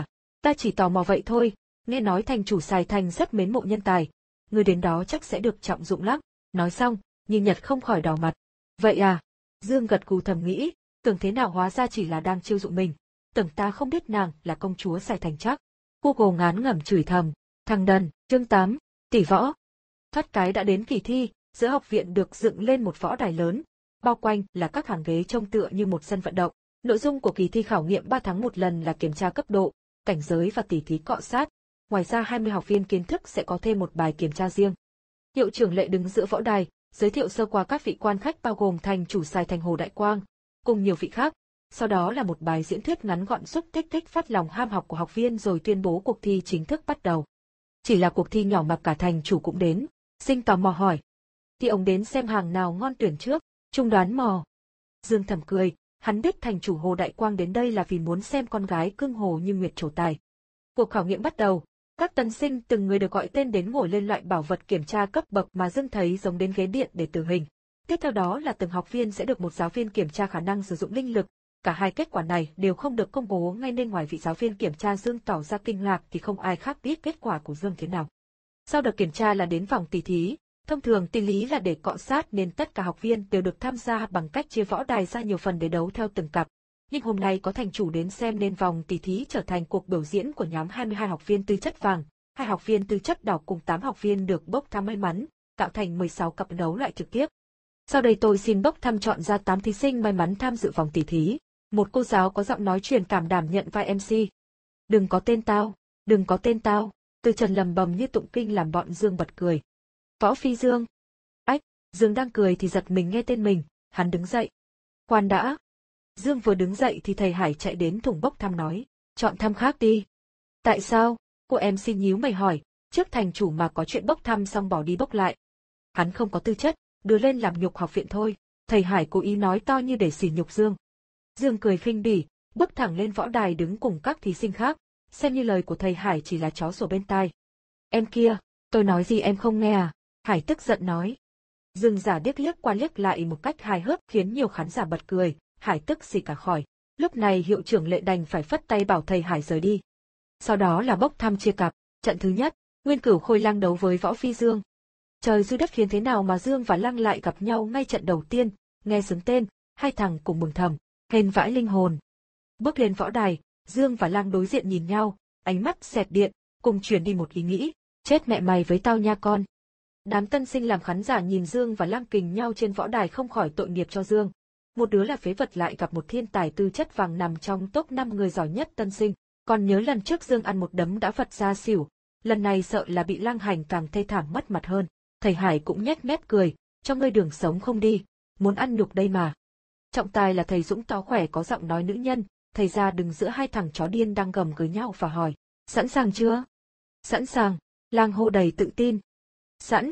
Ta chỉ tò mò vậy thôi, nghe nói thành chủ Sài Thành rất mến mộ nhân tài, người đến đó chắc sẽ được trọng dụng lắm. Nói xong, Nhìn Nhật không khỏi đỏ mặt. Vậy à? Dương gật gù thầm nghĩ, tưởng thế nào hóa ra chỉ là đang chiêu dụ mình. Tưởng ta không biết nàng là công chúa Sài Thành chắc. Google ngán ngẩm chửi thầm, thằng đần. Chương tám, tỷ võ. Thoát cái đã đến kỳ thi, giữa học viện được dựng lên một võ đài lớn, bao quanh là các hàng ghế trông tựa như một sân vận động. Nội dung của kỳ thi khảo nghiệm ba tháng một lần là kiểm tra cấp độ, cảnh giới và tỉ thí cọ sát. Ngoài ra hai mươi học viên kiến thức sẽ có thêm một bài kiểm tra riêng. Hiệu trưởng Lệ đứng giữa võ đài, giới thiệu sơ qua các vị quan khách bao gồm thành chủ Sài Thành Hồ Đại Quang, cùng nhiều vị khác. Sau đó là một bài diễn thuyết ngắn gọn xúc tích kích phát lòng ham học của học viên rồi tuyên bố cuộc thi chính thức bắt đầu. Chỉ là cuộc thi nhỏ mà cả thành chủ cũng đến, Sinh tò mò hỏi. Thì ông đến xem hàng nào ngon tuyển trước, Trung đoán mò. Dương thầm cười, hắn biết thành chủ Hồ Đại Quang đến đây là vì muốn xem con gái cưng hồ như nguyệt trổ tài. Cuộc khảo nghiệm bắt đầu, các tân sinh từng người được gọi tên đến ngồi lên loại bảo vật kiểm tra cấp bậc mà Dương thấy giống đến ghế điện để tử hình. Tiếp theo đó là từng học viên sẽ được một giáo viên kiểm tra khả năng sử dụng linh lực. Cả hai kết quả này đều không được công bố ngay nên ngoài vị giáo viên kiểm tra Dương tỏ ra kinh ngạc thì không ai khác biết kết quả của Dương thế nào. Sau đợt kiểm tra là đến vòng tỷ thí, thông thường tỷ lý là để cọ sát nên tất cả học viên đều được tham gia bằng cách chia võ đài ra nhiều phần để đấu theo từng cặp. Nhưng hôm nay có thành chủ đến xem nên vòng tỷ thí trở thành cuộc biểu diễn của nhóm hai mươi hai học viên tư chất vàng, hai học viên tư chất đỏ cùng tám học viên được bốc thăm may mắn, tạo thành mười sáu cặp đấu loại trực tiếp. Sau đây tôi xin bốc thăm chọn ra tám thí sinh may mắn tham dự vòng tỷ thí. Một cô giáo có giọng nói truyền cảm đảm nhận vai em xê. Đừng có tên tao, đừng có tên tao, Từ Trần lầm bầm như tụng kinh làm bọn Dương bật cười. Võ Phi Dương. Ách, Dương đang cười thì giật mình nghe tên mình, hắn đứng dậy. Khoan đã. Dương vừa đứng dậy thì thầy Hải chạy đến thùng bốc thăm nói, chọn thăm khác đi. Tại sao? Cô em xê nhíu mày hỏi, trước thành chủ mà có chuyện bốc thăm xong bỏ đi bốc lại. Hắn không có tư chất, đưa lên làm nhục học viện thôi, thầy Hải cố ý nói to như để sỉ nhục Dương. Dương cười khinh bỉ, bước thẳng lên võ đài đứng cùng các thí sinh khác, xem như lời của thầy Hải chỉ là chó sủa bên tai. Em kia, tôi nói gì em không nghe à? Hải tức giận nói. Dương giả điếc liếc qua liếc lại một cách hài hước khiến nhiều khán giả bật cười, Hải tức xì cả khỏi. Lúc này hiệu trưởng Lệ đành phải phất tay bảo thầy Hải rời đi. Sau đó là bốc thăm chia cặp, trận thứ nhất, Nguyên Cửu Khôi Lăng đấu với Võ Phi Dương. Trời xui đất khiến thế nào mà Dương và Lăng lại gặp nhau ngay trận đầu tiên, nghe xứng tên, hai thằng cùng mừng thầm. Hên vãi linh hồn. Bước lên võ đài, Dương và Lăng đối diện nhìn nhau, ánh mắt xẹt điện, cùng truyền đi một ý nghĩ, chết mẹ mày với tao nha con. Đám tân sinh làm khán giả nhìn Dương và Lăng kình nhau trên võ đài không khỏi tội nghiệp cho Dương. Một đứa là phế vật lại gặp một thiên tài tư chất vàng nằm trong top năm người giỏi nhất tân sinh, còn nhớ lần trước Dương ăn một đấm đã vật ra xỉu, lần này sợ là bị Lăng hành càng thê thảm mất mặt hơn. Thầy Hải cũng nhếch mép cười, cho ngươi đường sống không đi, muốn ăn nhục đây mà. Trọng tài là thầy Dũng to khỏe có giọng nói nữ nhân, thầy ra đứng giữa hai thằng chó điên đang gầm gừ nhau và hỏi, sẵn sàng chưa? Sẵn sàng, Lang hô đầy tự tin. Sẵn.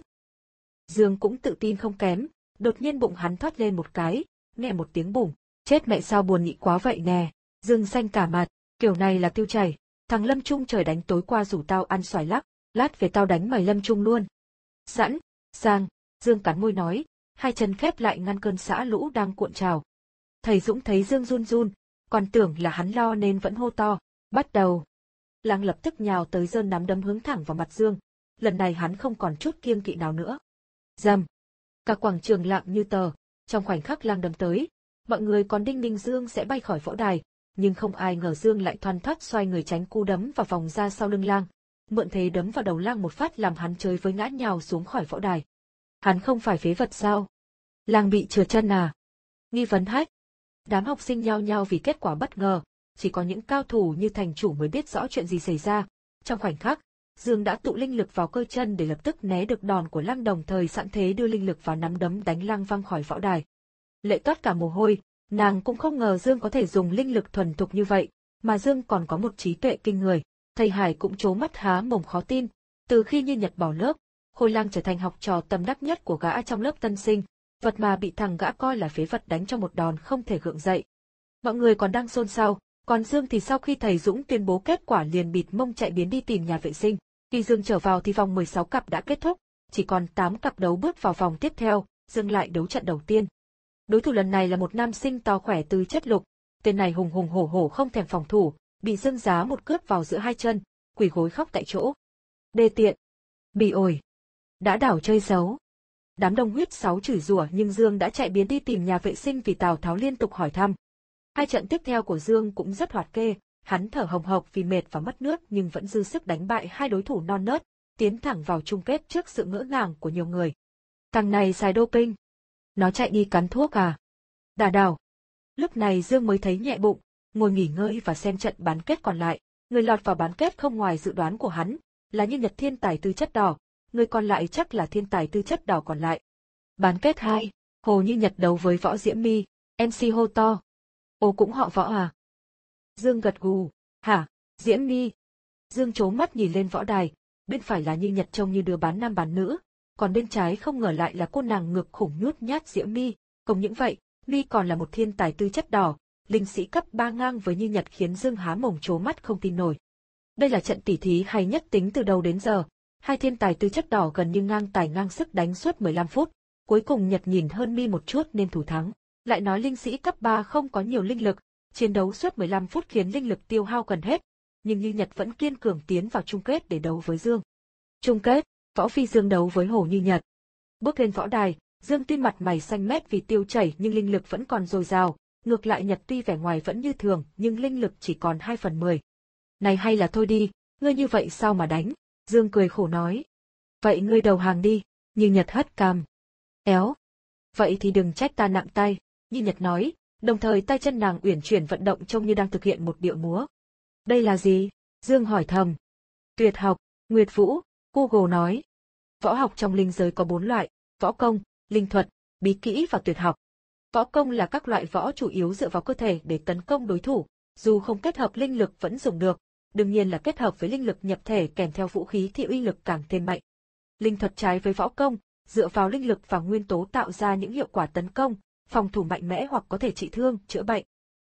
Dương cũng tự tin không kém, đột nhiên bụng hắn thoát lên một cái, nghe một tiếng bùng, chết mẹ sao buồn nhị quá vậy nè. Dương xanh cả mặt, kiểu này là tiêu chảy, thằng Lâm Trung trời đánh tối qua rủ tao ăn xoài lắc, lát về tao đánh mày Lâm Trung luôn. Sẵn, sàng, Dương cắn môi nói, hai chân khép lại ngăn cơn xã lũ đang cuộn trào. Thầy Dũng thấy Dương run run, còn tưởng là hắn lo nên vẫn hô to, bắt đầu. Lăng lập tức nhào tới giơ nắm đấm hướng thẳng vào mặt Dương, lần này hắn không còn chút kiêng kỵ nào nữa. Rầm. Cả quảng trường lặng như tờ, trong khoảnh khắc Lăng đấm tới, mọi người còn đinh ninh Dương sẽ bay khỏi võ đài, nhưng không ai ngờ Dương lại thoăn thoắt xoay người tránh cú đấm vào vòng ra sau lưng Lăng, mượn thế đấm vào đầu Lăng một phát làm hắn chơi với ngã nhào xuống khỏi võ đài. Hắn không phải phế vật sao? Lăng bị trượt chân à? Nghi vấn hách. Đám học sinh nhao nhao vì kết quả bất ngờ, chỉ có những cao thủ như thành chủ mới biết rõ chuyện gì xảy ra. Trong khoảnh khắc, Dương đã tụ linh lực vào cơ chân để lập tức né được đòn của Lăng đồng thời sẵn thế đưa linh lực vào nắm đấm đánh Lăng văng khỏi võ đài. Lệ toát cả mồ hôi, nàng cũng không ngờ Dương có thể dùng linh lực thuần thục như vậy, mà Dương còn có một trí tuệ kinh người. Thầy Hải cũng trố mắt há mồm khó tin, từ khi Như Nhật bỏ lớp, Khôi Lăng trở thành học trò tâm đắc nhất của gã trong lớp tân sinh, vật mà bị thằng gã coi là phế vật đánh cho một đòn không thể gượng dậy. Mọi người còn đang xôn xao, còn Dương thì sau khi thầy Dũng tuyên bố kết quả liền bịt mông chạy biến đi tìm nhà vệ sinh. Khi Dương trở vào thì vòng mười sáu cặp đã kết thúc, chỉ còn tám cặp đấu bước vào vòng tiếp theo, Dương lại đấu trận đầu tiên. Đối thủ lần này là một nam sinh to khỏe tư chất lục, tên này hùng hùng hổ hổ không thèm phòng thủ, bị Dương giá một cước vào giữa hai chân, quỳ gối khóc tại chỗ. Đê tiện, bị ổi, đã đảo chơi xấu. Đám đông huýt sáo chửi rủa nhưng Dương đã chạy biến đi tìm nhà vệ sinh vì Tào Tháo liên tục hỏi thăm. Hai trận tiếp theo của Dương cũng rất hoạt kê, hắn thở hồng hộc vì mệt và mất nước nhưng vẫn dư sức đánh bại hai đối thủ non nớt, tiến thẳng vào chung kết trước sự ngỡ ngàng của nhiều người. Thằng này xài doping. Nó chạy đi cắn thuốc à? Đà đảo. Lúc này Dương mới thấy nhẹ bụng, ngồi nghỉ ngơi và xem trận bán kết còn lại. Người lọt vào bán kết không ngoài dự đoán của hắn, là Như Nhật thiên tài tư chất đỏ, người còn lại chắc là thiên tài tư chất đỏ còn lại. Bán kết hai, Hồ Như Nhật đấu với Võ Diễm My, em xê hô to. Ồ cũng họ Võ à? Dương gật gù, hả, Diễm My. Dương trố mắt nhìn lên võ đài, bên phải là Như Nhật trông như đứa bán nam bán nữ, còn bên trái không ngờ lại là cô nàng ngực khủng nhút nhát Diễm My. Không những vậy, My còn là một thiên tài tư chất đỏ, linh sĩ cấp ba ngang với Như Nhật khiến Dương há mồm trố mắt không tin nổi. Đây là trận tỉ thí hay nhất tính từ đầu đến giờ, hai thiên tài tư chất đỏ gần như ngang tài ngang sức đánh suốt mười lăm phút, cuối cùng Nhật nhìn hơn My một chút nên thủ thắng. Lại nói linh sĩ cấp ba không có nhiều linh lực, chiến đấu suốt mười lăm phút khiến linh lực tiêu hao gần hết, nhưng Như Nhật vẫn kiên cường tiến vào chung kết để đấu với Dương. Chung kết, Võ Phi Dương đấu với Hồ Như Nhật. Bước lên võ đài, Dương tuy mặt mày xanh mét vì tiêu chảy nhưng linh lực vẫn còn dồi dào, ngược lại Nhật tuy vẻ ngoài vẫn như thường nhưng linh lực chỉ còn hai phần mười. Này hay là thôi đi, ngươi như vậy sao mà đánh? Dương cười khổ nói. Vậy ngươi đầu hàng đi, Như Nhật hất cằm. Éo. Vậy thì đừng trách ta nặng tay, Như Nhật nói, đồng thời tay chân nàng uyển chuyển vận động trông như đang thực hiện một điệu múa. Đây là gì? Dương hỏi thầm. Tuyệt học, Nguyệt Vũ, Google nói. Võ học trong linh giới có bốn loại, võ công, linh thuật, bí kỹ và tuyệt học. Võ công là các loại võ chủ yếu dựa vào cơ thể để tấn công đối thủ, dù không kết hợp linh lực vẫn dùng được, đương nhiên là kết hợp với linh lực nhập thể kèm theo vũ khí thì uy lực càng thêm mạnh. Linh thuật trái với võ công, dựa vào linh lực và nguyên tố tạo ra những hiệu quả tấn công, phòng thủ mạnh mẽ hoặc có thể trị thương, chữa bệnh.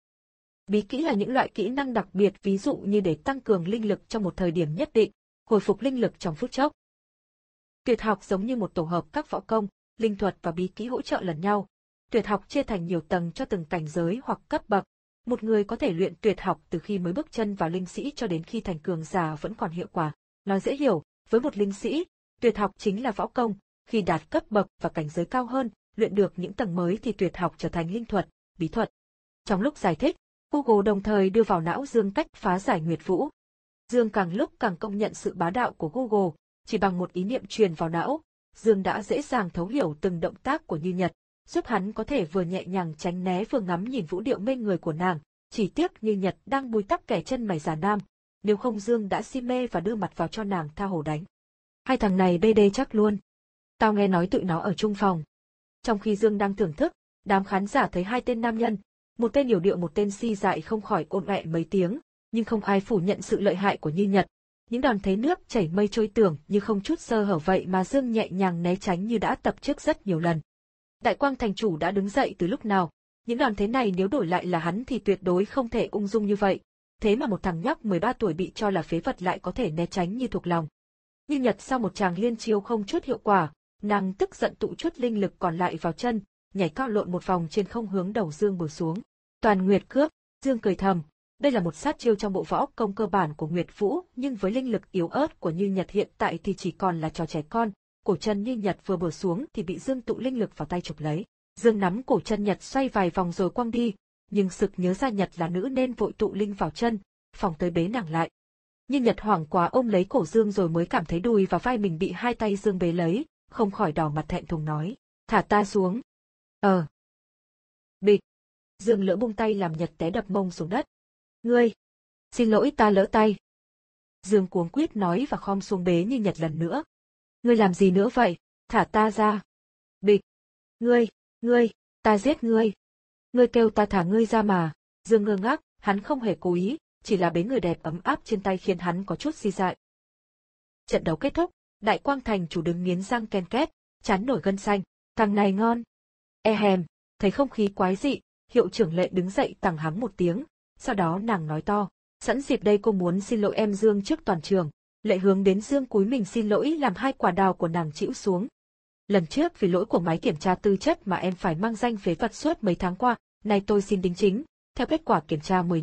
Bí kỹ là những loại kỹ năng đặc biệt ví dụ như để tăng cường linh lực trong một thời điểm nhất định, hồi phục linh lực trong phút chốc. Tuyệt học giống như một tổ hợp các võ công, linh thuật và bí kỹ hỗ trợ lẫn nhau. Tuyệt học chia thành nhiều tầng cho từng cảnh giới hoặc cấp bậc. Một người có thể luyện tuyệt học từ khi mới bước chân vào linh sĩ cho đến khi thành cường giả vẫn còn hiệu quả. Nói dễ hiểu, với một linh sĩ, tuyệt học chính là võ công, khi đạt cấp bậc và cảnh giới cao hơn, luyện được những tầng mới thì tuyệt học trở thành linh thuật, bí thuật. Trong lúc giải thích, Google đồng thời đưa vào não Dương cách phá giải Nguyệt Vũ. Dương càng lúc càng công nhận sự bá đạo của Google, chỉ bằng một ý niệm truyền vào não, Dương đã dễ dàng thấu hiểu từng động tác của Như Nhật, giúp hắn có thể vừa nhẹ nhàng tránh né vừa ngắm nhìn vũ điệu mê người của nàng. Chỉ tiếc Như Nhật đang búi tóc kẻ chân mày già nam, nếu không Dương đã si mê và đưa mặt vào cho nàng tha hồ đánh. Hai thằng này đê đê chắc luôn. Tao nghe nói tụi nó ở chung phòng. Trong khi Dương đang thưởng thức, đám khán giả thấy hai tên nam nhân, một tên hiểu điệu một tên si dại không khỏi ồn ẹ mấy tiếng, nhưng không ai phủ nhận sự lợi hại của Như Nhật. Những đòn thấy nước chảy mây trôi tưởng như không chút sơ hở vậy mà Dương nhẹ nhàng né tránh như đã tập trước rất nhiều lần. Đại Quang thành chủ đã đứng dậy từ lúc nào, những đòn thế này nếu đổi lại là hắn thì tuyệt đối không thể ung dung như vậy, thế mà một thằng nhóc mười ba tuổi bị cho là phế vật lại có thể né tránh như thuộc lòng. Như Nhật sau một tràng liên chiêu không chút hiệu quả, nàng tức giận tụ chút linh lực còn lại vào chân, nhảy cao lộn một vòng trên không hướng đầu Dương bổ xuống. Toàn Nguyệt cướp, Dương cười thầm, đây là một sát chiêu trong bộ võ công cơ bản của Nguyệt Vũ, nhưng với linh lực yếu ớt của Như Nhật hiện tại thì chỉ còn là trò trẻ con. Cổ chân Như Nhật vừa bổ xuống thì bị Dương tụ linh lực vào tay chụp lấy. Dương nắm cổ chân Nhật xoay vài vòng rồi quăng đi, nhưng sực nhớ ra Nhật là nữ nên vội tụ linh vào chân, phòng tới bế nàng lại. Như Nhật hoảng quá ôm lấy cổ Dương rồi mới cảm thấy đùi và vai mình bị hai tay Dương bế lấy, không khỏi đỏ mặt thẹn thùng nói, thả ta xuống. Ờ. Bịch. Dương lỡ buông tay làm Nhật té đập mông xuống đất. Ngươi. Xin lỗi ta lỡ tay. Dương cuống quýt nói và khom xuống bế Như Nhật lần nữa. Ngươi làm gì nữa vậy? Thả ta ra. Bịch. Ngươi, ngươi, ta giết ngươi. Ngươi kêu ta thả ngươi ra mà. Dương ngơ ngác, hắn không hề cố ý, chỉ là bế người đẹp ấm áp trên tay khiến hắn có chút si dại. Trận đấu kết thúc, Đại Quang thành chủ đứng nghiến răng ken két, chán nổi gân xanh. Thằng này ngon. E hèm, thấy không khí quái dị, hiệu trưởng Lệ đứng dậy tằng hắng một tiếng, sau đó nàng nói to, sẵn dịp đây cô muốn xin lỗi em Dương trước toàn trường. Lệ hướng đến Dương cúi mình xin lỗi làm hai quả đào của nàng chĩu xuống. Lần trước vì lỗi của máy kiểm tra tư chất mà em phải mang danh phế vật suốt mấy tháng qua, nay tôi xin đính chính, theo kết quả kiểm tra mới nhất,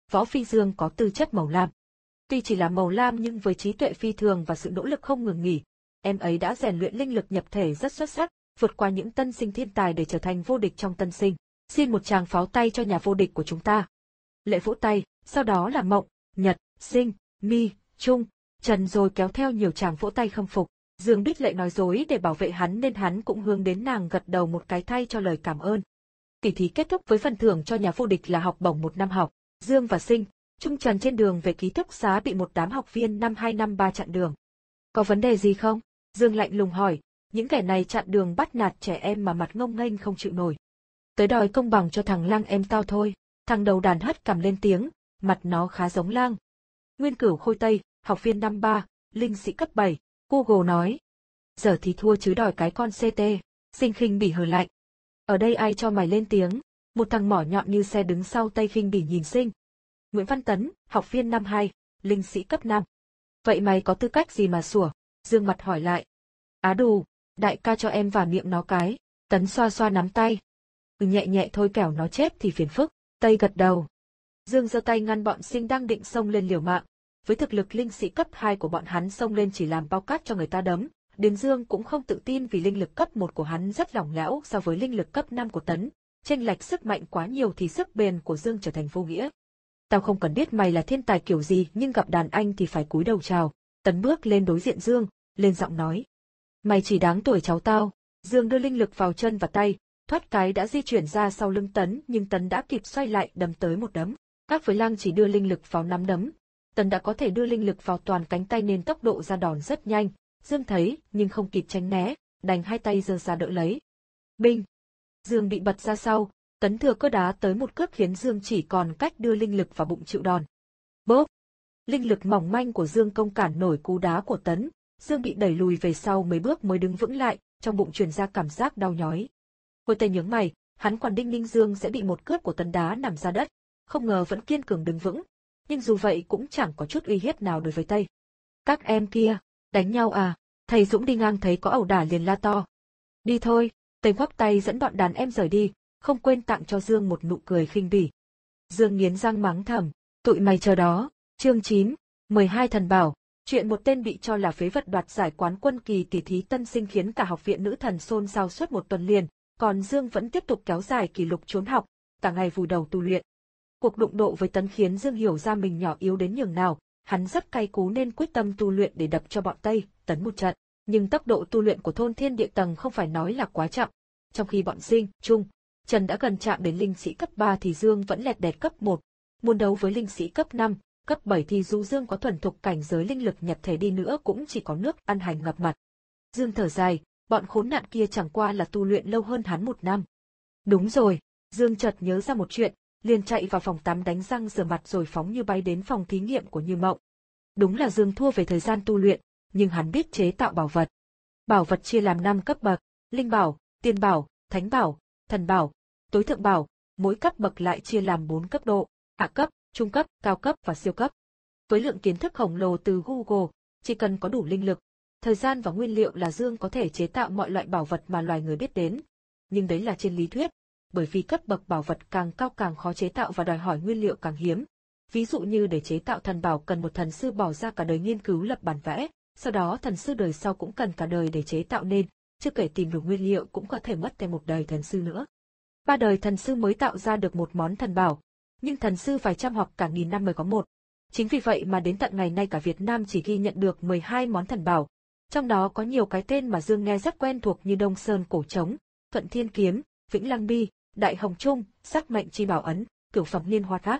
Võ Phi Dương có tư chất màu lam. Tuy chỉ là màu lam nhưng với trí tuệ phi thường và sự nỗ lực không ngừng nghỉ, em ấy đã rèn luyện linh lực nhập thể rất xuất sắc, vượt qua những tân sinh thiên tài để trở thành vô địch trong tân sinh. Xin một tràng pháo tay cho nhà vô địch của chúng ta. Lệ vỗ tay, sau đó là Mộng, Nhật, Sinh, Mi, Trung, Trần rồi kéo theo nhiều tràng vỗ tay khâm phục. Dương biết Lệ nói dối để bảo vệ hắn nên hắn cũng hướng đến nàng gật đầu một cái thay cho lời cảm ơn. Kỳ thi kết thúc với phần thưởng cho nhà vô địch là học bổng một năm học. Dương và Sinh, Trung Trần trên đường về ký túc xá bị một đám học viên năm hai năm ba chặn đường. Có vấn đề gì không? Dương lạnh lùng hỏi, những kẻ này chặn đường bắt nạt trẻ em mà mặt ngông nghênh không chịu nổi. Tới đòi công bằng cho thằng Lang em tao thôi. Thằng đầu đàn hất cằm lên tiếng, mặt nó khá giống Lang. Nguyên Cửu Khôi Tây, học viên năm ba, linh sĩ cấp bảy, Google nói. Giờ thì thua chứ đòi cái con xê tê, Sinh khinh bỉ hừ lạnh. Ở đây ai cho mày lên tiếng? Một thằng mỏ nhọn như xe đứng sau Tây khinh bỉ nhìn Sinh. Nguyễn Văn Tấn, học viên năm hai, linh sĩ cấp năm. Vậy mày có tư cách gì mà sủa? Dương mặt hỏi lại. Á đù, đại ca cho em vào miệng nó cái. Tấn xoa xoa nắm tay. Ừ nhẹ nhẹ thôi kẻo nó chết thì phiền phức. Tây gật đầu. Dương giơ tay ngăn bọn Sinh đang định xông lên liều mạng. Với thực lực linh sĩ cấp hai của bọn hắn xông lên chỉ làm bao cát cho người ta đấm. Đến Dương cũng không tự tin vì linh lực cấp một của hắn rất lỏng lẻo so với linh lực cấp năm của Tấn. Chênh lệch sức mạnh quá nhiều thì sức bền của Dương trở thành vô nghĩa. Tao không cần biết mày là thiên tài kiểu gì nhưng gặp đàn anh thì phải cúi đầu chào. Tấn bước lên đối diện Dương, lên giọng nói. Mày chỉ đáng tuổi cháu tao. Dương đưa linh lực vào chân và tay, thoát cái đã di chuyển ra sau lưng Tấn nhưng Tấn đã kịp xoay lại đấm tới một đấm. Khác với Lang chỉ đưa linh lực vào nắm đấm, Tấn đã có thể đưa linh lực vào toàn cánh tay nên tốc độ ra đòn rất nhanh. Dương thấy nhưng không kịp tránh né, đành hai tay giơ ra đỡ lấy. Binh! Dương bị bật ra sau, Tấn thừa cơ đá tới một cước khiến Dương chỉ còn cách đưa linh lực vào bụng chịu đòn. Bốp! Linh lực mỏng manh của Dương không cản nổi cú đá của Tấn, Dương bị đẩy lùi về sau mấy bước mới đứng vững lại, trong bụng truyền ra cảm giác đau nhói. Hồi Tây nhướng mày, hắn còn đinh ninh Dương sẽ bị một cước của Tấn đá nằm ra đất, không ngờ vẫn kiên cường đứng vững, nhưng dù vậy cũng chẳng có chút uy hiếp nào đối với Tây. Các em kia, đánh nhau à? Thầy Dũng đi ngang thấy có ẩu đả liền la to. Đi thôi, Tây khoác tay dẫn bọn đàn em rời đi, không quên tặng cho Dương một nụ cười khinh bỉ. Dương nghiến răng mắng thầm, tụi mày chờ đó. Chương chín, mười hai thần bảo. Chuyện một tên bị cho là phế vật đoạt giải quán quân kỳ tỷ thí tân sinh khiến cả học viện nữ thần xôn xao suốt một tuần liền, còn Dương vẫn tiếp tục kéo dài kỷ lục trốn học, cả ngày vùi đầu tu luyện. Cuộc đụng độ với Tấn khiến Dương hiểu ra mình nhỏ yếu đến nhường nào, hắn rất cay cú nên quyết tâm tu luyện để đập cho bọn Tây, Tấn một trận. Nhưng tốc độ tu luyện của thôn thiên địa tầng không phải nói là quá chậm. Trong khi bọn Sinh, Trung, Trần đã gần chạm đến linh sĩ cấp ba thì Dương vẫn lẹt đẹt cấp một. Muốn đấu với linh sĩ cấp năm, cấp bảy thì dù Dương có thuần thục cảnh giới linh lực nhập thể đi nữa cũng chỉ có nước ăn hành ngập mặt. Dương thở dài, bọn khốn nạn kia chẳng qua là tu luyện lâu hơn hắn một năm. Đúng rồi, Dương chợt nhớ ra một chuyện, liền chạy vào phòng tắm đánh răng rửa mặt rồi phóng như bay đến phòng thí nghiệm của Như Mộng. Đúng là Dương thua về thời gian tu luyện, nhưng hắn biết chế tạo bảo vật. Bảo vật chia làm năm cấp bậc, linh bảo, tiên bảo, thánh bảo, thần bảo, tối thượng bảo, mỗi cấp bậc lại chia làm bốn cấp độ, hạ cấp, trung cấp, cao cấp và siêu cấp. Với lượng kiến thức khổng lồ từ Google, chỉ cần có đủ linh lực, thời gian và nguyên liệu là Dương có thể chế tạo mọi loại bảo vật mà loài người biết đến. Nhưng đấy là trên lý thuyết, bởi vì cấp bậc bảo vật càng cao càng khó chế tạo và đòi hỏi nguyên liệu càng hiếm. Ví dụ như để chế tạo thần bảo cần một thần sư bỏ ra cả đời nghiên cứu lập bản vẽ, sau đó thần sư đời sau cũng cần cả đời để chế tạo nên, chưa kể tìm đủ nguyên liệu cũng có thể mất thêm một đời thần sư nữa. Ba đời thần sư mới tạo ra được một món thần bảo, nhưng thần sư vài trăm hoặc cả nghìn năm mới có một. Chính vì vậy mà đến tận ngày nay cả Việt Nam chỉ ghi nhận được mười hai món thần bảo, trong đó có nhiều cái tên mà Dương nghe rất quen thuộc như Đông Sơn Cổ Trống, Thuận Thiên Kiếm, Vĩnh Lăng Bi, Đại Hồng Trung, Sắc Mệnh Chi Bảo Ấn, Cửu Phẩm Liên Hoa Tháp.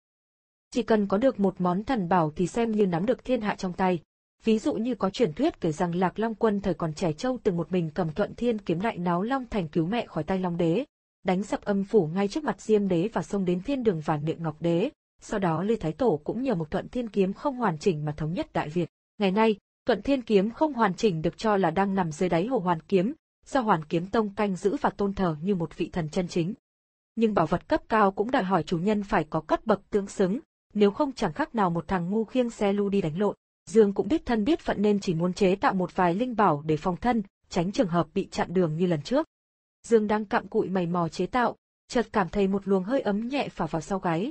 Chỉ cần có được một món thần bảo thì xem như nắm được thiên hạ trong tay. Ví dụ như có truyền thuyết kể rằng Lạc Long Quân thời còn trẻ trâu từng một mình cầm Thuận Thiên Kiếm lại náo Long Thành cứu mẹ khỏi tay Long Đế, đánh sập âm phủ ngay trước mặt Diêm Đế và xông đến thiên đường phản miệng Ngọc Đế. Sau đó Lê Thái Tổ cũng nhờ một Thuận Thiên Kiếm không hoàn chỉnh mà thống nhất Đại Việt. Ngày nay, Thuận Thiên Kiếm không hoàn chỉnh được cho là đang nằm dưới đáy hồ Hoàn Kiếm, do Hoàn Kiếm Tông canh giữ và tôn thờ như một vị thần chân chính. Nhưng bảo vật cấp cao cũng đòi hỏi chủ nhân phải có cấp bậc tương xứng, nếu không chẳng khác nào một thằng ngu khiêng xe lu đi đánh lộn. Dương cũng biết thân biết phận nên chỉ muốn chế tạo một vài linh bảo để phòng thân, tránh trường hợp bị chặn đường như lần trước. Dương đang cặm cụi mày mò chế tạo, chợt cảm thấy một luồng hơi ấm nhẹ phả vào sau gáy.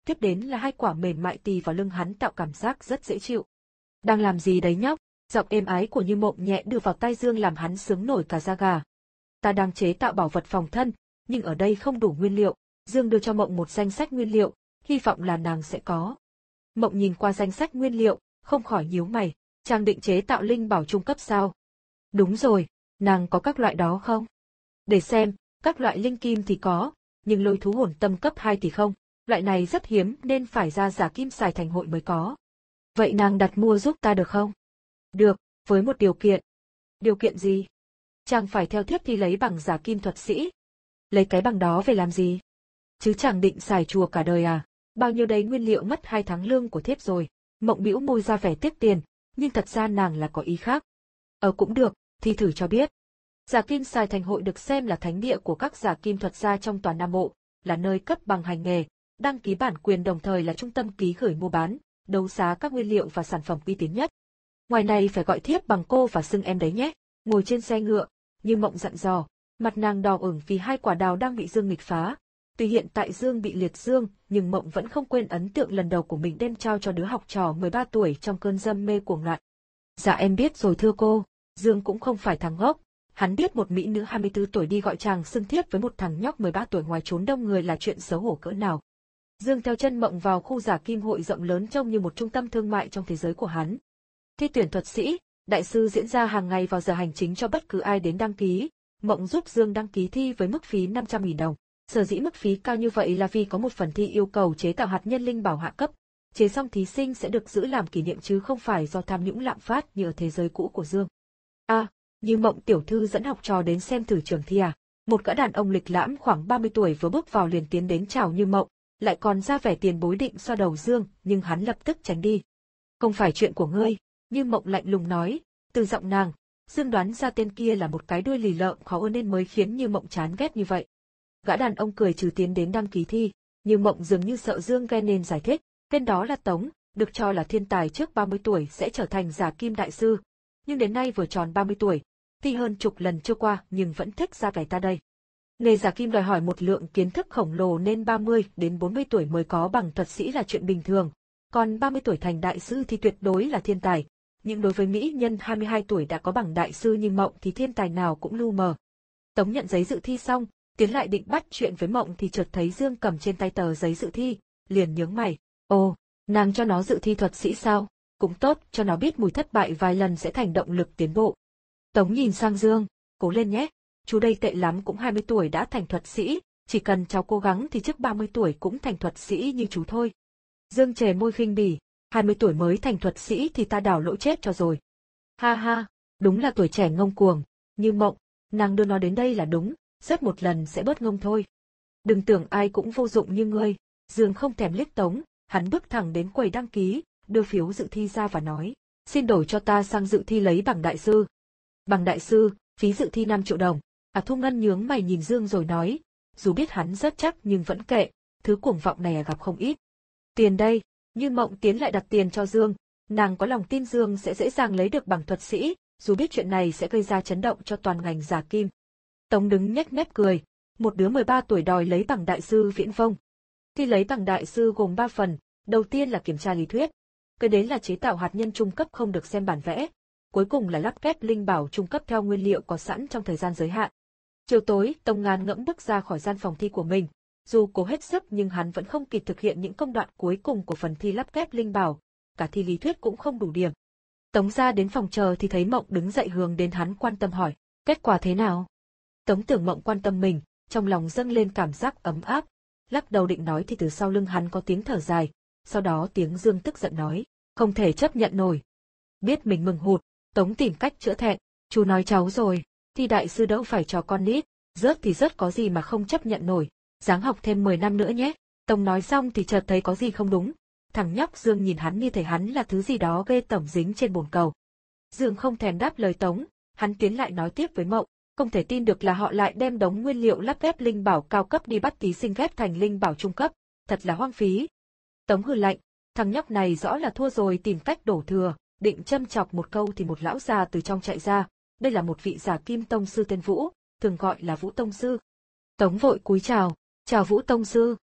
tiếp đến là hai quả mềm mại tì vào lưng hắn tạo cảm giác rất dễ chịu. Đang làm gì đấy nhóc? Giọng êm ái của Như Mộng nhẹ đưa vào tai Dương làm hắn sướng nổi cả da gà. Ta đang chế tạo bảo vật phòng thân, nhưng ở đây không đủ nguyên liệu. Dương đưa cho Mộng một danh sách nguyên liệu, hy vọng là nàng sẽ có. Mộng nhìn qua danh sách nguyên liệu, không khỏi nhíu mày. Chàng định chế tạo linh bảo trung cấp sao? Đúng rồi, nàng có các loại đó không? Để xem, các loại linh kim thì có, nhưng lôi thú hồn tâm cấp hai thì không. Loại này rất hiếm nên phải ra giả kim xài thành hội mới có. Vậy nàng đặt mua giúp ta được không? Được, với một điều kiện. Điều kiện gì? Chàng phải theo thiếp thì lấy bằng giả kim thuật sĩ. Lấy cái bằng đó về làm gì? Chứ chàng định xài chùa cả đời à? Bao nhiêu đấy nguyên liệu mất hai tháng lương của thiếp rồi. Mộng bĩu môi ra vẻ tiếc tiền, nhưng thật ra nàng là có ý khác. Ờ cũng được, thì thử cho biết. Giả kim xài thành hội được xem là thánh địa của các giả kim thuật gia trong toàn Nam Bộ, là nơi cấp bằng hành nghề, đăng ký bản quyền đồng thời là trung tâm ký gửi mua bán, đấu giá các nguyên liệu và sản phẩm uy tín nhất. Ngoài này phải gọi thiếp bằng cô và xưng em đấy nhé. Ngồi trên xe ngựa, Như Mộng dặn dò, mặt nàng đỏ ửng vì hai quả đào đang bị Dương nghịch phá. Tuy hiện tại Dương bị liệt dương, nhưng Mộng vẫn không quên ấn tượng lần đầu của mình đem trao cho đứa học trò mười ba tuổi trong cơn dâm mê cuồng loạn. Dạ em biết rồi thưa cô. Dương cũng không phải thằng ngốc, hắn biết một mỹ nữ hai mươi tư tuổi đi gọi chàng xưng thiếp với một thằng nhóc mười ba tuổi ngoài trốn đông người là chuyện xấu hổ cỡ nào. Dương theo chân Mộng vào khu giả kim hội rộng lớn trông như một trung tâm thương mại trong thế giới của hắn. Thi tuyển thuật sĩ, đại sư diễn ra hàng ngày vào giờ hành chính cho bất cứ ai đến đăng ký. Mộng giúp Dương đăng ký thi với mức phí năm trăm nghìn đồng. Sở dĩ mức phí cao như vậy là vì có một phần thi yêu cầu chế tạo hạt nhân linh bảo hạ cấp. Chế xong thí sinh sẽ được giữ làm kỷ niệm chứ không phải do tham nhũng lạm phát như ở thế giới cũ của Dương. À, Như Mộng tiểu thư dẫn học trò đến xem thử trường thi à? Một gã đàn ông lịch lãm khoảng ba mươi tuổi vừa bước vào liền tiến đến chào Như Mộng, lại còn ra vẻ tiền bối định xoa đầu Dương, nhưng hắn lập tức tránh đi. Không phải chuyện của ngươi, Như Mộng lạnh lùng nói, từ giọng nàng, Dương đoán ra tên kia là một cái đuôi lì lợm khó ưa nên mới khiến Như Mộng chán ghét như vậy. Gã đàn ông cười trừ tiến đến đăng ký thi, Như Mộng dường như sợ Dương ghen nên giải thích, tên đó là Tống, được cho là thiên tài trước ba mươi tuổi sẽ trở thành giả kim đại sư, nhưng đến nay vừa tròn ba mươi tuổi, thi hơn chục lần trôi qua nhưng vẫn thích ra vẻ ta đây. Nghề giả kim đòi hỏi một lượng kiến thức khổng lồ nên ba mươi đến bốn mươi tuổi mới có bằng thuật sĩ là chuyện bình thường, còn ba mươi tuổi thành đại sư thì tuyệt đối là thiên tài, nhưng đối với mỹ nhân hai mươi hai tuổi đã có bằng đại sư như Mộng thì thiên tài nào cũng lu mờ. Tống nhận giấy dự thi xong, tiến lại định bắt chuyện với Mộng thì chợt thấy Dương cầm trên tay tờ giấy dự thi, liền nhướng mày. Ồ, nàng cho nó dự thi thuật sĩ sao? Cũng tốt, cho nó biết mùi thất bại vài lần sẽ thành động lực tiến bộ. Tống nhìn sang Dương, cố lên nhé, chú đây tệ lắm cũng hai mươi tuổi đã thành thuật sĩ, chỉ cần cháu cố gắng thì trước ba mươi tuổi cũng thành thuật sĩ như chú thôi. Dương chề môi khinh bỉ, hai mươi tuổi mới thành thuật sĩ thì ta đào lỗ chết cho rồi. Ha ha, đúng là tuổi trẻ ngông cuồng, Như Mộng, nàng đưa nó đến đây là đúng, rất một lần sẽ bớt ngông thôi. Đừng tưởng ai cũng vô dụng như ngươi. Dương không thèm liếc Tống, hắn bước thẳng đến quầy đăng ký, đưa phiếu dự thi ra và nói, xin đổi cho ta sang dự thi lấy bằng đại sư. Bằng đại sư, phí dự thi năm triệu đồng. À Thu Ngân nhướng mày nhìn Dương rồi nói, dù biết hắn rất chắc nhưng vẫn kệ, thứ cuồng vọng này gặp không ít. Tiền đây, Như Mộng tiến lại đặt tiền cho Dương, nàng có lòng tin Dương sẽ dễ dàng lấy được bằng thuật sĩ, dù biết chuyện này sẽ gây ra chấn động cho toàn ngành giả kim. Tống đứng nhếch mép cười, một đứa mười ba tuổi đòi lấy bằng đại sư viễn vông. Thi lấy bằng đại sư gồm ba phần, đầu tiên là kiểm tra lý thuyết, cái đấy là chế tạo hạt nhân trung cấp không được xem bản vẽ, cuối cùng là lắp ghép linh bảo trung cấp theo nguyên liệu có sẵn trong thời gian giới hạn. Chiều tối, Tống Ngàn ngẫm bước ra khỏi gian phòng thi của mình, dù cố hết sức nhưng hắn vẫn không kịp thực hiện những công đoạn cuối cùng của phần thi lắp ghép linh bảo, cả thi lý thuyết cũng không đủ điểm. Tống ra đến phòng chờ thì thấy Mộng đứng dậy hướng đến hắn quan tâm hỏi, kết quả thế nào? Tống tưởng Mộng quan tâm mình, trong lòng dâng lên cảm giác ấm áp, lắc đầu định nói thì từ sau lưng hắn có tiếng thở dài, sau đó tiếng Dương tức giận nói, không thể chấp nhận nổi. Biết mình mừng hụt, Tống tìm cách chữa thẹn, chú nói cháu rồi, thi đại sư đâu phải cho con nít, rớt thì rớt có gì mà không chấp nhận nổi, ráng học thêm mười năm nữa nhé. Tống nói xong thì chợt thấy có gì không đúng, thằng nhóc Dương nhìn hắn như thể hắn là thứ gì đó ghê tởm dính trên bồn cầu. Dương không thèm đáp lời Tống, hắn tiến lại nói tiếp với Mộng, không thể tin được là họ lại đem đống nguyên liệu lắp ghép linh bảo cao cấp đi bắt thí sinh ghép thành linh bảo trung cấp, thật là hoang phí. Tống hừ lạnh, thằng nhóc này rõ là thua rồi tìm cách đổ thừa, định châm chọc một câu thì một lão già từ trong chạy ra, đây là một vị giả kim tông sư tên Vũ, thường gọi là Vũ tông sư. Tống vội cúi chào, chào Vũ tông sư.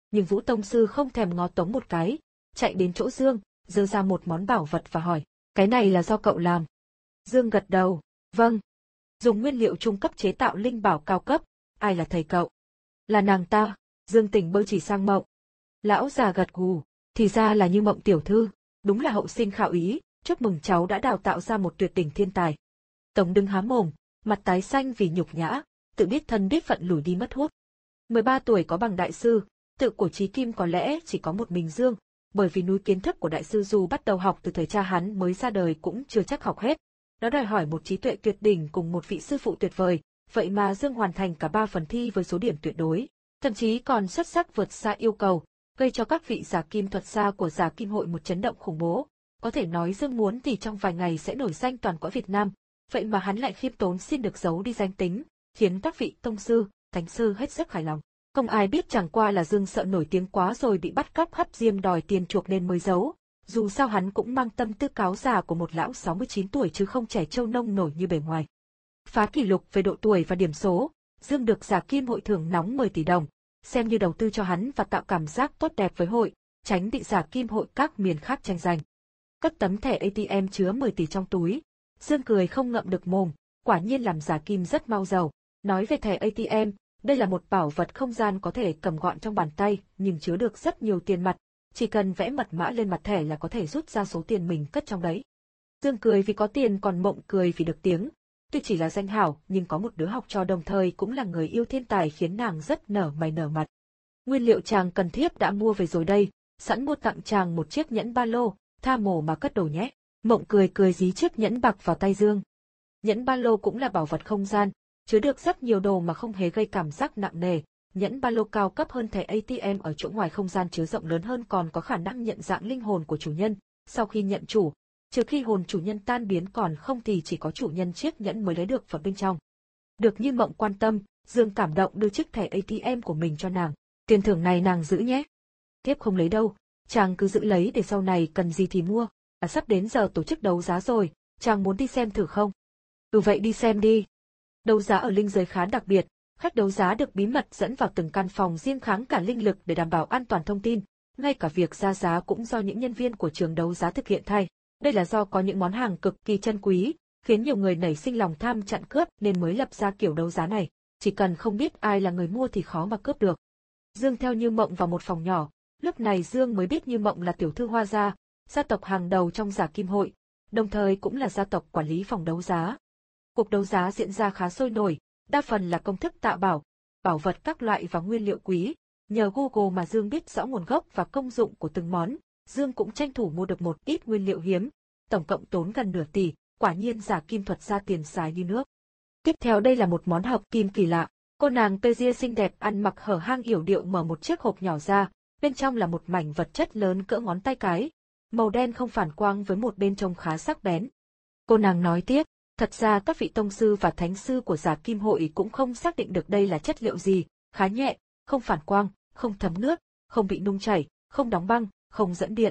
Nhưng Vũ Tông Sư không thèm ngó Tống một cái, chạy đến chỗ Dương, giơ ra một món bảo vật và hỏi, cái này là do cậu làm? Dương gật đầu, vâng. Dùng nguyên liệu trung cấp chế tạo linh bảo cao cấp, ai là thầy cậu? Là nàng ta, Dương tỉnh bơ chỉ sang Mộng. Lão già gật gù, thì ra là Như Mộng tiểu thư, đúng là hậu sinh khảo ý, chúc mừng cháu đã đào tạo ra một tuyệt đỉnh thiên tài. Tống đứng há mồm, mặt tái xanh vì nhục nhã, tự biết thân biết phận lùi đi mất hút. mười ba tuổi có bằng đại sư, tự của Chí Kim có lẽ chỉ có một mình Dương, bởi vì núi kiến thức của đại sư dù bắt đầu học từ thời cha hắn mới ra đời cũng chưa chắc học hết. Nó đòi hỏi một trí tuệ tuyệt đỉnh cùng một vị sư phụ tuyệt vời, vậy mà Dương hoàn thành cả ba phần thi với số điểm tuyệt đối, thậm chí còn xuất sắc vượt xa yêu cầu, gây cho các vị giả kim thuật gia của giả kim hội một chấn động khủng bố. Có thể nói Dương muốn thì trong vài ngày sẽ nổi danh toàn cõi Việt Nam, vậy mà hắn lại khiêm tốn xin được giấu đi danh tính, khiến các vị tông sư, thánh sư hết sức hài lòng. Không ai biết chẳng qua là Dương sợ nổi tiếng quá rồi bị bắt cóc hấp diêm đòi tiền chuộc nên mới giấu. Dù sao hắn cũng mang tâm tư cáo già của một lão sáu mươi chín tuổi chứ không trẻ trâu nông nổi như bề ngoài. Phá kỷ lục về độ tuổi và điểm số, Dương được giả kim hội thưởng nóng mười tỷ đồng, xem như đầu tư cho hắn và tạo cảm giác tốt đẹp với hội, tránh bị giả kim hội các miền khác tranh giành. Cất tấm thẻ a tê em chứa mười tỷ trong túi, Dương cười không ngậm được mồm, quả nhiên làm giả kim rất mau giàu. Nói về thẻ a tê em, đây là một bảo vật không gian có thể cầm gọn trong bàn tay, nhưng chứa được rất nhiều tiền mặt, chỉ cần vẽ mật mã lên mặt thẻ là có thể rút ra số tiền mình cất trong đấy. Dương cười vì có tiền còn Mộng cười vì được tiếng. Tuy chỉ là danh hảo, nhưng có một đứa học trò đồng thời cũng là người yêu thiên tài khiến nàng rất nở mày nở mặt. Nguyên liệu chàng cần thiếp đã mua về rồi đây, sẵn mua tặng chàng một chiếc nhẫn ba lô, tha mổ mà cất đồ nhé. Mộng cười cười dí chiếc nhẫn bạc vào tay Dương. Nhẫn ba lô cũng là bảo vật không gian, chứa được rất nhiều đồ mà không hề gây cảm giác nặng nề. Nhẫn ba lô cao cấp hơn thẻ a tê em ở chỗ ngoài không gian chứa rộng lớn hơn còn có khả năng nhận dạng linh hồn của chủ nhân. Sau khi nhận chủ, trừ khi hồn chủ nhân tan biến còn không thì chỉ có chủ nhân chiếc nhẫn mới lấy được vào bên trong. Được Như Mộng quan tâm, Dương cảm động đưa chiếc thẻ a tê em của mình cho nàng. Tiền thưởng này nàng giữ nhé. Tiếp không lấy đâu, chàng cứ giữ lấy để sau này cần gì thì mua. À, sắp đến giờ tổ chức đấu giá rồi, chàng muốn đi xem thử không? Ừ vậy đi xem đi. Đấu giá ở linh giới khá đặc biệt, khách đấu giá được bí mật dẫn vào từng căn phòng riêng kháng cả linh lực để đảm bảo an toàn thông tin, ngay cả việc ra giá cũng do những nhân viên của trường đấu giá thực hiện thay. Đây là do có những món hàng cực kỳ chân quý, khiến nhiều người nảy sinh lòng tham chặn cướp nên mới lập ra kiểu đấu giá này, chỉ cần không biết ai là người mua thì khó mà cướp được. Dương theo Như Mộng vào một phòng nhỏ, lúc này Dương mới biết Như Mộng là tiểu thư Hoa gia, gia tộc hàng đầu trong giả kim hội, đồng thời cũng là gia tộc quản lý phòng đấu giá. Cuộc đấu giá diễn ra khá sôi nổi, đa phần là công thức tạo bảo, bảo vật các loại và nguyên liệu quý. Nhờ Google mà Dương biết rõ nguồn gốc và công dụng của từng món, Dương cũng tranh thủ mua được một ít nguyên liệu hiếm, tổng cộng tốn gần nửa tỷ, quả nhiên giả kim thuật ra tiền xài như nước. Tiếp theo đây là một món hợp kim kỳ lạ, cô nàng Pegia xinh đẹp ăn mặc hở hang yểu điệu mở một chiếc hộp nhỏ ra, bên trong là một mảnh vật chất lớn cỡ ngón tay cái, màu đen không phản quang với một bên trông khá sắc bén. Cô nàng nói tiếp, thật ra các vị tông sư và thánh sư của giả kim hội cũng không xác định được đây là chất liệu gì, khá nhẹ, không phản quang, không thấm nước, không bị nung chảy, không đóng băng, không dẫn điện.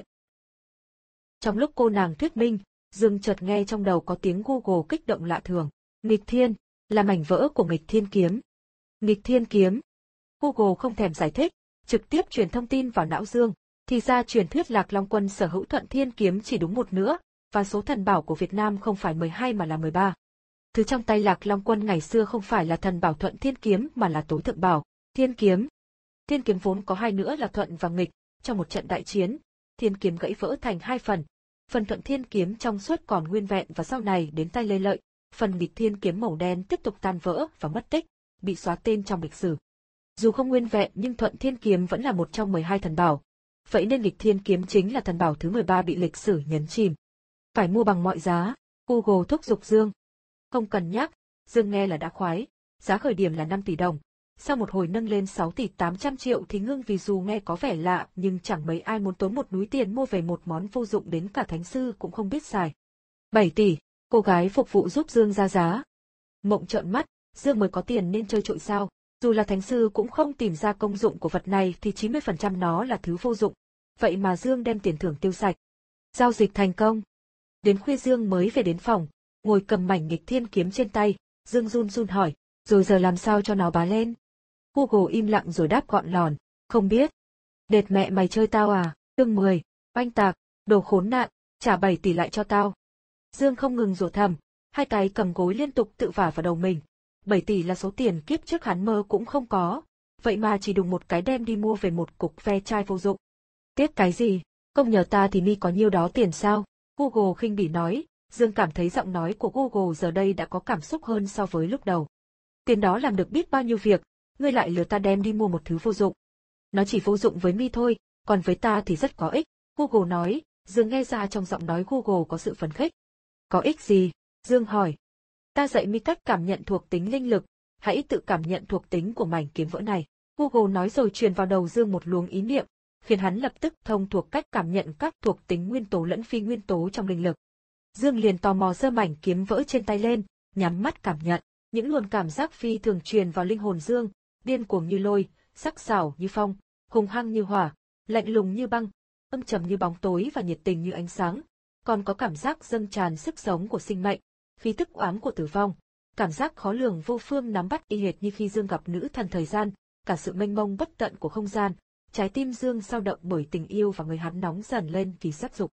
Trong lúc cô nàng thuyết minh, Dương chợt nghe trong đầu có tiếng Google kích động lạ thường. Nghịch thiên, là mảnh vỡ của nghịch thiên kiếm. Nghịch thiên kiếm. Google không thèm giải thích, trực tiếp truyền thông tin vào não Dương. Thì ra truyền thuyết Lạc Long Quân sở hữu thuận thiên kiếm chỉ đúng một nữa, và số thần bảo của Việt Nam không phải mười hai mà là mười ba. Thứ trong tay Lạc Long Quân ngày xưa không phải là thần bảo thuận thiên kiếm mà là tối thượng bảo, thiên kiếm. Thiên kiếm vốn có hai nữa là thuận và nghịch, trong một trận đại chiến, thiên kiếm gãy vỡ thành hai phần. Phần thuận thiên kiếm trong suốt còn nguyên vẹn và sau này đến tay Lê Lợi, phần nghịch thiên kiếm màu đen tiếp tục tan vỡ và mất tích, bị xóa tên trong lịch sử. Dù không nguyên vẹn nhưng thuận thiên kiếm vẫn là một trong mười hai thần bảo. Vậy nên nghịch thiên kiếm chính là thần bảo thứ mười ba bị lịch sử nhấn chìm. Phải mua bằng mọi giá, Google thúc giục Dương. Không cần nhắc, Dương nghe là đã khoái, giá khởi điểm là năm tỷ đồng. Sau một hồi nâng lên sáu tỷ tám trăm triệu thì ngưng vì dù nghe có vẻ lạ nhưng chẳng mấy ai muốn tốn một núi tiền mua về một món vô dụng đến cả thánh sư cũng không biết xài. bảy tỷ, cô gái phục vụ giúp Dương ra giá. Mộng trợn mắt, Dương mới có tiền nên chơi trội sao, dù là thánh sư cũng không tìm ra công dụng của vật này thì chín mươi phần trăm nó là thứ vô dụng. Vậy mà Dương đem tiền thưởng tiêu sạch. Giao dịch thành công. Đến khuya Dương mới về đến phòng, ngồi cầm mảnh nghịch thiên kiếm trên tay, Dương run run hỏi, rồi giờ làm sao cho nó bá lên? Google im lặng rồi đáp gọn lòn, không biết. Đệt mẹ mày chơi tao à? Chương mười, oanh tạc, đồ khốn nạn, trả bảy tỷ lại cho tao. Dương không ngừng rủa thầm, hai cái cầm gối liên tục tự vả vào đầu mình. bảy tỷ là số tiền kiếp trước hắn mơ cũng không có, vậy mà chỉ đùng một cái đem đi mua về một cục ve chai vô dụng. Tiếc cái gì, không nhờ ta thì mi có nhiêu đó tiền sao? Google khinh bỉ nói. Dương cảm thấy giọng nói của Google giờ đây đã có cảm xúc hơn so với lúc đầu. Tiền đó làm được biết bao nhiêu việc, ngươi lại lừa ta đem đi mua một thứ vô dụng. Nó chỉ vô dụng với mi thôi, còn với ta thì rất có ích, Google nói. Dương nghe ra trong giọng nói Google có sự phấn khích. Có ích gì? Dương hỏi. Ta dạy mi cách cảm nhận thuộc tính linh lực, hãy tự cảm nhận thuộc tính của mảnh kiếm vỡ này. Google nói rồi truyền vào đầu Dương một luồng ý niệm, khiến hắn lập tức thông thuộc cách cảm nhận các thuộc tính nguyên tố lẫn phi nguyên tố trong linh lực. Dương liền tò mò giơ mảnh kiếm vỡ trên tay lên, nhắm mắt cảm nhận. Những luồng cảm giác phi thường truyền vào linh hồn Dương, điên cuồng như lôi, sắc sảo như phong, hung hăng như hỏa, lạnh lùng như băng, âm trầm như bóng tối và nhiệt tình như ánh sáng. Còn có cảm giác dâng tràn sức sống của sinh mệnh, khí tức u ám của tử vong, cảm giác khó lường vô phương nắm bắt y hệt như khi Dương gặp nữ thần thời gian, cả sự mênh mông bất tận của không gian. Trái tim Dương dao động bởi tình yêu và người hắn nóng dần lên vì sắc dục.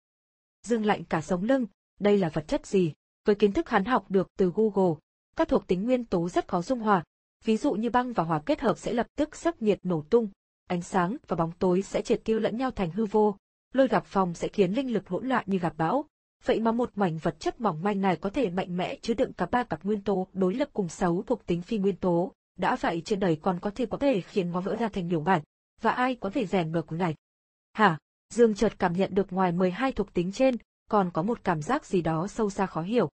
Dương lạnh cả sống lưng, đây là vật chất gì? Với kiến thức hắn học được từ Google, các thuộc tính nguyên tố rất khó dung hòa, ví dụ như băng và hỏa kết hợp sẽ lập tức sốc nhiệt nổ tung, ánh sáng và bóng tối sẽ triệt tiêu lẫn nhau thành hư vô, lôi gặp phòng sẽ khiến linh lực hỗn loạn như gặp bão. Vậy mà một mảnh vật chất mỏng manh này có thể mạnh mẽ chứa đựng cả ba cặp nguyên tố đối lập cùng sáu thuộc tính phi nguyên tố, đã vậy trên đời còn có thể có thể khiến nó vỡ ra thành nhiều bản, và ai có thể rèn được cái này? Hả? Dương chợt cảm nhận được ngoài mười hai thuộc tính trên, còn có một cảm giác gì đó sâu xa khó hiểu.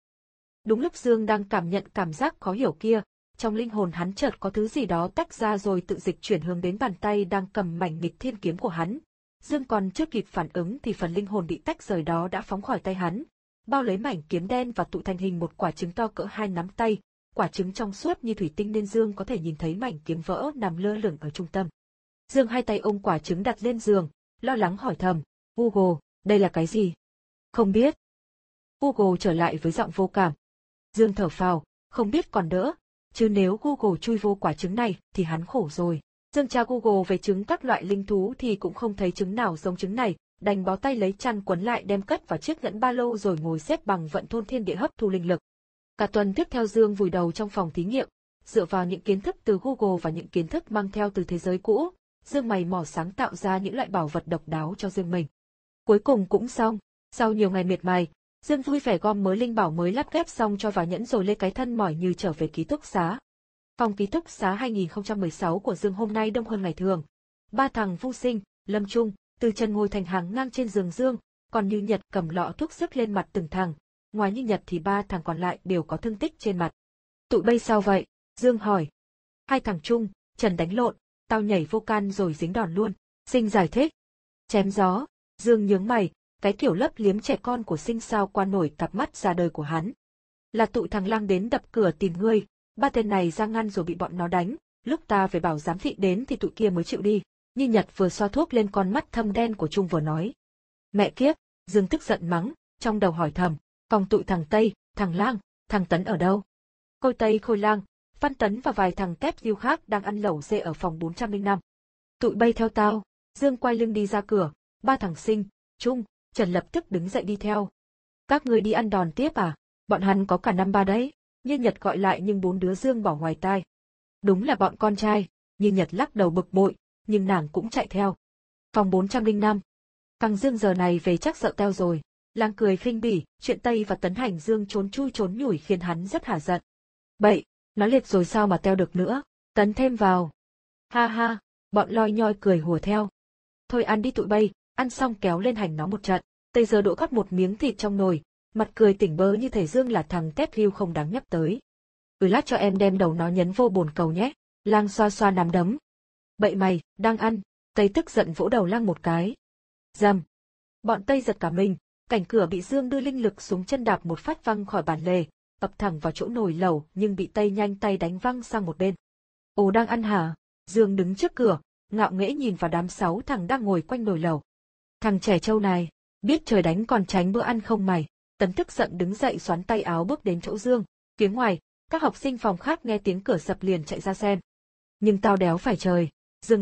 Đúng lúc Dương đang cảm nhận cảm giác khó hiểu kia, trong linh hồn hắn chợt có thứ gì đó tách ra rồi tự dịch chuyển hướng đến bàn tay đang cầm mảnh nghịch thiên kiếm của hắn. Dương còn chưa kịp phản ứng thì phần linh hồn bị tách rời đó đã phóng khỏi tay hắn, bao lấy mảnh kiếm đen và tụ thành hình một quả trứng to cỡ hai nắm tay, quả trứng trong suốt như thủy tinh nên Dương có thể nhìn thấy mảnh kiếm vỡ nằm lơ lửng ở trung tâm. Dương hai tay ôm quả trứng đặt lên giường, lo lắng hỏi thầm, Google, đây là cái gì? Không biết. Google trở lại với giọng vô cảm. Dương thở phào, không biết còn đỡ, chứ nếu Google chui vô quả trứng này thì hắn khổ rồi. Dương tra Google về trứng các loại linh thú thì cũng không thấy trứng nào giống trứng này, đành bó tay lấy chăn quấn lại đem cất vào chiếc nhẫn ba lô rồi ngồi xếp bằng vận thôn thiên địa hấp thu linh lực. Cả tuần tiếp theo Dương vùi đầu trong phòng thí nghiệm, dựa vào những kiến thức từ Google và những kiến thức mang theo từ thế giới cũ, Dương mày mò sáng tạo ra những loại bảo vật độc đáo cho riêng mình. Cuối cùng cũng xong, sau nhiều ngày miệt mài, Dương vui vẻ gom mớ linh bảo mới lắp ghép xong cho vào nhẫn rồi lê cái thân mỏi như trở về ký túc xá. Phòng ký túc xá hai nghìn không trăm mười sáu của Dương hôm nay đông hơn ngày thường. Ba thằng Vu Sinh, Lâm Trung, Từ Trần ngồi thành hàng ngang trên giường Dương, còn Như Nhật cầm lọ thuốc sức lên mặt từng thằng. Ngoài Như Nhật thì ba thằng còn lại đều có thương tích trên mặt. Tụi bay sao vậy? Dương hỏi. Hai thằng Trung, Trần đánh lộn, tao nhảy vô can rồi dính đòn luôn. Sinh giải thích. Chém gió. Dương nhướng mày, cái kiểu lấp liếm trẻ con của Sinh sao qua nổi cặp mắt ra đời của hắn. Là tụi thằng Lang đến đập cửa tìm ngươi. Ba tên này ra ngăn rồi bị bọn nó đánh, lúc ta phải bảo giám thị đến thì tụi kia mới chịu đi. Như Nhật vừa xoa thuốc lên con mắt thâm đen của Trung vừa nói. Mẹ kiếp, Dương tức giận mắng, trong đầu hỏi thầm, còn tụi thằng Tây, thằng Lang, thằng Tấn ở đâu? Khôi Tây Khôi Lang, Văn Tấn và vài thằng kép diêu khác đang ăn lẩu dê ở phòng bốn trăm lẻ năm. Tụi bay theo tao. Dương quay lưng đi ra cửa, ba thằng Sinh, Trung, Trần lập tức đứng dậy đi theo. Các người đi ăn đòn tiếp à? Bọn hắn có cả năm ba đấy. Như Nhật gọi lại nhưng bốn đứa Dương bỏ ngoài tai. Đúng là bọn con trai, Như Nhật lắc đầu bực bội, nhưng nàng cũng chạy theo. Phòng bốn trăm lẻ năm. Thằng Dương giờ này về chắc sợ teo rồi. Lang cười khinh bỉ, chuyện Tây và Tấn hành Dương trốn chui trốn nhủi khiến hắn rất hả giận. Bậy, nó liệt rồi sao mà teo được nữa, Tấn thêm vào. Ha ha, bọn loi nhoi cười hùa theo. Thôi ăn đi tụi bay, ăn xong kéo lên hành nó một trận. Tây giờ đỗ cắt một miếng thịt trong nồi, mặt cười tỉnh bơ như thể Dương là thằng tép hưu không đáng nhắc tới. Ừ lát cho em đem đầu nó nhấn vô bồn cầu nhé. Lang xoa xoa nắm đấm. Bậy mày, đang ăn. Tây tức giận vỗ đầu Lang một cái. Dầm. Bọn Tây giật cả mình, cảnh cửa bị Dương đưa linh lực xuống chân đạp một phát văng khỏi bàn lề, ập thẳng vào chỗ nồi lẩu nhưng bị Tây nhanh tay đánh văng sang một bên. Ồ đang ăn hả? Dương đứng trước cửa, ngạo nghễ nhìn vào đám sáu thằng đang ngồi quanh nồi lẩu. Thằng trẻ trâu này, biết trời đánh còn tránh bữa ăn không mày? Tấn tức giận đứng dậy xoắn tay áo bước đến chỗ Dương. Phía ngoài, các học sinh phòng khác nghe tiếng cửa sập liền chạy ra xem. Nhưng tao đéo phải trời. Dương đáp,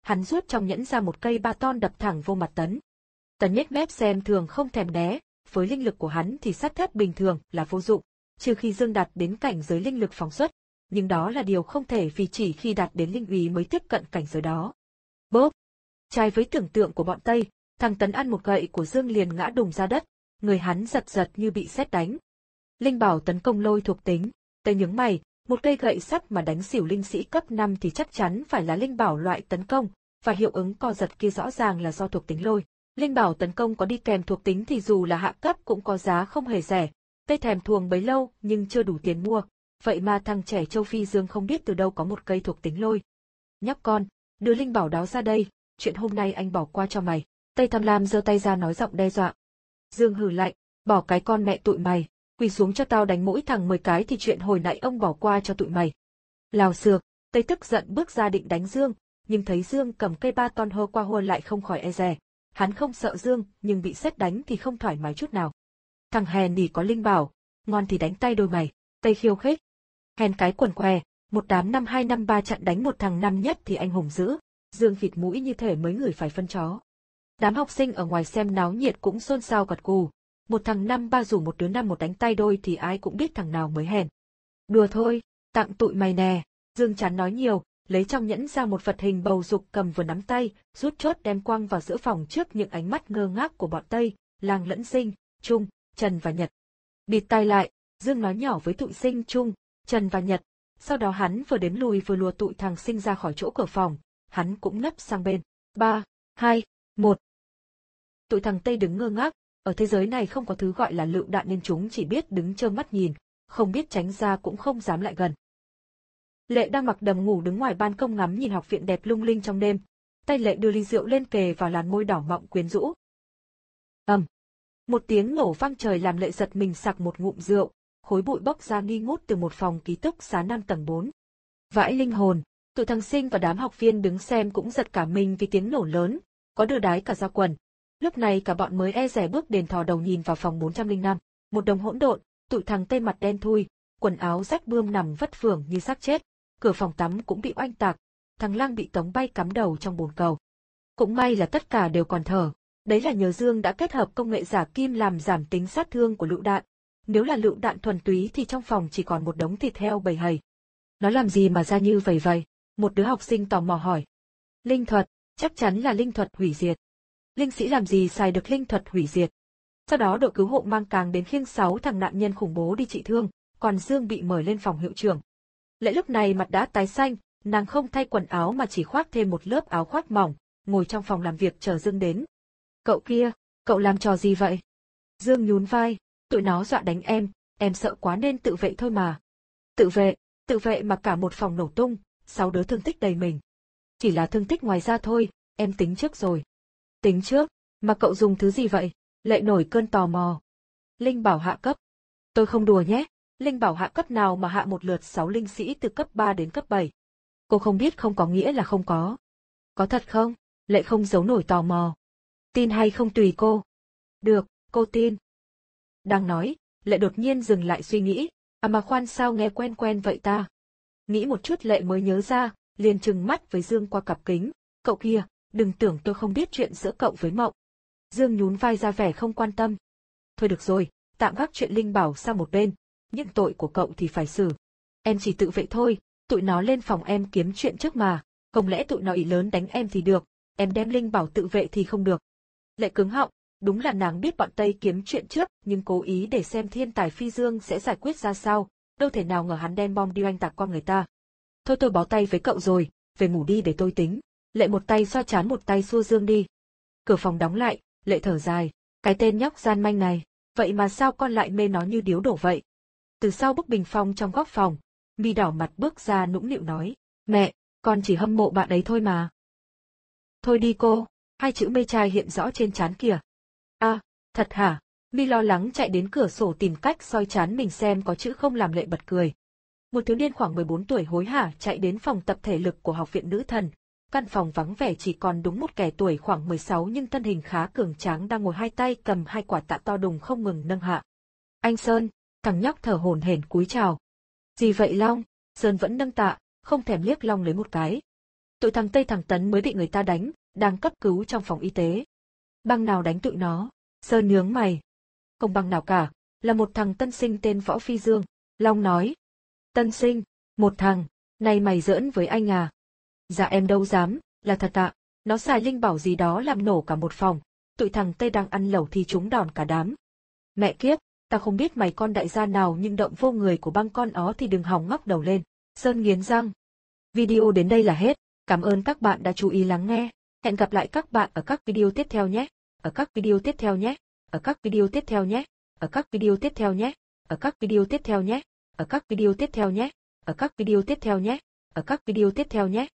hắn rút trong nhẫn ra một cây ba ton đập thẳng vô mặt Tấn. Tấn nhếch mép xem thường không thèm né, với linh lực của hắn thì sát thép bình thường là vô dụng, trừ khi Dương đạt đến cảnh giới linh lực phóng xuất, nhưng đó là điều không thể vì chỉ khi đạt đến linh úy mới tiếp cận cảnh giới đó. Bốp! Trái với tưởng tượng của bọn Tây, thằng Tấn ăn một gậy của Dương liền ngã đùng ra đất, người hắn giật giật như bị sét đánh. Linh bảo tấn công lôi thuộc tính, Tây nhướng mày, một cây gậy sắt mà đánh xỉu linh sĩ cấp năm thì chắc chắn phải là linh bảo loại tấn công, và hiệu ứng co giật kia rõ ràng là do thuộc tính lôi. Linh bảo tấn công có đi kèm thuộc tính thì dù là hạ cấp cũng có giá không hề rẻ. Tây thèm thuồng bấy lâu nhưng chưa đủ tiền mua, vậy mà thằng trẻ châu Phi Dương không biết từ đâu có một cây thuộc tính lôi. Nhóc con, đưa linh bảo đó ra đây, chuyện hôm nay anh bỏ qua cho mày. Tây tham lam giơ tay ra nói giọng đe dọa. Dương hừ lạnh, bỏ cái con mẹ tụi mày, quỳ xuống cho tao đánh mỗi thằng mười cái thì chuyện hồi nãy ông bỏ qua cho tụi mày. Lào xược, Tây tức giận bước ra định đánh Dương, nhưng thấy Dương cầm cây ba ton hơ qua hô lại không khỏi e dè. Hắn không sợ Dương, nhưng bị sét đánh thì không thoải mái chút nào. Thằng hèn nỉ có linh bảo, ngon thì đánh tay đôi mày, Tây khiêu khích. Hèn cái quần què, một đám năm hai năm ba chặn đánh một thằng năm nhất thì anh hùng dữ, Dương phịt mũi như thể mấy người phải phân chó. Đám học sinh ở ngoài xem náo nhiệt cũng xôn xao gật gù, một thằng năm ba rủ một đứa năm một đánh tay đôi thì ai cũng biết thằng nào mới hèn. Đùa thôi, tặng tụi mày nè, Dương chán nói nhiều, lấy trong nhẫn ra một vật hình bầu dục cầm vừa nắm tay, rút chốt đem quăng vào giữa phòng trước những ánh mắt ngơ ngác của bọn Tây, Lang lẫn Sinh, Trung, Trần và Nhật. Bịt tai lại, Dương nói nhỏ với tụi Sinh, Trung, Trần và Nhật, sau đó hắn vừa đếm lùi vừa lùa tụi thằng Sinh ra khỏi chỗ cửa phòng, hắn cũng nấp sang bên. Ba, hai, một. Tụi thằng Tây đứng ngơ ngác, ở thế giới này không có thứ gọi là lựu đạn nên chúng chỉ biết đứng trơ mắt nhìn, không biết tránh ra cũng không dám lại gần. Lệ đang mặc đầm ngủ đứng ngoài ban công ngắm nhìn học viện đẹp lung linh trong đêm, tay Lệ đưa ly rượu lên kề vào làn môi đỏ mọng quyến rũ. Ầm. Một tiếng nổ vang trời làm Lệ giật mình sặc một ngụm rượu, khói bụi bốc ra nghi ngút từ một phòng ký túc xá năm tầng bốn. Vãi linh hồn, tụi thằng Sinh và đám học viên đứng xem cũng giật cả mình vì tiếng nổ lớn, có đưa đái cả ra quần. Lúc này cả bọn mới e dè bước đền thò đầu nhìn vào phòng bốn trăm lẻ năm, một đống hỗn độn, tụi thằng Tây mặt đen thui, quần áo rách bươm nằm vất phưởng như xác chết, cửa phòng tắm cũng bị oanh tạc, thằng Lang bị tống bay cắm đầu trong bồn cầu. Cũng may là tất cả đều còn thở, đấy là nhờ Dương đã kết hợp công nghệ giả kim làm giảm tính sát thương của lựu đạn. Nếu là lựu đạn thuần túy thì trong phòng chỉ còn một đống thịt heo bầy hầy. Nó làm gì mà ra như vậy vậy? Một đứa học sinh tò mò hỏi. Linh thuật, chắc chắn là linh thuật hủy diệt. Linh sĩ làm gì xài được linh thuật hủy diệt? Sau đó đội cứu hộ mang càng đến khiêng sáu thằng nạn nhân khủng bố đi trị thương, còn Dương bị mời lên phòng hiệu trưởng. Lệ lúc này mặt đã tái xanh, nàng không thay quần áo mà chỉ khoác thêm một lớp áo khoác mỏng, ngồi trong phòng làm việc chờ Dương đến. Cậu kia, cậu làm trò gì vậy? Dương nhún vai, tụi nó dọa đánh em, em sợ quá nên tự vệ thôi mà. Tự vệ, tự vệ mà cả một phòng nổ tung, sáu đứa thương tích đầy mình. Chỉ là thương tích ngoài da thôi, em tính trước rồi. Tính trước, mà cậu dùng thứ gì vậy? Lệ nổi cơn tò mò. Linh bảo hạ cấp. Tôi không đùa nhé, linh bảo hạ cấp nào mà hạ một lượt sáu linh sĩ từ cấp ba đến cấp bảy. Cô không biết không có nghĩa là không có. Có thật không? Lệ không giấu nổi tò mò. Tin hay không tùy cô. Được, cô tin. Đang nói, Lệ đột nhiên dừng lại suy nghĩ, à mà khoan sao nghe quen quen vậy ta. Nghĩ một chút Lệ mới nhớ ra, liền trừng mắt với Dương qua cặp kính, cậu kia, đừng tưởng tôi không biết chuyện giữa cậu với Mộng. Dương nhún vai ra vẻ không quan tâm. Thôi được rồi, tạm gác chuyện linh bảo sang một bên, những tội của cậu thì phải xử. Em chỉ tự vệ thôi, tụi nó lên phòng em kiếm chuyện trước mà, không lẽ tụi nó ỷ lớn đánh em thì được, em đem linh bảo tự vệ thì không được. Lệ cứng họng, đúng là nàng biết bọn Tây kiếm chuyện trước, nhưng cố ý để xem thiên tài phi Dương sẽ giải quyết ra sao, đâu thể nào ngờ hắn đem bom đi oanh tạc qua người ta. Thôi tôi bó tay với cậu rồi, về ngủ đi để tôi tính. Lệ một tay xoa trán một tay xua Dương đi. Cửa phòng đóng lại, Lệ thở dài, cái tên nhóc gian manh này, vậy mà sao con lại mê nó như điếu đổ vậy. Từ sau bức bình phong trong góc phòng, Mi đỏ mặt bước ra nũng nịu nói, mẹ, con chỉ hâm mộ bạn ấy thôi mà. Thôi đi cô, hai chữ mê trai hiện rõ trên trán kìa. À, thật hả? Mi lo lắng chạy đến cửa sổ tìm cách soi trán mình xem có chữ không làm Lệ bật cười. Một thiếu niên khoảng mười bốn tuổi hối hả chạy đến phòng tập thể lực của học viện nữ thần. Căn phòng vắng vẻ chỉ còn đúng một kẻ tuổi khoảng mười sáu nhưng thân hình khá cường tráng đang ngồi hai tay cầm hai quả tạ to đùng không ngừng nâng hạ. Anh Sơn, thằng nhóc thở hổn hển cúi chào. Gì vậy Long? Sơn vẫn nâng tạ, không thèm liếc Long lấy một cái. Tụi thằng Tây thằng Tấn mới bị người ta đánh, đang cấp cứu trong phòng y tế. Băng nào đánh tụi nó? Sơn nhướng mày. Không băng nào cả, là một thằng tân sinh tên Võ Phi Dương. Long nói. Tân sinh, một thằng, này mày giỡn với anh à? Dạ em đâu dám, là thật ạ. Nó xài linh bảo gì đó làm nổ cả một phòng. Tụi thằng Tây đang ăn lẩu thì chúng đòn cả đám. Mẹ kiếp, ta không biết mày con đại gia nào nhưng động vô người của băng con ó thì đừng hòng ngóc đầu lên. Sơn nghiến răng. Video đến đây là hết. Cảm ơn các bạn đã chú ý lắng nghe. Hẹn gặp lại các bạn ở các video tiếp theo nhé. Ở các video tiếp theo nhé. Ở các video tiếp theo nhé. Ở các video tiếp theo nhé. Ở các video tiếp theo nhé. Ở các video tiếp theo nhé. Ở các video tiếp theo nhé. Ở các video tiếp theo nhé.